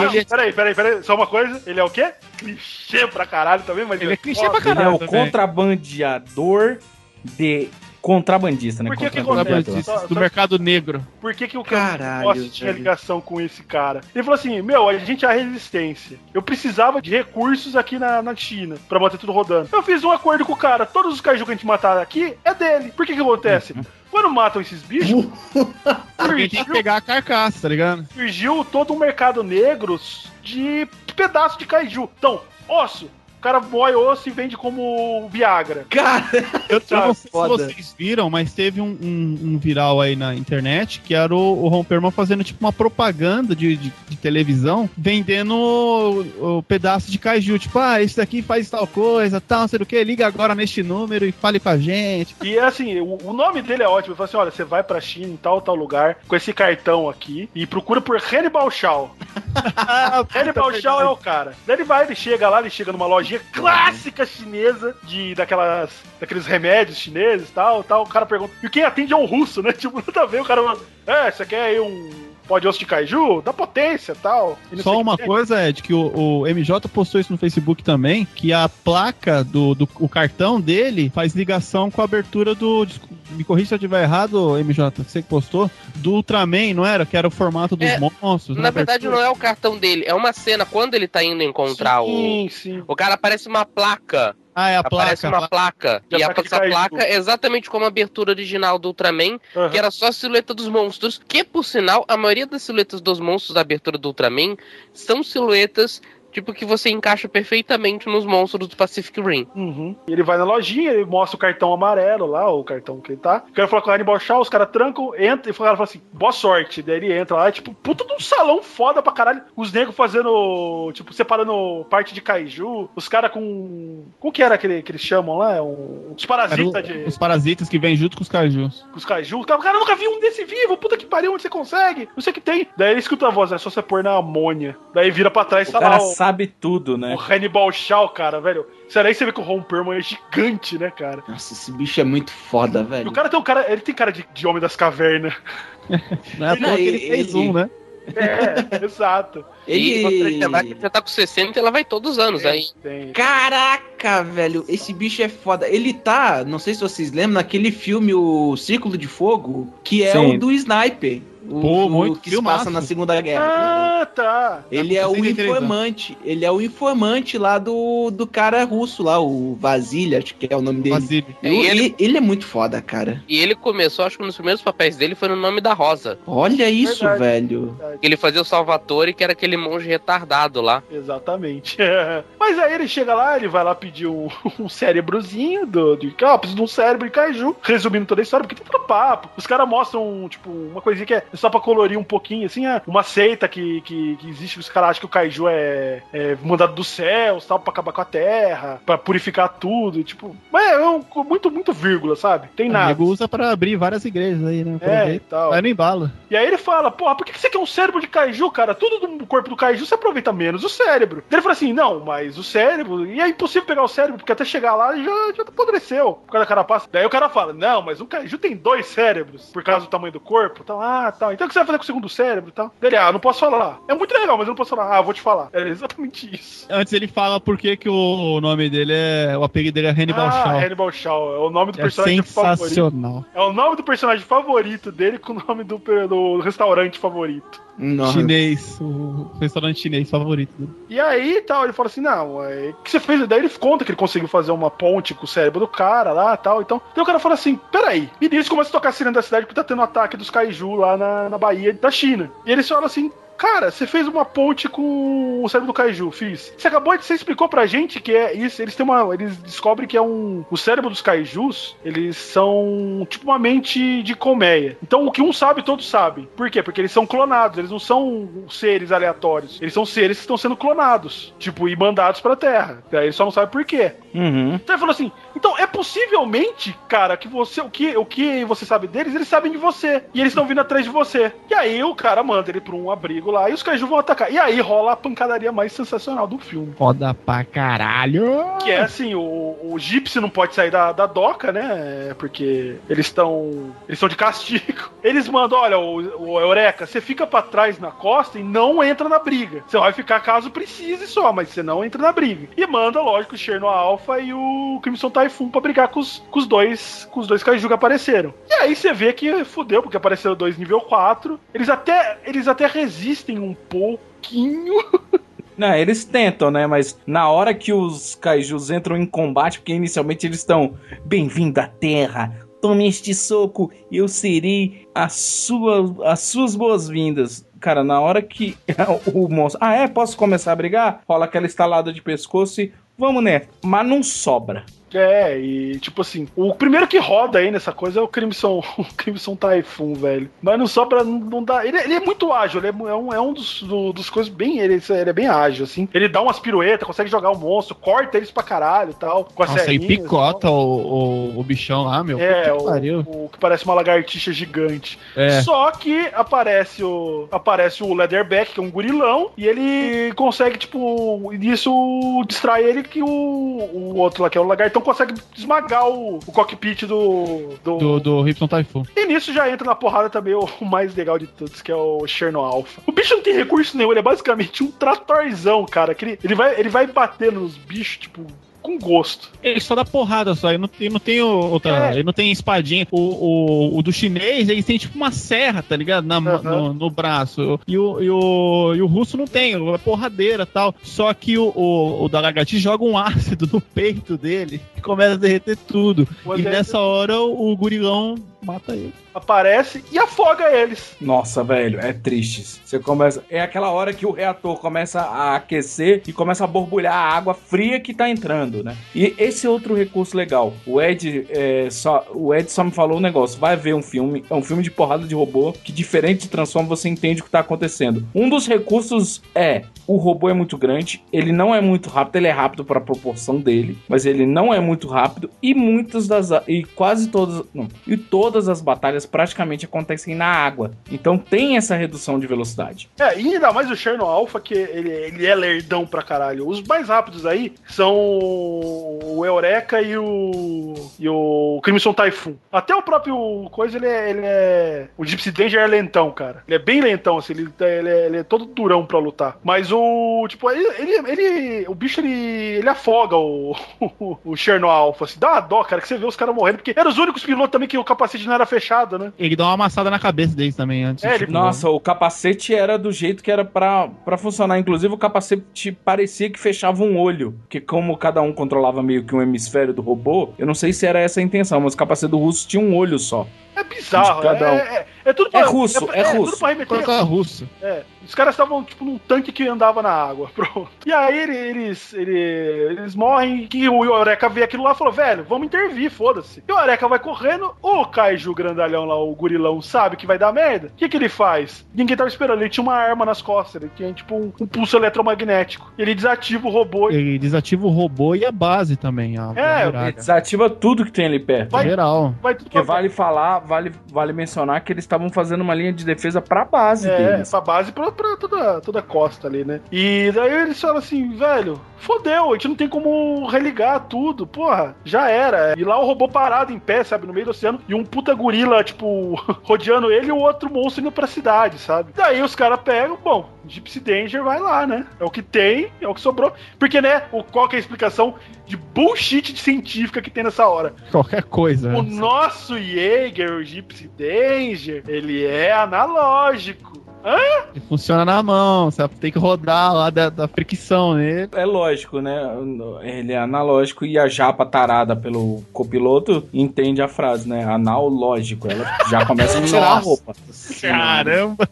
Speaker 2: Peraí, só uma coisa, ele é o quê? Clichê pra caralho também, mas
Speaker 4: ele é clichê pra
Speaker 1: Ele é
Speaker 4: caralho.
Speaker 1: o contrabandeador de contrabandista, né?
Speaker 2: Por que
Speaker 1: Contrabandeador.
Speaker 4: Do mercado negro.
Speaker 2: Por que o
Speaker 3: Caralho,
Speaker 2: Boss tinha
Speaker 3: velho.
Speaker 2: ligação com esse cara? Ele falou assim, a gente é a resistência. Eu precisava de recursos aqui na China pra manter tudo rodando. Eu fiz um acordo com o cara. Todos os kaiju que a gente matar aqui é dele. Por que acontece? Quando matam esses bichos,
Speaker 4: Porque tem que pegar a carcaça, tá ligado?
Speaker 2: surgiu todo um mercado negro de pedaço de kaiju. Então, osso. O cara moe osso e vende como Viagra.
Speaker 3: Cara,
Speaker 4: Eu não sei se
Speaker 3: foda.
Speaker 4: vocês viram, mas teve um viral aí na internet que era o Ron Perlman fazendo tipo uma propaganda de televisão vendendo o pedaço de kaiju. Tipo, esse daqui faz tal coisa, tal, não sei o que, liga agora neste número e fale com a gente.
Speaker 2: E assim, o nome dele é ótimo. Ele fala assim, olha, você vai pra China em tal lugar com esse cartão aqui e procura por Hannibal Shaw. Hannibal Shaw é o cara. Daí ele chega numa lojinha clássica chinesa daqueles remédios chineses e tal. O cara pergunta, e quem atende é um russo, né? Tipo, nada a ver, o cara fala, você quer aí um pó de osso de kaiju? Dá potência e tal. E
Speaker 4: Só uma coisa, Ed, que o MJ postou isso no Facebook também, que a placa o cartão dele faz ligação com a abertura me corrija se eu estiver errado, MJ, você que postou, do Ultraman, não era? Que era o formato dos monstros.
Speaker 5: Na verdade, não é o cartão dele, é uma cena quando ele tá indo encontrar
Speaker 2: sim.
Speaker 5: o cara, aparece uma placa.
Speaker 4: É a placa.
Speaker 5: Aparece uma placa.
Speaker 2: E
Speaker 5: E
Speaker 2: a placa
Speaker 5: essa
Speaker 2: de
Speaker 5: placa
Speaker 2: kaiju.
Speaker 5: é exatamente como a abertura original do Ultraman, que era só a silhueta dos monstros, que, por sinal, a maioria das silhuetas dos monstros da abertura do Ultraman são silhuetas tipo que você encaixa perfeitamente nos monstros do Pacific Rim.
Speaker 2: E ele vai na lojinha, ele mostra o cartão amarelo lá, o cartão que ele tá. Quero falar com o Hannibal Shaw, os caras trancam, entra e o cara fala assim, boa sorte. Daí ele entra lá, tipo, puta de um salão foda pra caralho. Os negros fazendo, tipo, separando parte de kaiju. Os caras com... Como que era aquele que eles chamam lá? Os parasitas
Speaker 4: Os parasitas que vêm junto com os kaijus.
Speaker 2: Com os kaiju. O cara nunca viu um desse vivo, puta que pariu, onde você consegue? Não sei o que tem. Daí ele escuta a voz, é só você pôr na amônia. Daí vira pra trás e tá lá
Speaker 1: sabe tudo, né?
Speaker 2: o Hannibal Shaw, cara, velho. Será que você vê que o Ron Perlman é gigante, né, cara?
Speaker 3: Nossa, esse bicho é muito foda,
Speaker 2: E
Speaker 3: velho.
Speaker 2: o cara ele tem cara de homem das cavernas.
Speaker 4: Não é à toa que ele fez né?
Speaker 2: Exato.
Speaker 5: E você tá com 60 e ela vai todos os anos aí.
Speaker 3: Caraca, velho, esse bicho é foda. Ele tá, não sei se vocês lembram, naquele filme O Círculo de Fogo, que é o do Sniper.
Speaker 4: Muito
Speaker 3: que se passa na Segunda Guerra.
Speaker 2: Ah, tá.
Speaker 3: Ele é o informante. Ele é o informante lá do cara russo lá, o Vasilha, acho que é o nome dele.
Speaker 4: Vasilha.
Speaker 3: Ele é muito foda, cara.
Speaker 5: E ele começou, acho que um dos primeiros papéis dele foi no Nome da Rosa.
Speaker 3: Olha isso, velho.
Speaker 5: Ele fazia o Salvatore, que era aquele monge retardado lá.
Speaker 2: Exatamente. Mas aí ele chega lá, ele vai lá pedir um cérebrozinho preciso de um cérebro de kaiju. Resumindo toda a história, porque tem todo papo. Os caras mostram, tipo, uma coisinha que é só pra colorir um pouquinho, assim, uma seita que existe, os caras acham que o kaiju é mandado dos céus, tal, pra acabar com a terra, pra purificar tudo, tipo... Mas é muito vírgula, sabe? Tem nada.
Speaker 4: O nego usa pra abrir várias igrejas aí, né?
Speaker 2: E tal.
Speaker 4: Vai no embalo.
Speaker 2: E aí ele fala, porra, por que você quer um cérebro de kaiju, cara? Tudo do corpo do kaiju você aproveita menos o cérebro. Daí ele fala assim, não, mas o cérebro... E é impossível pegar o cérebro, porque até chegar lá já apodreceu, por causa da carapaça. Daí o cara fala, não, mas um kaiju tem 2 cérebros, por causa do tamanho do corpo, tal, tal. Então o que você vai fazer com o segundo cérebro e tal? Ele, não posso falar. É muito legal, mas eu não posso falar. Vou te falar. É exatamente isso.
Speaker 4: Antes ele fala por que o nome dele o apelido dele é Hannibal Shaw.
Speaker 2: Hannibal Shaw. É o nome do personagem
Speaker 4: sensacional.
Speaker 2: favorito. É o nome do personagem favorito dele com o nome do restaurante favorito.
Speaker 3: Nossa.
Speaker 4: Chinês, o restaurante chinês favorito dele.
Speaker 2: E aí, tal, ele fala assim, não, o que você fez? Daí ele conta que ele conseguiu fazer uma ponte com o cérebro do cara lá, tal, então. Daí o cara fala assim, peraí. E nisso começa a tocar a sirene da cidade porque tá tendo um ataque dos kaiju lá na Bahia da China. E eles falam assim, cara, você fez uma ponte com o cérebro do kaiju, fiz. Você explicou pra gente que é isso, eles descobrem que é o cérebro dos kaijus, eles são tipo uma mente de colmeia. Então o que um sabe, todos sabem. Por quê? Porque eles são clonados, eles não são seres aleatórios, eles são seres que estão sendo clonados, tipo, e mandados pra Terra. Daí eles só não sabem por quê. Então ele falou assim, Então, é possivelmente, cara, que você, o que você sabe deles, eles sabem de você. E eles estão vindo atrás de você. E aí o cara manda ele pra um abrigo lá e os kaiju vão atacar. E aí rola a pancadaria mais sensacional do filme.
Speaker 4: Foda pra caralho.
Speaker 2: Que é assim, o Gypsy não pode sair da doca, né? Porque eles estão de castigo. Eles mandam, olha, o Eureka, você fica pra trás na costa e não entra na briga. Você vai ficar caso precise só, mas você não entra na briga. E manda, lógico, o Cherno Alpha e o Crimson Typhoon pra brigar com os dois kaiju que apareceram. E aí você vê que fudeu, porque apareceram 2 nível 4. Eles até resistem um pouquinho.
Speaker 1: Não, eles tentam, né? Mas na hora que os kaijus entram em combate, porque inicialmente eles estão bem-vindo à Terra, tome este soco, eu serei as suas boas-vindas. Cara, na hora que o monstro... posso começar a brigar? Rola aquela estalada de pescoço e vamos, né? Mas não sobra.
Speaker 2: É, e tipo assim, o primeiro que roda aí nessa coisa é o Crimson Typhoon, velho. Mas não só pra não dar. Ele é muito ágil, ele é um dos coisas bem. Ele é bem ágil, assim. Ele dá umas piruetas, consegue jogar o monstro, corta eles pra caralho e tal. Com a
Speaker 4: Nossa, aí picota o bichão lá, meu.
Speaker 2: É, o que parece uma lagartixa gigante.
Speaker 4: É.
Speaker 2: Só que aparece o Leatherback, que é um gurilão, e ele consegue, tipo, nisso distrai ele que o outro lá, que é o lagartão, consegue esmagar o cockpit do
Speaker 4: Ripson Typhoon.
Speaker 2: E nisso já entra na porrada também o mais legal de todos, que é o Cherno Alpha. O bicho não tem recurso nenhum, ele é basicamente um tratorzão, cara. Que ele vai bater nos bichos, tipo, com gosto.
Speaker 4: Ele só dá porrada só, ele não tem outra. Ele não tem espadinha. O do chinês, ele tem tipo uma serra, tá ligado? No braço. E o russo não tem, é porradeira e tal. Só que o da lagartixa joga um ácido no peito dele e começa a derreter tudo. E nessa hora o gurilão mata ele.
Speaker 2: Aparece e afoga eles.
Speaker 1: Nossa, velho, é triste. Você começa... É aquela hora que o reator começa a aquecer e começa a borbulhar a água fria que tá entrando, né? E esse é outro recurso legal. O Ed só me falou um negócio. Vai ver um filme, é um filme de porrada de robô, que diferente de Transformers você entende o que tá acontecendo. Um dos recursos o robô é muito grande, ele não é muito rápido, ele é rápido pra proporção dele, mas ele não é muito rápido e todas as batalhas praticamente acontecem na água. Então tem essa redução de velocidade.
Speaker 2: E ainda mais o Cherno Alpha, que ele é lerdão pra caralho. Os mais rápidos aí são o Eureka e o Crimson Typhoon. Até o próprio coisa, o Gypsy Danger é lentão, cara. Ele é bem lentão, assim, ele é todo durão pra lutar. Mas o bicho, ele afoga o Cherno Alpha, assim. Dá uma dó, cara, que você vê os caras morrendo, porque eram os únicos pilotos também que o capacete não era fechado, né?
Speaker 4: Ele dá uma amassada na cabeça deles também antes.
Speaker 1: Nossa, o capacete era do jeito que era pra funcionar. Inclusive, o capacete parecia que fechava um olho. Porque como cada um controlava meio que um hemisfério do robô, eu não sei se era essa a intenção, mas o capacete do russo tinha um olho só.
Speaker 2: É bizarro,
Speaker 1: é tudo pra, russo. Tudo
Speaker 2: pra remeter.
Speaker 4: É russo.
Speaker 2: Os caras estavam tipo num tanque que andava na água, pronto. E aí eles morrem e o Eureka vê aquilo lá e falou, velho, vamos intervir, foda-se. E o Eureka vai correndo, o Kaiju grandalhão lá, o gurilão, sabe que vai dar merda. O que ele faz? Ninguém tava esperando, ele tinha uma arma nas costas, ele tinha tipo um pulso eletromagnético. Ele desativa o robô.
Speaker 4: Ele desativa o robô e a base também.
Speaker 1: Ele desativa tudo que tem ali perto.
Speaker 4: Geral.
Speaker 2: Vai tudo
Speaker 1: porque vale mencionar que eles estavam fazendo uma linha de defesa pra base deles.
Speaker 2: Pra base pra toda a costa ali, né? E daí eles falam assim, velho, fodeu, a gente não tem como religar tudo, porra, já era. E lá o robô parado em pé, sabe, no meio do oceano, e um puta gorila, tipo, rodeando ele e o outro monstro indo pra cidade, sabe? Daí os caras pegam, bom, Gypsy Danger vai lá, né? É o que tem, é o que sobrou. Porque, né, qual que é a explicação de bullshit científica que tem nessa hora?
Speaker 4: Qualquer coisa.
Speaker 2: O nosso Jaeger, o Gypsy Danger, ele é analógico.
Speaker 4: Ele funciona na mão, você tem que rodar lá da fricção nele.
Speaker 1: É lógico, né? Ele é analógico e a japa tarada pelo copiloto entende a frase, né? Analógico. Ela já começa a tirar a roupa.
Speaker 4: Caramba!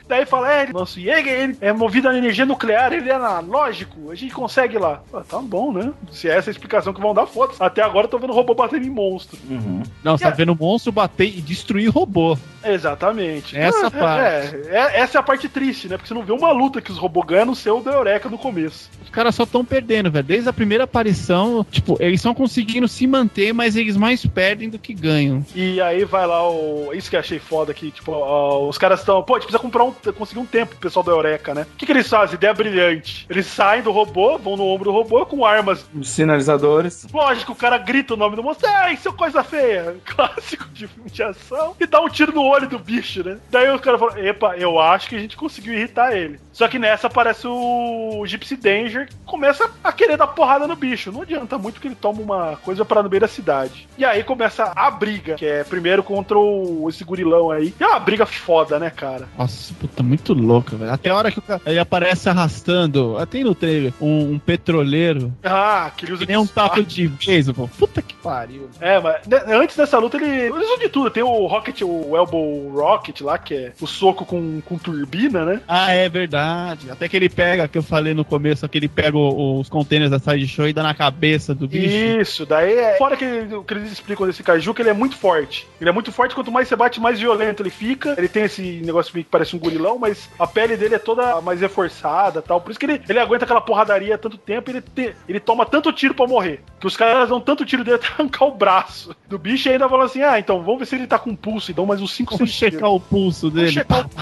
Speaker 2: Daí fala, nosso Jäger, ele é movido a energia nuclear, ele é analógico, a gente consegue ir lá. Tá bom, né? Se é essa a explicação que vão dar, foda-se. Até agora eu tô vendo robô batendo em monstro.
Speaker 4: Não, você tá vendo monstro bater e destruir robô.
Speaker 2: Exatamente.
Speaker 4: Essa parte.
Speaker 2: Essa é a parte triste, né? Porque você não vê uma luta que os robôs ganham no seu da Eureka no começo.
Speaker 4: Os caras só estão perdendo, velho. Desde a primeira aparição, tipo, eles estão conseguindo se manter, mas eles mais perdem do que ganham.
Speaker 2: E aí vai lá isso que eu achei foda aqui, tipo, os caras estão, a gente precisa conseguir um tempo, o pessoal da Eureka, né? O que eles fazem? Ideia brilhante. Eles saem do robô, vão no ombro do robô com armas.
Speaker 1: Sinalizadores.
Speaker 2: Lógico, o cara grita o nome do monstro, seu coisa feia, clássico de filme de ação, e dá um tiro no olho do bicho, né? Daí o cara fala, eu acho que a gente conseguiu irritar ele. Só que nessa aparece o Gypsy Danger, que começa a querer dar porrada no bicho. Não adianta muito que ele toma uma coisa pra no meio da cidade. E aí começa a briga, que é primeiro contra esse gurilão aí. E é uma briga foda, né, cara?
Speaker 4: Nossa, puta, muito louca, velho. Até a hora que ele aparece arrastando, até no trailer, um petroleiro.
Speaker 2: Que ele usa
Speaker 4: nem um taco de beisebol. Puta que pariu.
Speaker 2: Mas antes dessa luta ele usa de tudo. Tem o Rocket, o Elbow Rocket lá, que é o soco com turbina, né?
Speaker 4: É verdade. Até que ele pega, que eu falei no começo, que ele pega os containers da Sideshow e dá na cabeça do bicho.
Speaker 2: Isso, daí fora que eles explicam desse Kaiju, que ele é muito forte. Ele é muito forte, quanto mais você bate, mais violento ele fica. Ele tem esse negócio que parece um gorilão, mas a pele dele é toda mais reforçada e tal. Por isso que ele aguenta aquela porradaria há tanto tempo e ele toma tanto tiro pra morrer. Que os caras dão tanto tiro dele até arrancar o braço do bicho e ainda falam assim, então vamos ver se ele tá com pulso e dão mais uns 5
Speaker 4: centímetros. Vamos checar o pulso dele.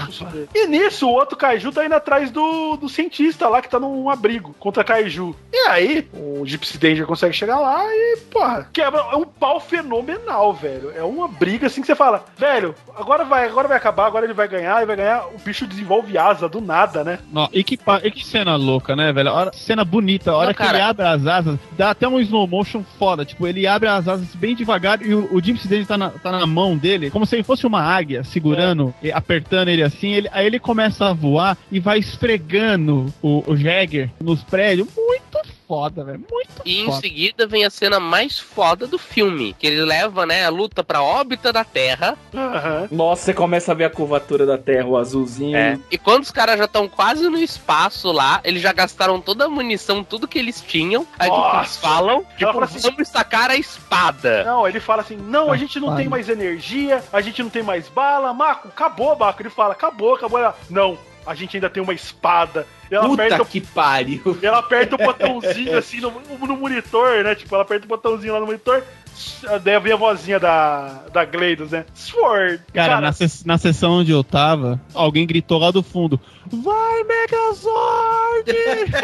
Speaker 2: E nisso, o outro Kaiju tá indo atrás do cientista lá que tá num abrigo contra Kaiju. E aí, o Gypsy Danger consegue chegar lá e, porra, quebra. É um pau fenomenal, velho. É uma briga assim que você fala, velho, agora vai acabar, agora ele vai ganhar. O bicho desenvolve asa do nada, né?
Speaker 4: Não, e que cena louca, né, velho? Cena bonita. A hora que ele abre as asas, dá até um slow motion foda. Tipo, ele abre as asas bem devagar e o Gypsy Danger tá na mão dele, como se ele fosse uma águia, segurando, apertando ele assim. Aí ele começa a voar e vai esfregando o Jäger nos prédios. Muito foda, velho. Muito foda.
Speaker 5: E em seguida vem a cena mais foda do filme, que ele leva, né, a luta pra órbita da Terra.
Speaker 1: Nossa, você começa a ver a curvatura da Terra, o azulzinho.
Speaker 5: E quando os caras já estão quase no espaço lá, eles já gastaram toda a munição, tudo que eles tinham. Aí o que eles falam? Tipo, assim, vamos sacar a espada.
Speaker 2: Não, ele fala assim, não, a gente não tem mais energia, a gente não tem mais bala. Marco, acabou, Marco. Ele fala, acabou. Não, a gente ainda tem uma espada.
Speaker 3: Puta que pariu.
Speaker 2: Ela aperta o botãozinho assim no monitor, né? Tipo, ela aperta o botãozinho lá no monitor. Daí vem a vozinha da Gleidos, né? Sword.
Speaker 4: Cara, na sessão onde eu tava, alguém gritou lá do fundo: vai, Megazord!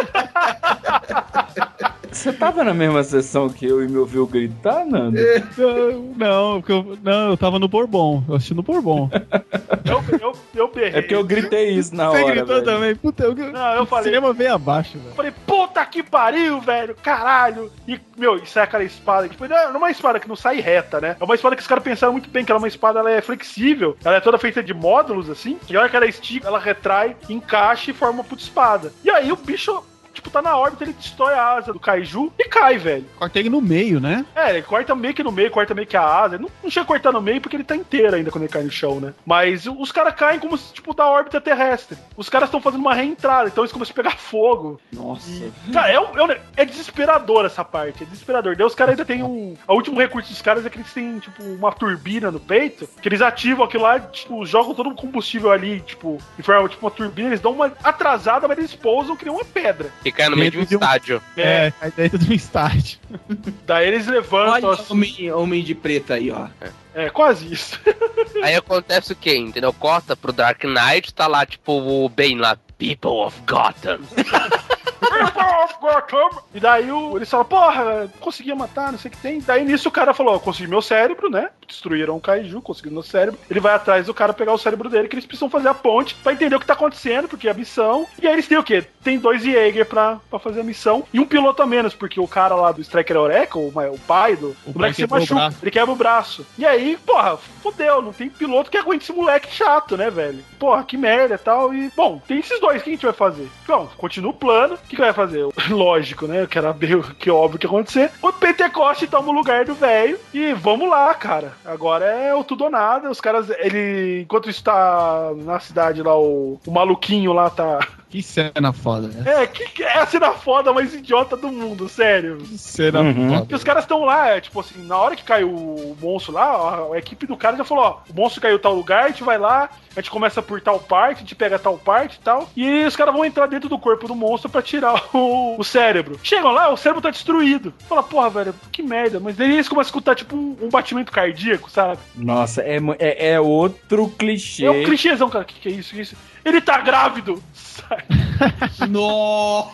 Speaker 1: Você tava na mesma sessão que eu e me ouviu gritar, Nando?
Speaker 4: Não, eu tava no Bourbon. Eu assisti no Bourbon.
Speaker 2: Eu berrei.
Speaker 1: É porque eu gritei isso na hora.
Speaker 4: Você gritou
Speaker 1: velho.
Speaker 4: Também? Puta,
Speaker 2: eu falei.
Speaker 4: O cinema veio abaixo, velho.
Speaker 2: Eu falei, puta que pariu, velho. Caralho. E, isso é aquela espada. Tipo, não é uma espada que não sai reta, né? É uma espada que os caras pensaram muito bem, que ela é uma espada, ela é flexível. Ela é toda feita de módulos, assim. E a hora que ela estica, ela retrai, encaixa e forma uma puta espada. E aí o bicho, tipo, tá na órbita, ele destrói a asa do Kaiju e cai, velho.
Speaker 4: Corta ele no meio, né?
Speaker 2: Ele corta meio que no meio, corta meio que a asa. Não chega a cortar no meio porque ele tá inteiro ainda quando ele cai no chão, né? Mas os caras caem como se, tipo, da órbita terrestre. Os caras estão fazendo uma reentrada, então eles começam a pegar fogo.
Speaker 1: Nossa.
Speaker 2: Cara, é desesperador essa parte, é desesperador. Daí os caras ainda tem o último recurso dos caras é que eles têm, tipo, uma turbina no peito, que eles ativam aquilo lá, tipo, jogam todo o combustível ali, tipo, e forma, tipo, uma turbina, eles dão uma atrasada, mas eles pousam que nem uma pedra.
Speaker 5: E cai no meio de um estádio.
Speaker 4: Cai dentro de um estádio.
Speaker 2: Daí eles levantam.
Speaker 3: Olha o homem de preto aí, ó.
Speaker 2: Quase isso.
Speaker 5: Aí acontece o quê, entendeu? Corta pro Dark Knight, tá lá, tipo, o Bane lá, People of Gotham.
Speaker 2: E daí eles falam, porra, conseguia matar, não sei o que tem. Daí nisso o cara falou, consegui meu cérebro, né? Destruíram o Kaiju, conseguiram meu cérebro. Ele vai atrás do cara pegar o cérebro dele, que eles precisam fazer a ponte pra entender o que tá acontecendo, porque é a missão. E aí eles têm o quê? Tem 2 Jäger pra fazer a missão e um piloto a menos, porque o cara lá do Striker Eureka, o pai do moleque se machuca, ele quebra o braço. E aí, porra, fodeu, não tem piloto que aguente esse moleque chato, né, velho? Porra, que merda e tal. E, bom, tem esses dois, o que a gente vai fazer? Bom, continua o plano, o que vai fazer? Lógico, né? Que era meio que óbvio que ia acontecer. O Pentecoste toma o lugar do velho e vamos lá, cara. Agora é o tudo ou nada. Os caras, enquanto está na cidade lá, o maluquinho lá tá...
Speaker 4: Que cena foda, né?
Speaker 2: Que é a cena foda mais idiota do mundo, sério.
Speaker 4: Que cena foda.
Speaker 2: Que os caras estão lá, tipo assim, na hora que caiu o monstro lá, a equipe do cara já falou, ó, o monstro caiu em tal lugar, a gente vai lá, a gente começa por tal parte, a gente pega tal parte e tal, e os caras vão entrar dentro do corpo do monstro pra tirar o cérebro. Chegam lá, o cérebro tá destruído. Fala, porra, velho, que merda. Mas daí eles começam a escutar, tipo, um batimento cardíaco, sabe?
Speaker 1: Nossa, é outro clichê.
Speaker 2: É um clichêzão, cara. Que é isso? Que é isso? Ele tá grávido!
Speaker 3: Nossa!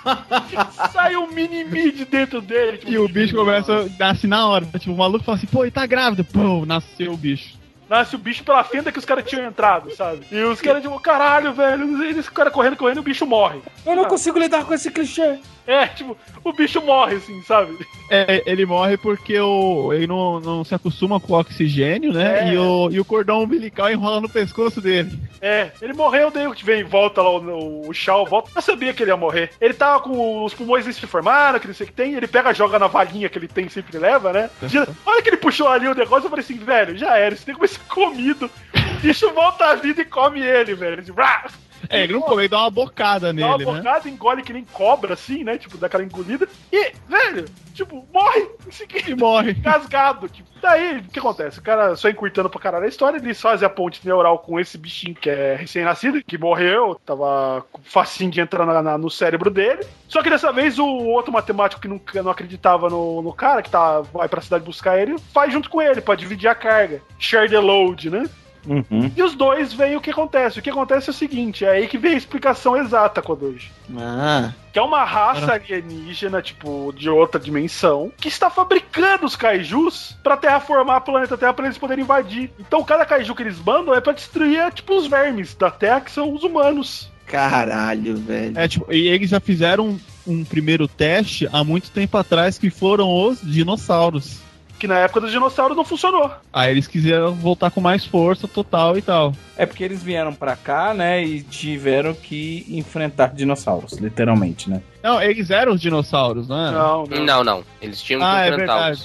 Speaker 2: Sai um mini-me de dentro dele. Tipo,
Speaker 4: E o bicho começa a nascer na hora. Tipo, o maluco fala assim, pô, ele tá grávido. Pô, nasceu o bicho.
Speaker 2: Nasce o bicho pela fenda que os caras tinham entrado, sabe? E os caras, tipo, caralho, velho. Eles ficaram correndo, e o bicho morre.
Speaker 1: Eu não consigo lidar com esse clichê.
Speaker 2: Tipo, o bicho morre, assim, sabe?
Speaker 4: Ele morre porque ele não se acostuma com o oxigênio, né? E o cordão umbilical enrola no pescoço dele.
Speaker 2: Ele morreu, daí vem, volta lá o Shao, volta. Eu sabia que ele ia morrer. Ele tava com os pulmões se formaram, que não sei o que tem, ele pega, joga na valinha que ele tem, sempre leva, né? Olha que ele puxou ali o negócio, eu falei assim, velho, já era, isso tem que começar comido. O bicho volta à vida e come ele, velho.
Speaker 4: Ele não come, ele dá uma bocada nele, né?
Speaker 2: Dá uma bocada, engole que nem cobra, assim, né? Tipo, dá aquela engolida. E, velho, tipo, morre.
Speaker 4: E morre.
Speaker 2: Casgado. Tipo, daí, o que acontece? O cara só encurtando pra caralho a história, eles fazem a ponte neural com esse bichinho que é recém-nascido, que morreu, tava facinho de entrar no cérebro dele. Só que dessa vez o outro matemático que não acreditava no cara, que vai pra cidade buscar ele, faz junto com ele, pra dividir a carga. Share the load, né?
Speaker 1: Uhum.
Speaker 2: E os dois veem o que acontece. O que acontece é o seguinte, é aí que vem a explicação exata, Kodoji. Que é uma raça alienígena, tipo, de outra dimensão, que está fabricando os kaijus pra terraformar o planeta Terra pra eles poderem invadir. Então cada kaiju que eles mandam é pra destruir, tipo, os vermes da Terra, que são os humanos.
Speaker 3: Caralho, velho.
Speaker 4: E eles já fizeram um primeiro teste há muito tempo atrás, que foram os dinossauros.
Speaker 2: Que na época dos dinossauros não funcionou.
Speaker 4: Aí eles quiseram voltar com mais força total e tal.
Speaker 1: É porque eles vieram pra cá, né, e tiveram que enfrentar dinossauros, literalmente, né?
Speaker 4: Não, eles eram os dinossauros, não era?
Speaker 5: Não. Eles tinham que enfrentá-los.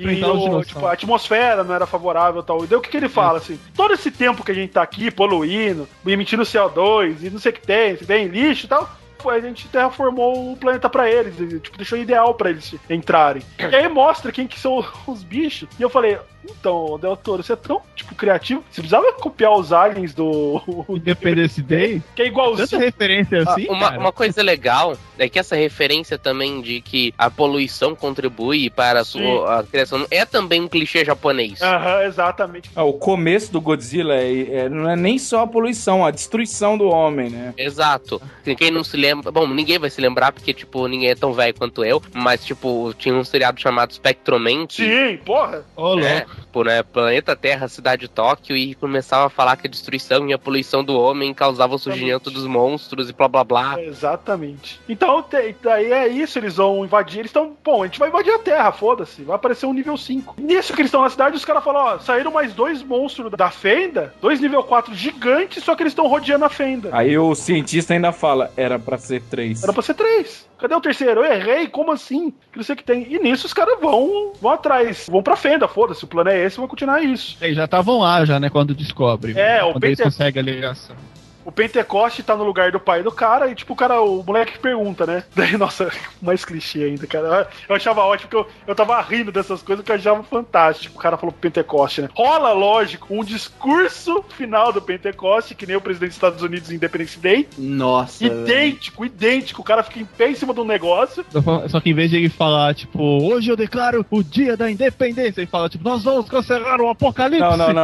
Speaker 2: E tipo, a atmosfera não era favorável e tal. E daí o que ele fala, assim? Todo esse tempo que a gente tá aqui poluindo, emitindo CO2 e não sei o que tem lixo e tal, a gente terraformou o planeta pra eles, tipo, deixou ideal pra eles entrarem. E aí mostra quem que são os bichos. E eu falei, então, Del Toro, você é tão, tipo, criativo. Você precisava copiar os aliens do
Speaker 4: Independence Day?
Speaker 2: Que é igualzinho.
Speaker 4: Tanta referência assim,
Speaker 5: uma coisa legal é que essa referência também de que a poluição contribui para a criação é também um clichê japonês.
Speaker 2: Exatamente.
Speaker 1: O começo do Godzilla não é nem só a poluição, a destruição do homem, né?
Speaker 5: Exato. Quem não se lembra... Bom, ninguém vai se lembrar porque, tipo, ninguém é tão velho quanto eu, mas, tipo, tinha um seriado chamado Spectroman.
Speaker 2: Sim, porra!
Speaker 4: Ô, louco.
Speaker 5: Né, planeta Terra, cidade de Tóquio, e começava a falar que a destruição e a poluição do homem causava o surgimento dos monstros e blá blá blá.
Speaker 2: Exatamente. Então, daí é isso, eles vão invadir, eles estão, a gente vai invadir a Terra, foda-se, vai aparecer um nível 5. Nisso que eles estão na cidade, os caras falam, ó, saíram mais 2 monstros da fenda, 2 nível 4 gigantes, só que eles estão rodeando a fenda.
Speaker 1: Aí o cientista ainda fala, era pra ser 3.
Speaker 2: Era pra ser 3. Cadê o terceiro? Eu errei, como assim? Que não sei o que tem. E nisso os caras vão atrás, vão pra fenda, foda-se, o plano é esse, vai continuar isso.
Speaker 4: Eles já estavam lá, já, né, quando descobrem. Quando eles conseguem a ligação.
Speaker 2: O Pentecoste tá no lugar do pai do cara e, tipo, o moleque pergunta, né? Daí, nossa, mais clichê ainda, cara. Eu achava ótimo, porque eu tava rindo dessas coisas que eu achava fantástico. O cara falou pro Pentecoste, né? Rola, lógico, um discurso final do Pentecoste, que nem o presidente dos Estados Unidos em Independence Day.
Speaker 3: Nossa.
Speaker 2: Idêntico. O cara fica em pé em cima de um negócio.
Speaker 4: Só que em vez de ele falar, tipo, hoje eu declaro o dia da independência, ele fala, tipo, nós vamos cancelar o apocalipse.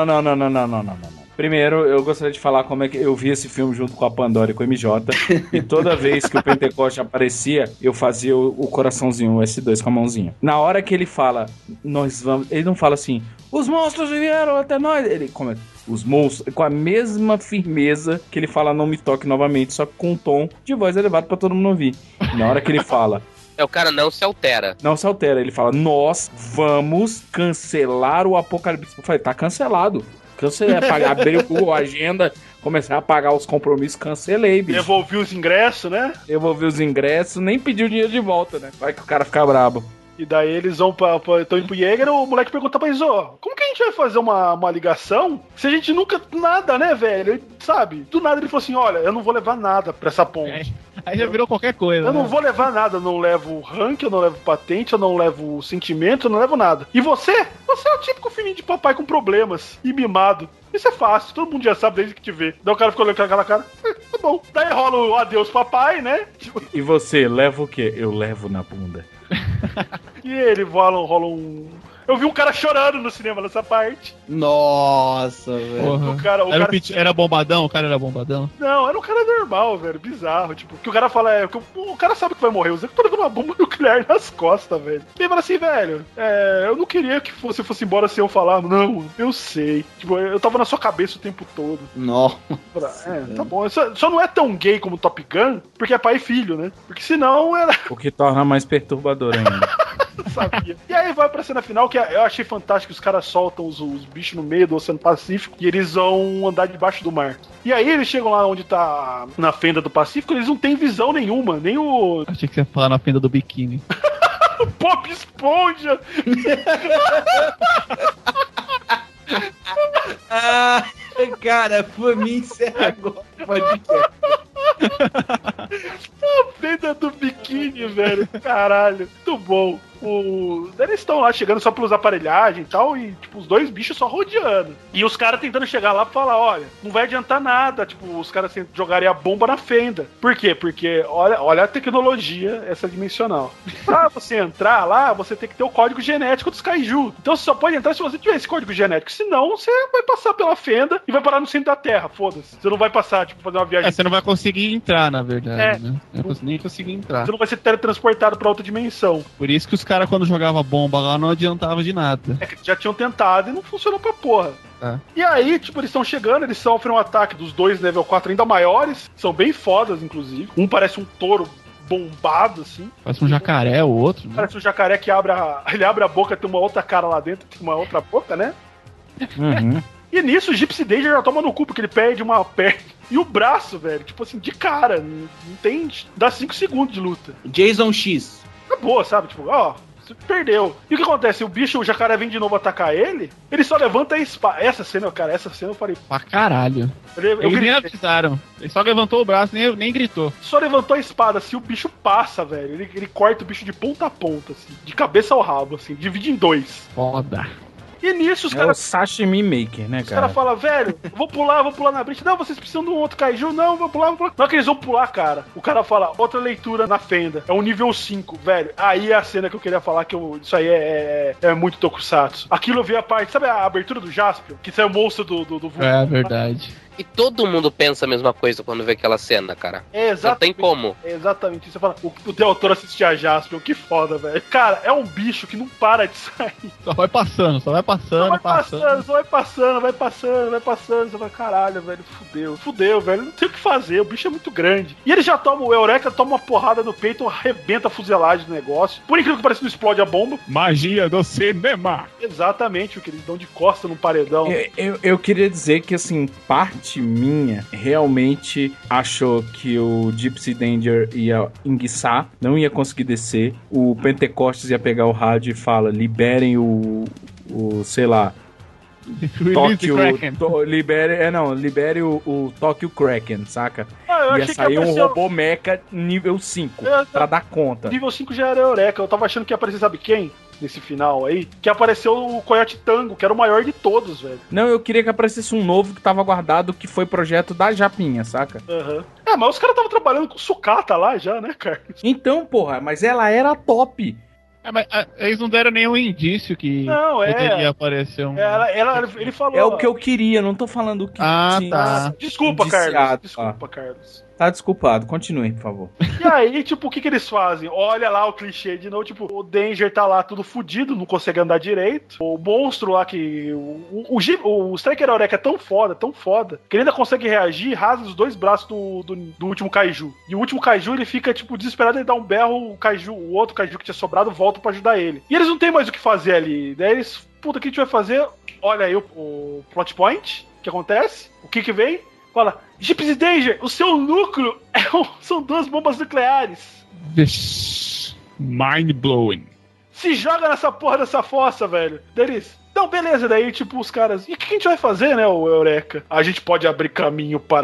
Speaker 1: Não. Primeiro, eu gostaria de falar como é que eu vi esse filme junto com a Pandora e com o MJ. E toda vez que o Pentecoste aparecia, eu fazia o coraçãozinho, o S2 com a mãozinha. Na hora que ele fala, nós vamos... Ele não fala assim, os monstros vieram até nós. Ele comenta, os monstros, com a mesma firmeza que ele fala não me toque novamente, só que com um tom de voz elevado pra todo mundo ouvir. Na hora que ele fala...
Speaker 5: O cara não se altera.
Speaker 1: Não se altera. Ele fala, nós vamos cancelar o apocalipse. Eu falei, tá cancelado. Cancelei, abri a agenda, comecei a pagar os compromissos, cancelei, bicho.
Speaker 2: Devolvi os ingressos, né?
Speaker 1: Devolvi os ingressos, nem pedi o dinheiro de volta, né? Vai que o cara fica brabo.
Speaker 2: E daí eles vão estão indo pro Jäger, o moleque pergunta pra eles, como que a gente vai fazer uma ligação se a gente nunca, nada, né, velho? Ele, sabe? Do nada ele falou assim, olha, eu não vou levar nada pra essa ponte.
Speaker 4: Aí já virou qualquer coisa.
Speaker 2: Eu não vou levar nada, eu não levo rank, eu não levo patente, eu não levo sentimento, eu não levo nada. E você? Você é o típico filhinho de papai com problemas e mimado. Isso é fácil, todo mundo já sabe desde que te vê. Daí o cara ficou olhando com aquela cara, tá bom. Daí rola o adeus papai, né?
Speaker 1: E você, leva o quê? Eu levo na bunda.
Speaker 2: E ele rola um... Eu vi um cara chorando no cinema nessa parte.
Speaker 3: Nossa, velho.
Speaker 4: Era bombadão? O cara era bombadão?
Speaker 2: Não, era um cara normal, velho. Bizarro. Tipo, que o cara fala o cara sabe que vai morrer. Eu tô levando uma bomba nuclear nas costas, velho. E ele fala assim, velho, eu não queria que você fosse embora sem eu falar. Não, eu sei. Tipo, eu tava na sua cabeça o tempo todo.
Speaker 3: Nossa.
Speaker 2: Tá bom. Só não é tão gay como Top Gun, porque é pai e filho, né? Porque senão era...
Speaker 1: O que torna mais perturbador ainda.
Speaker 2: Sabia. E aí vai pra cena final, que eu achei fantástico, os caras soltam os bichos no meio do Oceano Pacífico e eles vão andar debaixo do mar. E aí eles chegam lá onde tá na fenda do Pacífico, eles não têm visão nenhuma, nem o...
Speaker 4: Achei que você ia falar na fenda do biquíni.
Speaker 2: Pop Esponja!
Speaker 3: Cara, por mim encerra agora. Pode ser.
Speaker 2: A fenda do biquíni, velho. Caralho. Muito bom. Eles estão lá chegando só pelos aparelhagens e tal, e tipo, os dois bichos só rodeando. E os caras tentando chegar lá pra falar, olha, não vai adiantar nada, tipo, os caras jogarem a bomba na fenda. Por quê? Porque olha a tecnologia essa dimensional. Pra você entrar lá, você tem que ter o código genético dos kaiju. Então você só pode entrar se você tiver esse código genético, senão você vai passar pela fenda e vai parar no centro da Terra, foda-se. Você não vai passar, tipo, fazer uma viagem.
Speaker 4: Você não vai conseguir entrar, na verdade, né? Não vai nem conseguir entrar.
Speaker 2: Você não vai ser teletransportado pra outra dimensão.
Speaker 4: Por isso que os caras, quando jogavam bomba lá, não adiantava de nada.
Speaker 2: É que já tinham tentado e não funcionou pra porra. E aí, tipo, eles estão chegando, eles sofrem um ataque dos dois level 4 ainda maiores, são bem fodas, inclusive. Um parece um touro bombado, assim.
Speaker 4: Parece um jacaré, o outro, né?
Speaker 2: Parece um jacaré que ele abre a boca, tem uma outra cara lá dentro, tem uma outra boca, né?
Speaker 1: Uhum.
Speaker 2: E nisso o Gypsy Danger já toma no cu, porque ele perde uma perna e o braço, velho. Tipo assim, de cara. Não tem... Dá 5 segundos de luta.
Speaker 3: Jason X.
Speaker 2: Acabou, sabe? Tipo, você perdeu. E o que acontece? O jacaré vem de novo atacar ele só levanta a espada. Essa cena eu falei...
Speaker 4: Pra caralho. Eles nem avisaram. Ele só levantou o braço, nem gritou.
Speaker 2: Só levantou a espada, assim, o bicho passa, velho. Ele corta o bicho de ponta a ponta, assim. De cabeça ao rabo, assim. Divide em 2.
Speaker 4: Foda.
Speaker 2: E nisso os
Speaker 1: caras...
Speaker 2: caras...
Speaker 1: o sashimi maker, né, cara?
Speaker 2: Os caras falam, velho, vou pular na frente. Não, vocês precisam de um outro kaiju. Não, vou pular. Não é que eles vão pular, cara. O cara fala, outra leitura na fenda. É um nível 5, velho. Aí é a cena que eu queria falar, isso aí é muito tokusatsu. Aquilo eu vi a parte, sabe a abertura do Jaspion? Que sai o monstro do vulcão.
Speaker 4: É verdade.
Speaker 5: E todo mundo pensa a mesma coisa quando vê aquela cena, cara.
Speaker 2: Não tem como. É exatamente isso. Você fala, o Del Toro assistia a Jaspion, que foda, velho. Cara, é um bicho que não para de sair.
Speaker 4: Só vai passando. Vai passando.
Speaker 2: Você fala, caralho, velho, fudeu, velho. Não tem o que fazer, o bicho é muito grande. E ele já toma, o Eureka toma uma porrada no peito, arrebenta a fuselagem do negócio. Por incrível que pareça, não explode a bomba.
Speaker 4: Magia do cinema.
Speaker 2: Exatamente, o que eles dão de costa no paredão.
Speaker 1: Eu queria dizer que, assim, parte minha realmente achou que o Gypsy Danger ia enguiçar, não ia conseguir descer. O Pentecostes ia pegar o rádio e fala, liberem o sei lá, Tóquio, libere o Tóquio Kraken, saca? Ia sair um robô mecha nível 5 pra dar conta.
Speaker 2: Nível 5 já era Eureka, eu tava achando que ia aparecer, sabe quem? Nesse final aí, que apareceu o Coyote Tango, que era o maior de todos, velho.
Speaker 1: Não, eu queria que aparecesse um novo que tava guardado, que foi projeto da Japinha, saca?
Speaker 2: Uhum. Mas os caras estavam trabalhando com sucata lá já, né, cara?
Speaker 1: Então, porra, mas ela era top.
Speaker 4: Mas eles não deram nenhum indício que poderia aparecer um...
Speaker 2: Ele falou...
Speaker 1: É o que eu queria, não tô falando o que...
Speaker 4: tá.
Speaker 2: Desculpa, Carlos.
Speaker 1: Tá desculpado, continue, por favor.
Speaker 2: E aí, tipo, o que eles fazem? Olha lá o clichê de novo, tipo, o Danger tá lá tudo fudido, não consegue andar direito. O monstro lá que... O Striker Eureka é tão foda, que ele ainda consegue reagir e rasga os 2 braços do último kaiju. E o último kaiju, ele fica, tipo, desesperado, ele dá um berro, o outro kaiju que tinha sobrado volta pra ajudar ele. E eles não tem mais o que fazer ali. Daí eles, puta, o que a gente vai fazer? Olha aí o plot point, o que acontece? O que vem? Fala, Gypsy Danger, o seu núcleo são 2 bombas nucleares.
Speaker 4: Mind blowing.
Speaker 2: se joga nessa porra dessa fossa, velho. Deles. Então, beleza, daí, tipo, os caras... E o que a gente vai fazer, né, o Eureka? A gente pode abrir caminho para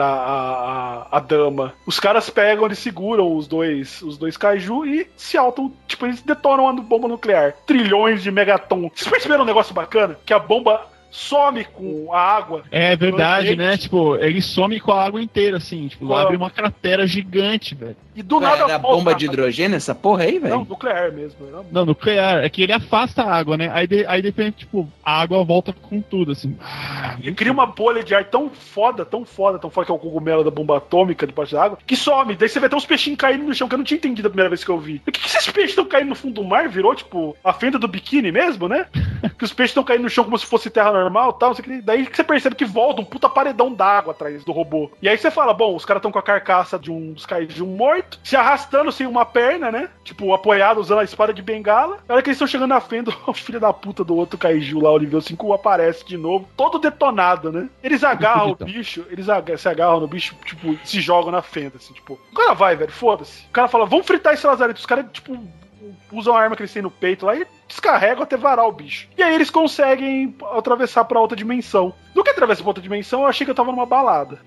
Speaker 2: a dama. Os caras pegam, eles seguram os dois kaiju e se autam... Tipo, eles detonam a bomba nuclear. Trilhões de megaton. Vocês perceberam um negócio bacana? Que a bomba some com a água.
Speaker 4: É verdade, né? Tipo, ele some com a água inteira, assim. Tipo, abre uma cratera gigante, velho.
Speaker 2: E do nada...
Speaker 3: Era bomba de hidrogênio essa porra aí, velho?
Speaker 2: Não, nuclear mesmo.
Speaker 4: Não, nuclear. É que ele afasta a água, né? Aí de repente, tipo, a água volta com tudo, assim.
Speaker 2: Ele cria uma bolha de ar tão foda, que é o cogumelo da bomba atômica debaixo da água, que some. Daí você vê até uns peixinhos caindo no chão, que eu não tinha entendido a primeira vez que eu vi. O que esses peixes estão caindo no fundo do mar? Virou, tipo, a fenda do biquíni mesmo, né? Que os peixes estão caindo no chão como se fosse terra normal e tal. Daí que você percebe que volta um puta paredão d'água atrás do robô. E aí você fala, bom, os caras estão com a carcaça de um kaiju morto, se arrastando sem uma perna, né? Tipo, apoiado usando a espada de bengala. Na hora que eles estão chegando na fenda, o filho da puta do outro kaiju lá, o nível 5, aparece de novo, todo detonado, né? Eles agarram o bicho, se agarram no bicho, tipo, se jogam na fenda, assim, tipo... O cara vai, velho, foda-se. O cara fala, vamos fritar esse lazarento. Os caras, tipo... usam a arma que eles têm no peito lá e descarregam até varar o bicho. E aí eles conseguem atravessar pra outra dimensão. No que atravessa pra outra dimensão, eu achei que eu tava numa balada.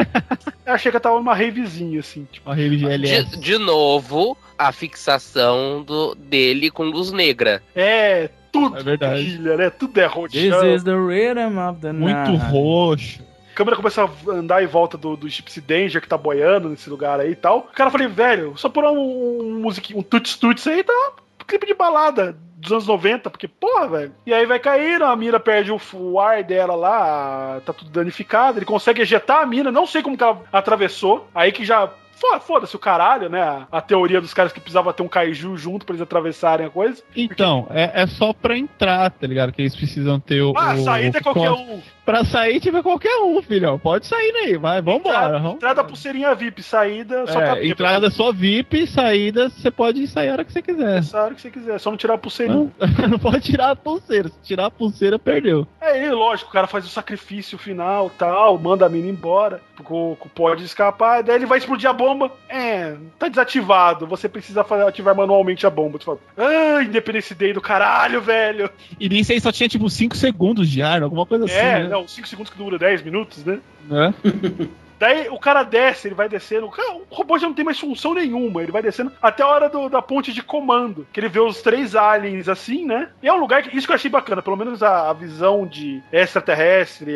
Speaker 2: Eu achei que eu tava numa ravezinha, assim. Tipo,
Speaker 4: uma rave de LS.
Speaker 5: De novo, a fixação dele com luz negra.
Speaker 2: É, tudo
Speaker 4: é verdade.
Speaker 2: Brilha, né? Tudo é roxo.
Speaker 1: This is the rhythm of the night.
Speaker 4: Muito roxo.
Speaker 2: A câmera começa a andar em volta do Gypsy Danger, que tá boiando nesse lugar aí e tal. O cara falei, velho, só por um tuts-tuts aí, tá um clipe de balada dos anos 90, porque, porra, velho. E aí vai cair, a mina perde o ar dela lá, tá tudo danificado. Ele consegue ejetar a mina, não sei como que ela atravessou. Aí que já... Foda-se o caralho, né? A teoria dos caras que precisava ter um kaiju junto pra eles atravessarem a coisa.
Speaker 4: Então, é só pra entrar, tá ligado? Que eles precisam ter o...
Speaker 2: saída é qualquer um.
Speaker 4: Pra sair, tiver qualquer um, filhão. Pode sair aí, vai, vambora.
Speaker 2: Entrada pulseirinha VIP, saída só cabelo.
Speaker 4: Entrada só VIP, saída você pode sair a hora que você quiser.
Speaker 2: A hora que você quiser, só não tirar a pulseirinha.
Speaker 4: Não pode tirar a pulseira. Se tirar a pulseira, perdeu.
Speaker 2: É, lógico, o cara faz o sacrifício final e tal, manda a mina embora, pode escapar, daí ele vai explodir a bomba. Tá desativado, você precisa ativar manualmente a bomba. Tu fala, Independence Day do caralho, velho.
Speaker 4: E nisso aí só tinha tipo 5 segundos de ar, alguma coisa assim. Né?
Speaker 2: Não, 5 segundos que dura 10 minutos, né?
Speaker 4: É.
Speaker 2: Daí o cara desce, ele vai descendo. O robô já não tem mais função nenhuma. Ele vai descendo até a hora da ponte de comando. Que ele vê os 3 aliens assim, né? E é um lugar que. Isso que eu achei bacana. Pelo menos a visão de extraterrestre,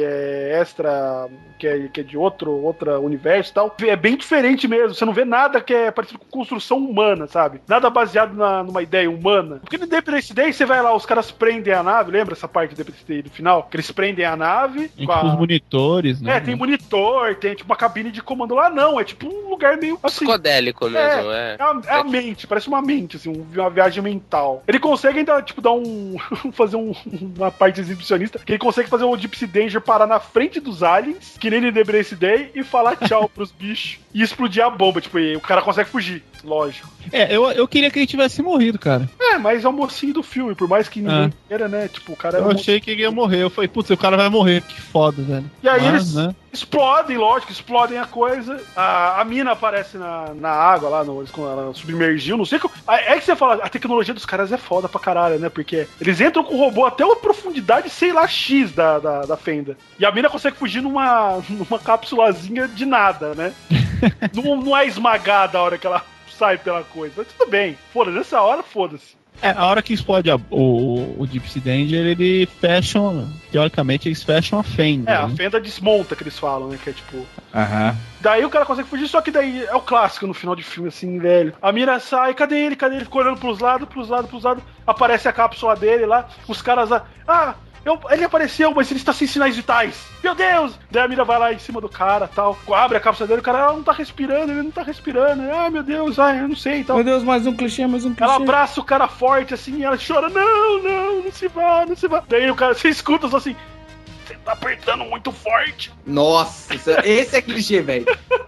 Speaker 2: que é de outro universo e tal. É bem diferente mesmo. Você não vê nada que é parecido com construção humana, sabe? Nada baseado numa ideia humana. Porque no Independence Day, você vai lá, os caras prendem a nave. Lembra essa parte do Independence Day do final? Que eles prendem a nave.
Speaker 4: Com os monitores, né?
Speaker 2: Tem monitor, tem tipo uma cabine de comando lá, não. É tipo um lugar meio assim.
Speaker 5: Psicodélico mesmo,
Speaker 2: É a mente, parece uma mente, assim, uma viagem mental. Ele consegue ainda, tipo, dar fazer uma parte exibicionista, que ele consegue fazer o Gypsy Danger parar na frente dos aliens, que nem no Independence Day, e falar tchau pros bichos e explodir a bomba. Tipo, e o cara consegue fugir, lógico.
Speaker 4: Eu queria que ele tivesse morrido, cara.
Speaker 2: Mas é o mocinho do filme, por mais que ninguém queira, né? Tipo, o cara
Speaker 4: Eu achei que ele ia morrer. Eu falei, putz, o cara vai morrer, que foda, velho.
Speaker 2: E aí eles explodem, lógico, explodem a coisa. A mina aparece na água lá, quando ela submergiu, não sei como. É que você fala, a tecnologia dos caras é foda pra caralho, né? Porque eles entram com o robô até uma profundidade, sei lá, X da fenda. E a mina consegue fugir numa cápsulazinha de nada, né? não é esmagada a hora que ela sai pela coisa. Mas tudo bem. Foda-se, nessa hora, foda-se.
Speaker 4: A hora que explode o Gypsy Danger, ele fecha, teoricamente, eles fecham a fenda.
Speaker 2: A fenda desmonta, que eles falam, né? Que é tipo...
Speaker 1: Daí
Speaker 2: o cara consegue fugir, só que daí é o clássico no final de filme, assim, velho. A mira sai, cadê ele? Ele ficou olhando pros lados, aparece a cápsula dele lá, os caras lá... ele apareceu, mas ele está sem sinais vitais. Meu Deus! Daí a mira vai lá em cima do cara, tal. Abre a cápsula dele, o cara não tá respirando, ele não tá respirando. Meu Deus, eu não sei, tal.
Speaker 1: Meu Deus, mais um clichê.
Speaker 2: Ela abraça o cara forte, assim, e ela chora, não se vá. Daí o cara, você escuta só assim, você tá apertando muito forte.
Speaker 3: Nossa, esse é clichê, velho.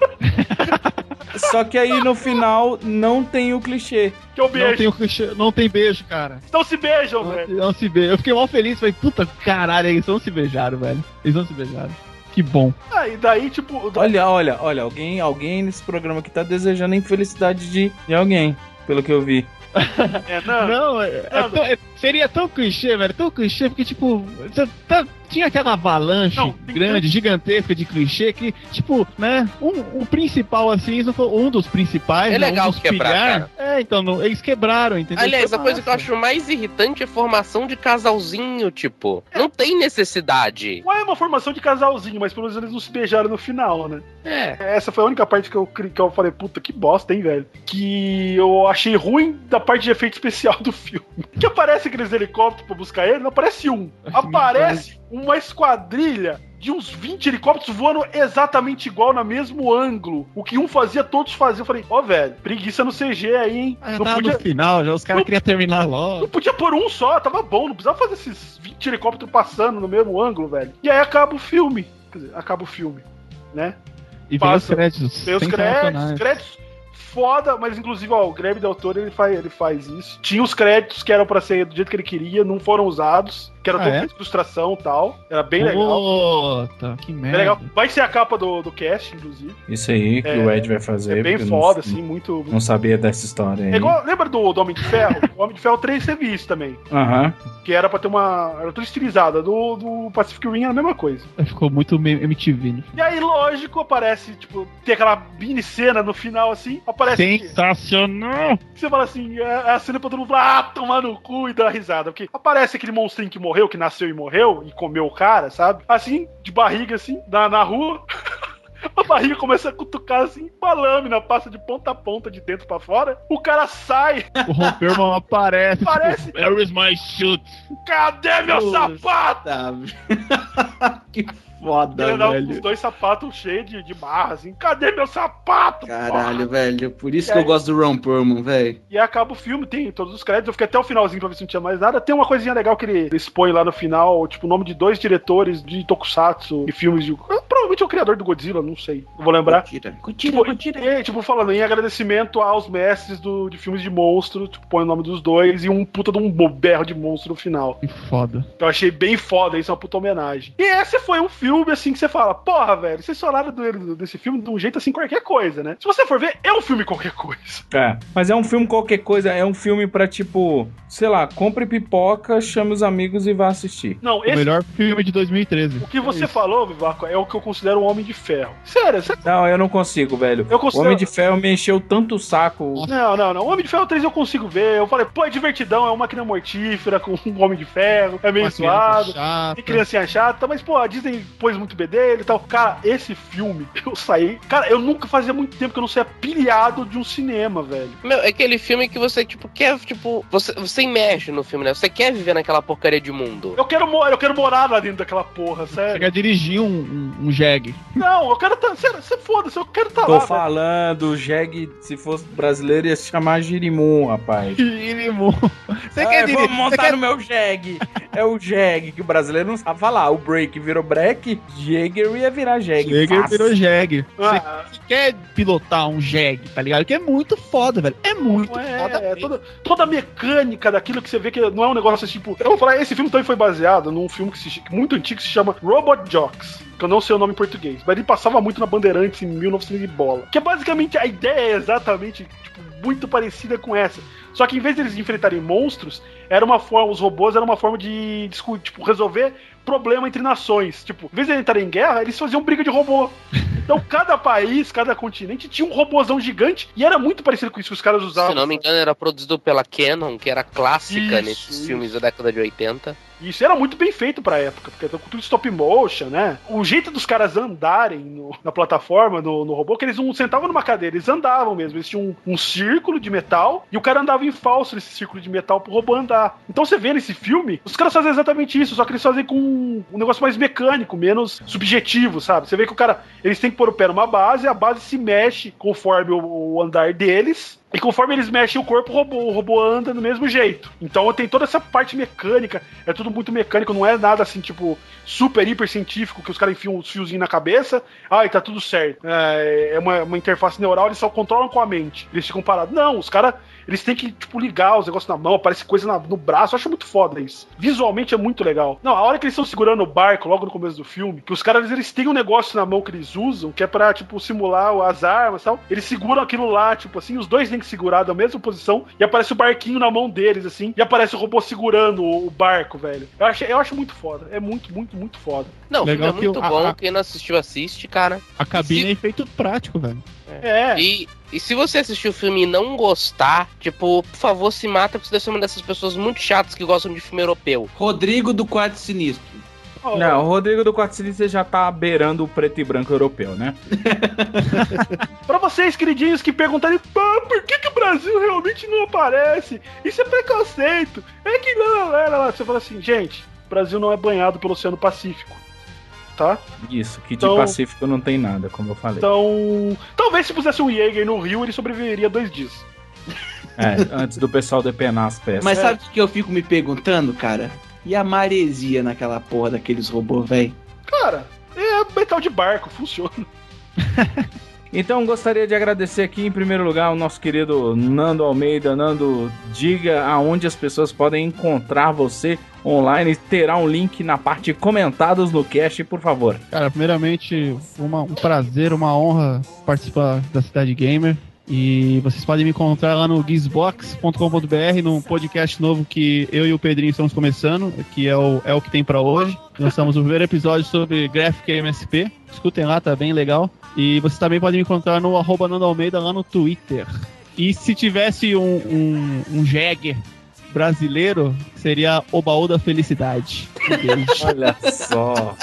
Speaker 1: Só que aí no final não tem o clichê.
Speaker 2: Que é o beijo.
Speaker 4: Não tem o clichê, não tem beijo, cara.
Speaker 2: Não se beijam, velho.
Speaker 4: Não se beijam. Eu fiquei mal feliz, falei, puta caralho, eles não se beijaram, velho. Eles não se beijaram. Que bom.
Speaker 2: E daí, tipo...
Speaker 1: Olha, alguém nesse programa aqui tá desejando a infelicidade de alguém, pelo que eu vi.
Speaker 4: Seria tão clichê, velho, tão clichê, porque, tipo, tinha aquela avalanche grande, gigantesca de clichê que, tipo, né, o principal, assim, um dos principais...
Speaker 5: É legal quebrar,
Speaker 4: cara. Então, eles quebraram, entendeu?
Speaker 5: Aliás, a coisa que eu acho mais irritante é formação de casalzinho, tipo, não tem necessidade.
Speaker 2: Ué, é uma formação de casalzinho, mas pelo menos eles não se beijaram no final, né? Essa foi a única parte que eu falei, puta, que bosta, hein, velho? Que eu achei ruim da parte de efeito especial do filme. Que aparece aqueles helicópteros pra buscar ele, não aparece um. Aparece uma esquadrilha de uns 20 helicópteros voando exatamente igual, no mesmo ângulo. O que um fazia, todos faziam. Eu falei, velho, preguiça no CG aí, hein?
Speaker 4: Não podia... no final, já os caras queriam terminar logo.
Speaker 2: Não podia pôr um só, tava bom. Não precisava fazer esses 20 helicópteros passando no mesmo ângulo, velho. E aí acaba o filme. Quer dizer, acaba o filme, né?
Speaker 4: E vem os créditos.
Speaker 2: Tem os créditos foda, mas inclusive, o Guilherme Del Toro, ele faz isso. Tinha os créditos que eram pra ser do jeito que ele queria, não foram usados. Que era toda ilustração e tal. Era bem legal.
Speaker 4: Puta, que merda.
Speaker 2: Legal. Vai ser a capa do cast, inclusive.
Speaker 1: Isso aí que o Ed vai fazer.
Speaker 2: É bem foda, assim, muito...
Speaker 1: Não sabia dessa história aí.
Speaker 2: É igual, lembra do Homem de Ferro? O Homem de Ferro 3 você viu isso também. Que era pra ter era tudo estilizada. Do Pacific Rim era a mesma coisa.
Speaker 4: Ficou muito MTV, né?
Speaker 2: E aí, lógico, aparece, tipo, tem aquela mini cena no final, assim, aparece...
Speaker 4: Sensacional!
Speaker 2: Você fala assim, é a cena pra todo mundo falar, tomar no cu e dar risada. Porque aparece aquele monstrinho que morreu, que nasceu e morreu, e comeu o cara, sabe? Assim, de barriga, assim, na rua. A barriga começa a cutucar, assim, uma lâmina, passa de ponta a ponta, de dentro pra fora. O cara sai.
Speaker 4: O Ron Perlman aparece.
Speaker 2: Tipo,
Speaker 4: where is my shoot?
Speaker 2: Cadê meu sapato?
Speaker 3: Que foda,
Speaker 2: ele dá
Speaker 3: velho.
Speaker 2: os 2 sapatos cheios de barra, assim. Cadê meu sapato?
Speaker 3: Caralho, velho. Por isso que eu gosto do Ron Perlman, velho.
Speaker 2: E acaba o filme, tem todos os créditos. Eu fiquei até o finalzinho pra ver se não tinha mais nada. Tem uma coisinha legal que ele expõe lá no final, tipo, o nome de 2 diretores de Tokusatsu e filmes de... Provavelmente é o criador do Godzilla, não sei. Não vou lembrar.
Speaker 3: Gojira.
Speaker 2: Tipo, falando em agradecimento aos mestres de filmes de monstro, tipo, põe o nome dos 2 e um puta de um berro de monstro no final.
Speaker 4: Que foda.
Speaker 2: Eu achei bem foda, isso é uma puta homenagem. E esse foi um filme, assim, que você fala, porra, velho, vocês falaram desse filme de um jeito, assim, qualquer coisa, né? Se você for ver, é um filme qualquer coisa.
Speaker 1: Mas é um filme qualquer coisa, é um filme pra, tipo, sei lá, compre pipoca, chame os amigos e vá assistir.
Speaker 2: Não,
Speaker 4: o melhor filme de 2013.
Speaker 2: O que você falou, Vivaco, é o que eu considero um Homem de Ferro. Sério,
Speaker 1: Não, eu não consigo, velho. O Homem de Ferro me encheu tanto o saco.
Speaker 2: Não. O Homem de Ferro 3 eu consigo ver. Eu falei, pô, é divertidão, é uma máquina mortífera com um Homem de Ferro, é meio suado, tem criancinha chata, mas, pô, a Disney pôs muito B dele e tal. Cara, esse filme, eu saí... Cara, eu nunca fazia muito tempo que eu não saía pilhado de um cinema, velho.
Speaker 5: Meu, é aquele filme que você, tipo, quer, tipo... Você imerge no filme, né? Você quer viver naquela porcaria de mundo.
Speaker 2: Eu quero morar lá dentro daquela porra, sério.
Speaker 4: Você quer dirigir um Jeg.
Speaker 2: Não, eu quero você foda-se, eu quero lá.
Speaker 1: Tô falando, o Jeg, se fosse brasileiro, ia se chamar Girimum, rapaz.
Speaker 4: Girimum. Você quer dirigir?
Speaker 1: Vamos montar no meu Jeg. É o Jeg, que o brasileiro não sabe falar. O Break virou Break, Jäger ia virar Jeg.
Speaker 4: Jäger virou Jeg. Você quer pilotar um Jeg, tá ligado? Que é muito foda, velho. É muito foda.
Speaker 2: Toda a mecânica daquilo que você vê que não é um negócio assim, tipo... Eu vou falar, esse filme também foi baseado num filme muito antigo que se chama Robot Jox. Que eu não sei o nome em português, mas ele passava muito na Bandeirantes em 1900 e bola. Que é basicamente, a ideia é exatamente, tipo, muito parecida com essa. Só que em vez deles enfrentarem monstros, os robôs eram uma forma de tipo, resolver problema entre nações. Tipo, em vez de eles entrarem em guerra, eles faziam briga de robô. Então cada país, cada continente tinha um robôzão gigante e era muito parecido com isso que os caras usavam.
Speaker 5: Se não me engano, era produzido pela Canon, que era clássica nesses filmes da década de 80.
Speaker 2: Isso era muito bem feito pra época, porque era tudo stop motion, né? O jeito dos caras andarem na plataforma, no robô, que eles não sentavam numa cadeira, eles andavam mesmo. Eles tinham um círculo de metal e o cara andava em falso nesse círculo de metal pro robô andar. Então você vê nesse filme, os caras fazem exatamente isso, só que eles fazem com um negócio mais mecânico, menos subjetivo, sabe? Você vê que o cara, eles têm que pôr o pé numa base, a base se mexe conforme o andar deles. E conforme eles mexem o corpo, o robô anda do mesmo jeito. Então tem toda essa parte mecânica. É tudo muito mecânico, não é nada assim, tipo, super, hiper científico, que os caras enfiam os fiozinhos na cabeça. E tá tudo certo. É uma interface neural, eles só controlam com a mente. Eles ficam parados. Não, os caras eles têm que, tipo, ligar os negócios na mão, aparece coisa no braço. Eu acho muito foda isso. Visualmente é muito legal. Não, a hora que eles estão segurando o barco, logo no começo do filme, que os caras, eles têm um negócio na mão que eles usam, que é pra, tipo, simular as armas e tal. Eles seguram aquilo lá, tipo assim, os dois têm que segurar da mesma posição, e aparece o barquinho na mão deles, assim, e aparece o robô segurando o barco, velho. Eu acho muito foda. É muito, muito, muito foda.
Speaker 5: Não, o filme
Speaker 4: Legal
Speaker 5: é muito
Speaker 4: que
Speaker 5: bom. Quem não assistiu, assiste, cara.
Speaker 4: A cabine é efeito prático, velho.
Speaker 2: É.
Speaker 5: E se você assistir o filme e não gostar, tipo, por favor, se mata, porque você deve ser uma dessas pessoas muito chatas que gostam de filme europeu.
Speaker 3: Rodrigo do Quarto Sinistro.
Speaker 1: Não, o Rodrigo do Quarto Sinistro já tá beirando o preto e branco europeu, né?
Speaker 2: Pra vocês, queridinhos, que perguntarem, por que o Brasil realmente não aparece? Isso é preconceito. É que lá. Você fala assim, gente, o Brasil não é banhado pelo Oceano Pacífico. Tá?
Speaker 1: Isso, que
Speaker 2: Então-
Speaker 1: de Pacífico não tem nada, como eu falei.
Speaker 2: Então, talvez se pusesse um Jäger no Rio, ele sobreviveria 2 dias.
Speaker 1: Antes do pessoal depenar as peças.
Speaker 3: Mas sabe o que eu fico me perguntando, cara? E a maresia naquela porra daqueles robôs, velho?
Speaker 2: Cara, é metal de barco, funciona.
Speaker 1: Então gostaria de agradecer aqui em primeiro lugar o nosso querido Nando Almeida. Nando, diga aonde as pessoas podem encontrar você online. Terá um link na parte comentados no cast, por favor.
Speaker 4: Cara, primeiramente, um prazer, uma honra participar da Cidade Gamer. E vocês podem me encontrar lá no geeksbox.com.br, num podcast novo que eu e o Pedrinho estamos começando, que é o que tem pra hoje. Nós estamos no primeiro episódio sobre Graphic MSP. Escutem lá, tá bem legal. E vocês também podem me encontrar no @NandoAlmeida lá no Twitter. E se tivesse um Jäger brasileiro, seria o Baú da Felicidade. Um beijo.
Speaker 1: Olha só.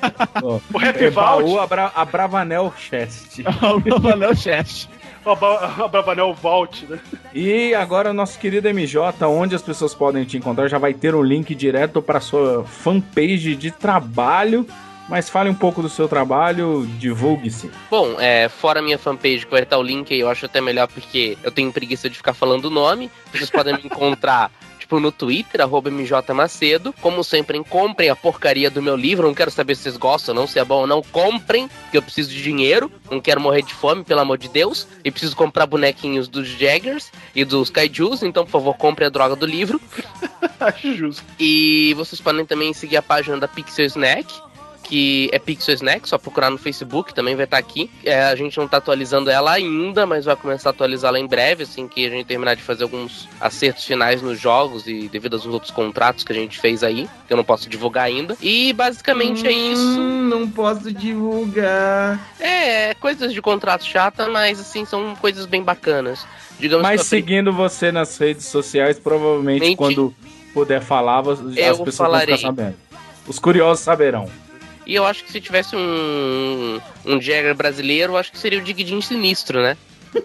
Speaker 2: O Happy Vault.
Speaker 1: A Bravanel Chest.
Speaker 4: O Bravanel Chest.
Speaker 2: A Bravanel Vault, né?
Speaker 1: E agora, nosso querido MJ, onde as pessoas podem te encontrar, já vai ter um link direto para sua fanpage de trabalho. Mas fale um pouco do seu trabalho, divulgue-se.
Speaker 5: Bom, fora a minha fanpage, que vai estar o link aí, eu acho até melhor porque eu tenho preguiça de ficar falando o nome. Vocês podem me encontrar no Twitter, @MJMacedo. Como sempre, comprem a porcaria do meu livro. Não quero saber se vocês gostam ou não, se é bom ou não. Comprem, porque eu preciso de dinheiro. Não quero morrer de fome, pelo amor de Deus. E preciso comprar bonequinhos dos Jaggers e dos Kaijus. Então, por favor, comprem a droga do livro.
Speaker 2: Acho justo.
Speaker 5: E vocês podem também seguir a página da Pixel Snack, que é Pixel Snack, só procurar no Facebook, também vai estar aqui. A gente não tá atualizando ela ainda, mas vai começar a atualizá-la em breve, assim que a gente terminar de fazer alguns acertos finais nos jogos e devido aos outros contratos que a gente fez aí, que eu não posso divulgar ainda. E basicamente é isso.
Speaker 3: Não posso divulgar.
Speaker 5: Coisas de contrato chata, mas assim, são coisas bem bacanas. Digamos
Speaker 1: Mas
Speaker 5: que
Speaker 1: seguindo você nas redes sociais, provavelmente quando puder falar, as pessoas
Speaker 5: falarei.
Speaker 1: vão ficar sabendo. Os curiosos saberão.
Speaker 5: E eu acho que se tivesse um Jagger brasileiro, eu acho que seria o Digidin Sinistro, né?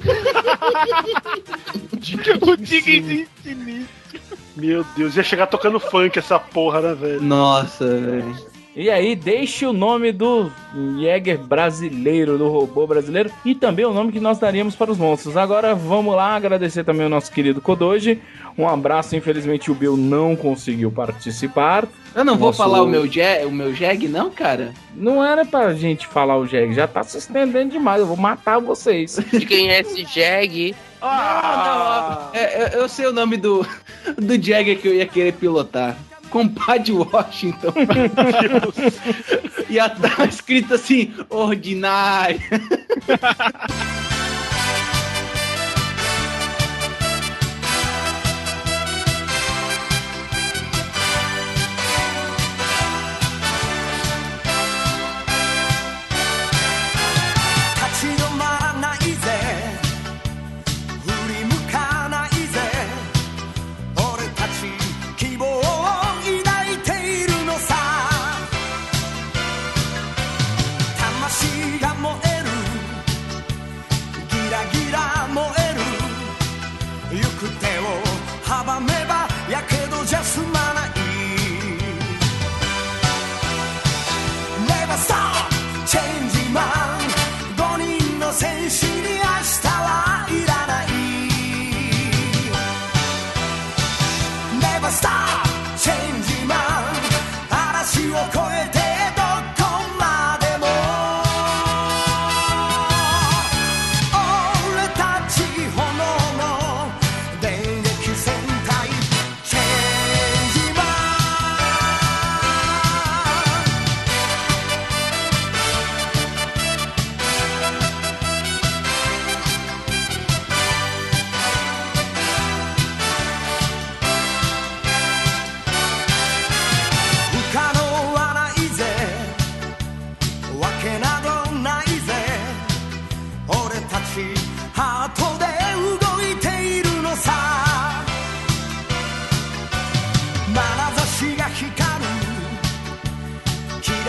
Speaker 2: O Digidin Sinistro. Meu Deus, ia chegar tocando funk essa porra, né, velho?
Speaker 3: Nossa, velho.
Speaker 1: E aí, deixe o nome do Jäger brasileiro, do robô brasileiro, e também o nome que nós daríamos para os monstros. Agora vamos lá, agradecer também ao nosso querido Kodoji. Um abraço, infelizmente o Bill não conseguiu participar.
Speaker 3: Eu não vou falar o meu Jag, não, cara?
Speaker 1: Não era pra gente falar o Jag, já tá se estendendo demais, eu vou matar vocês.
Speaker 5: De quem é esse Jag?
Speaker 3: Eu sei o nome do Jagger que eu ia querer pilotar. Compadre Washington. E tá escrito assim, ordinário.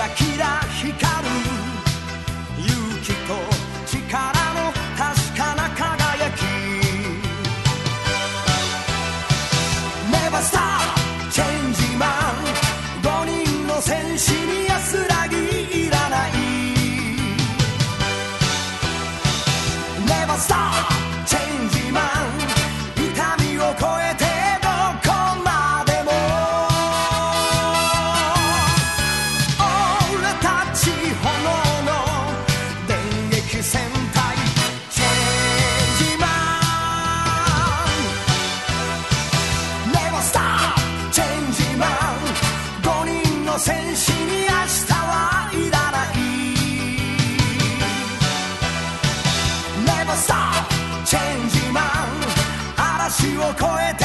Speaker 11: ラキラ光る勇気と力の確かな輝き Never stop change man 5人の戦士に安らぎいらない Never stop change man 痛みを超えてどこまでも俺たち炎の電撃戦隊チェンジマン Never stop change man 5人の戦士に明日はいらない Never stop change man 嵐を越えて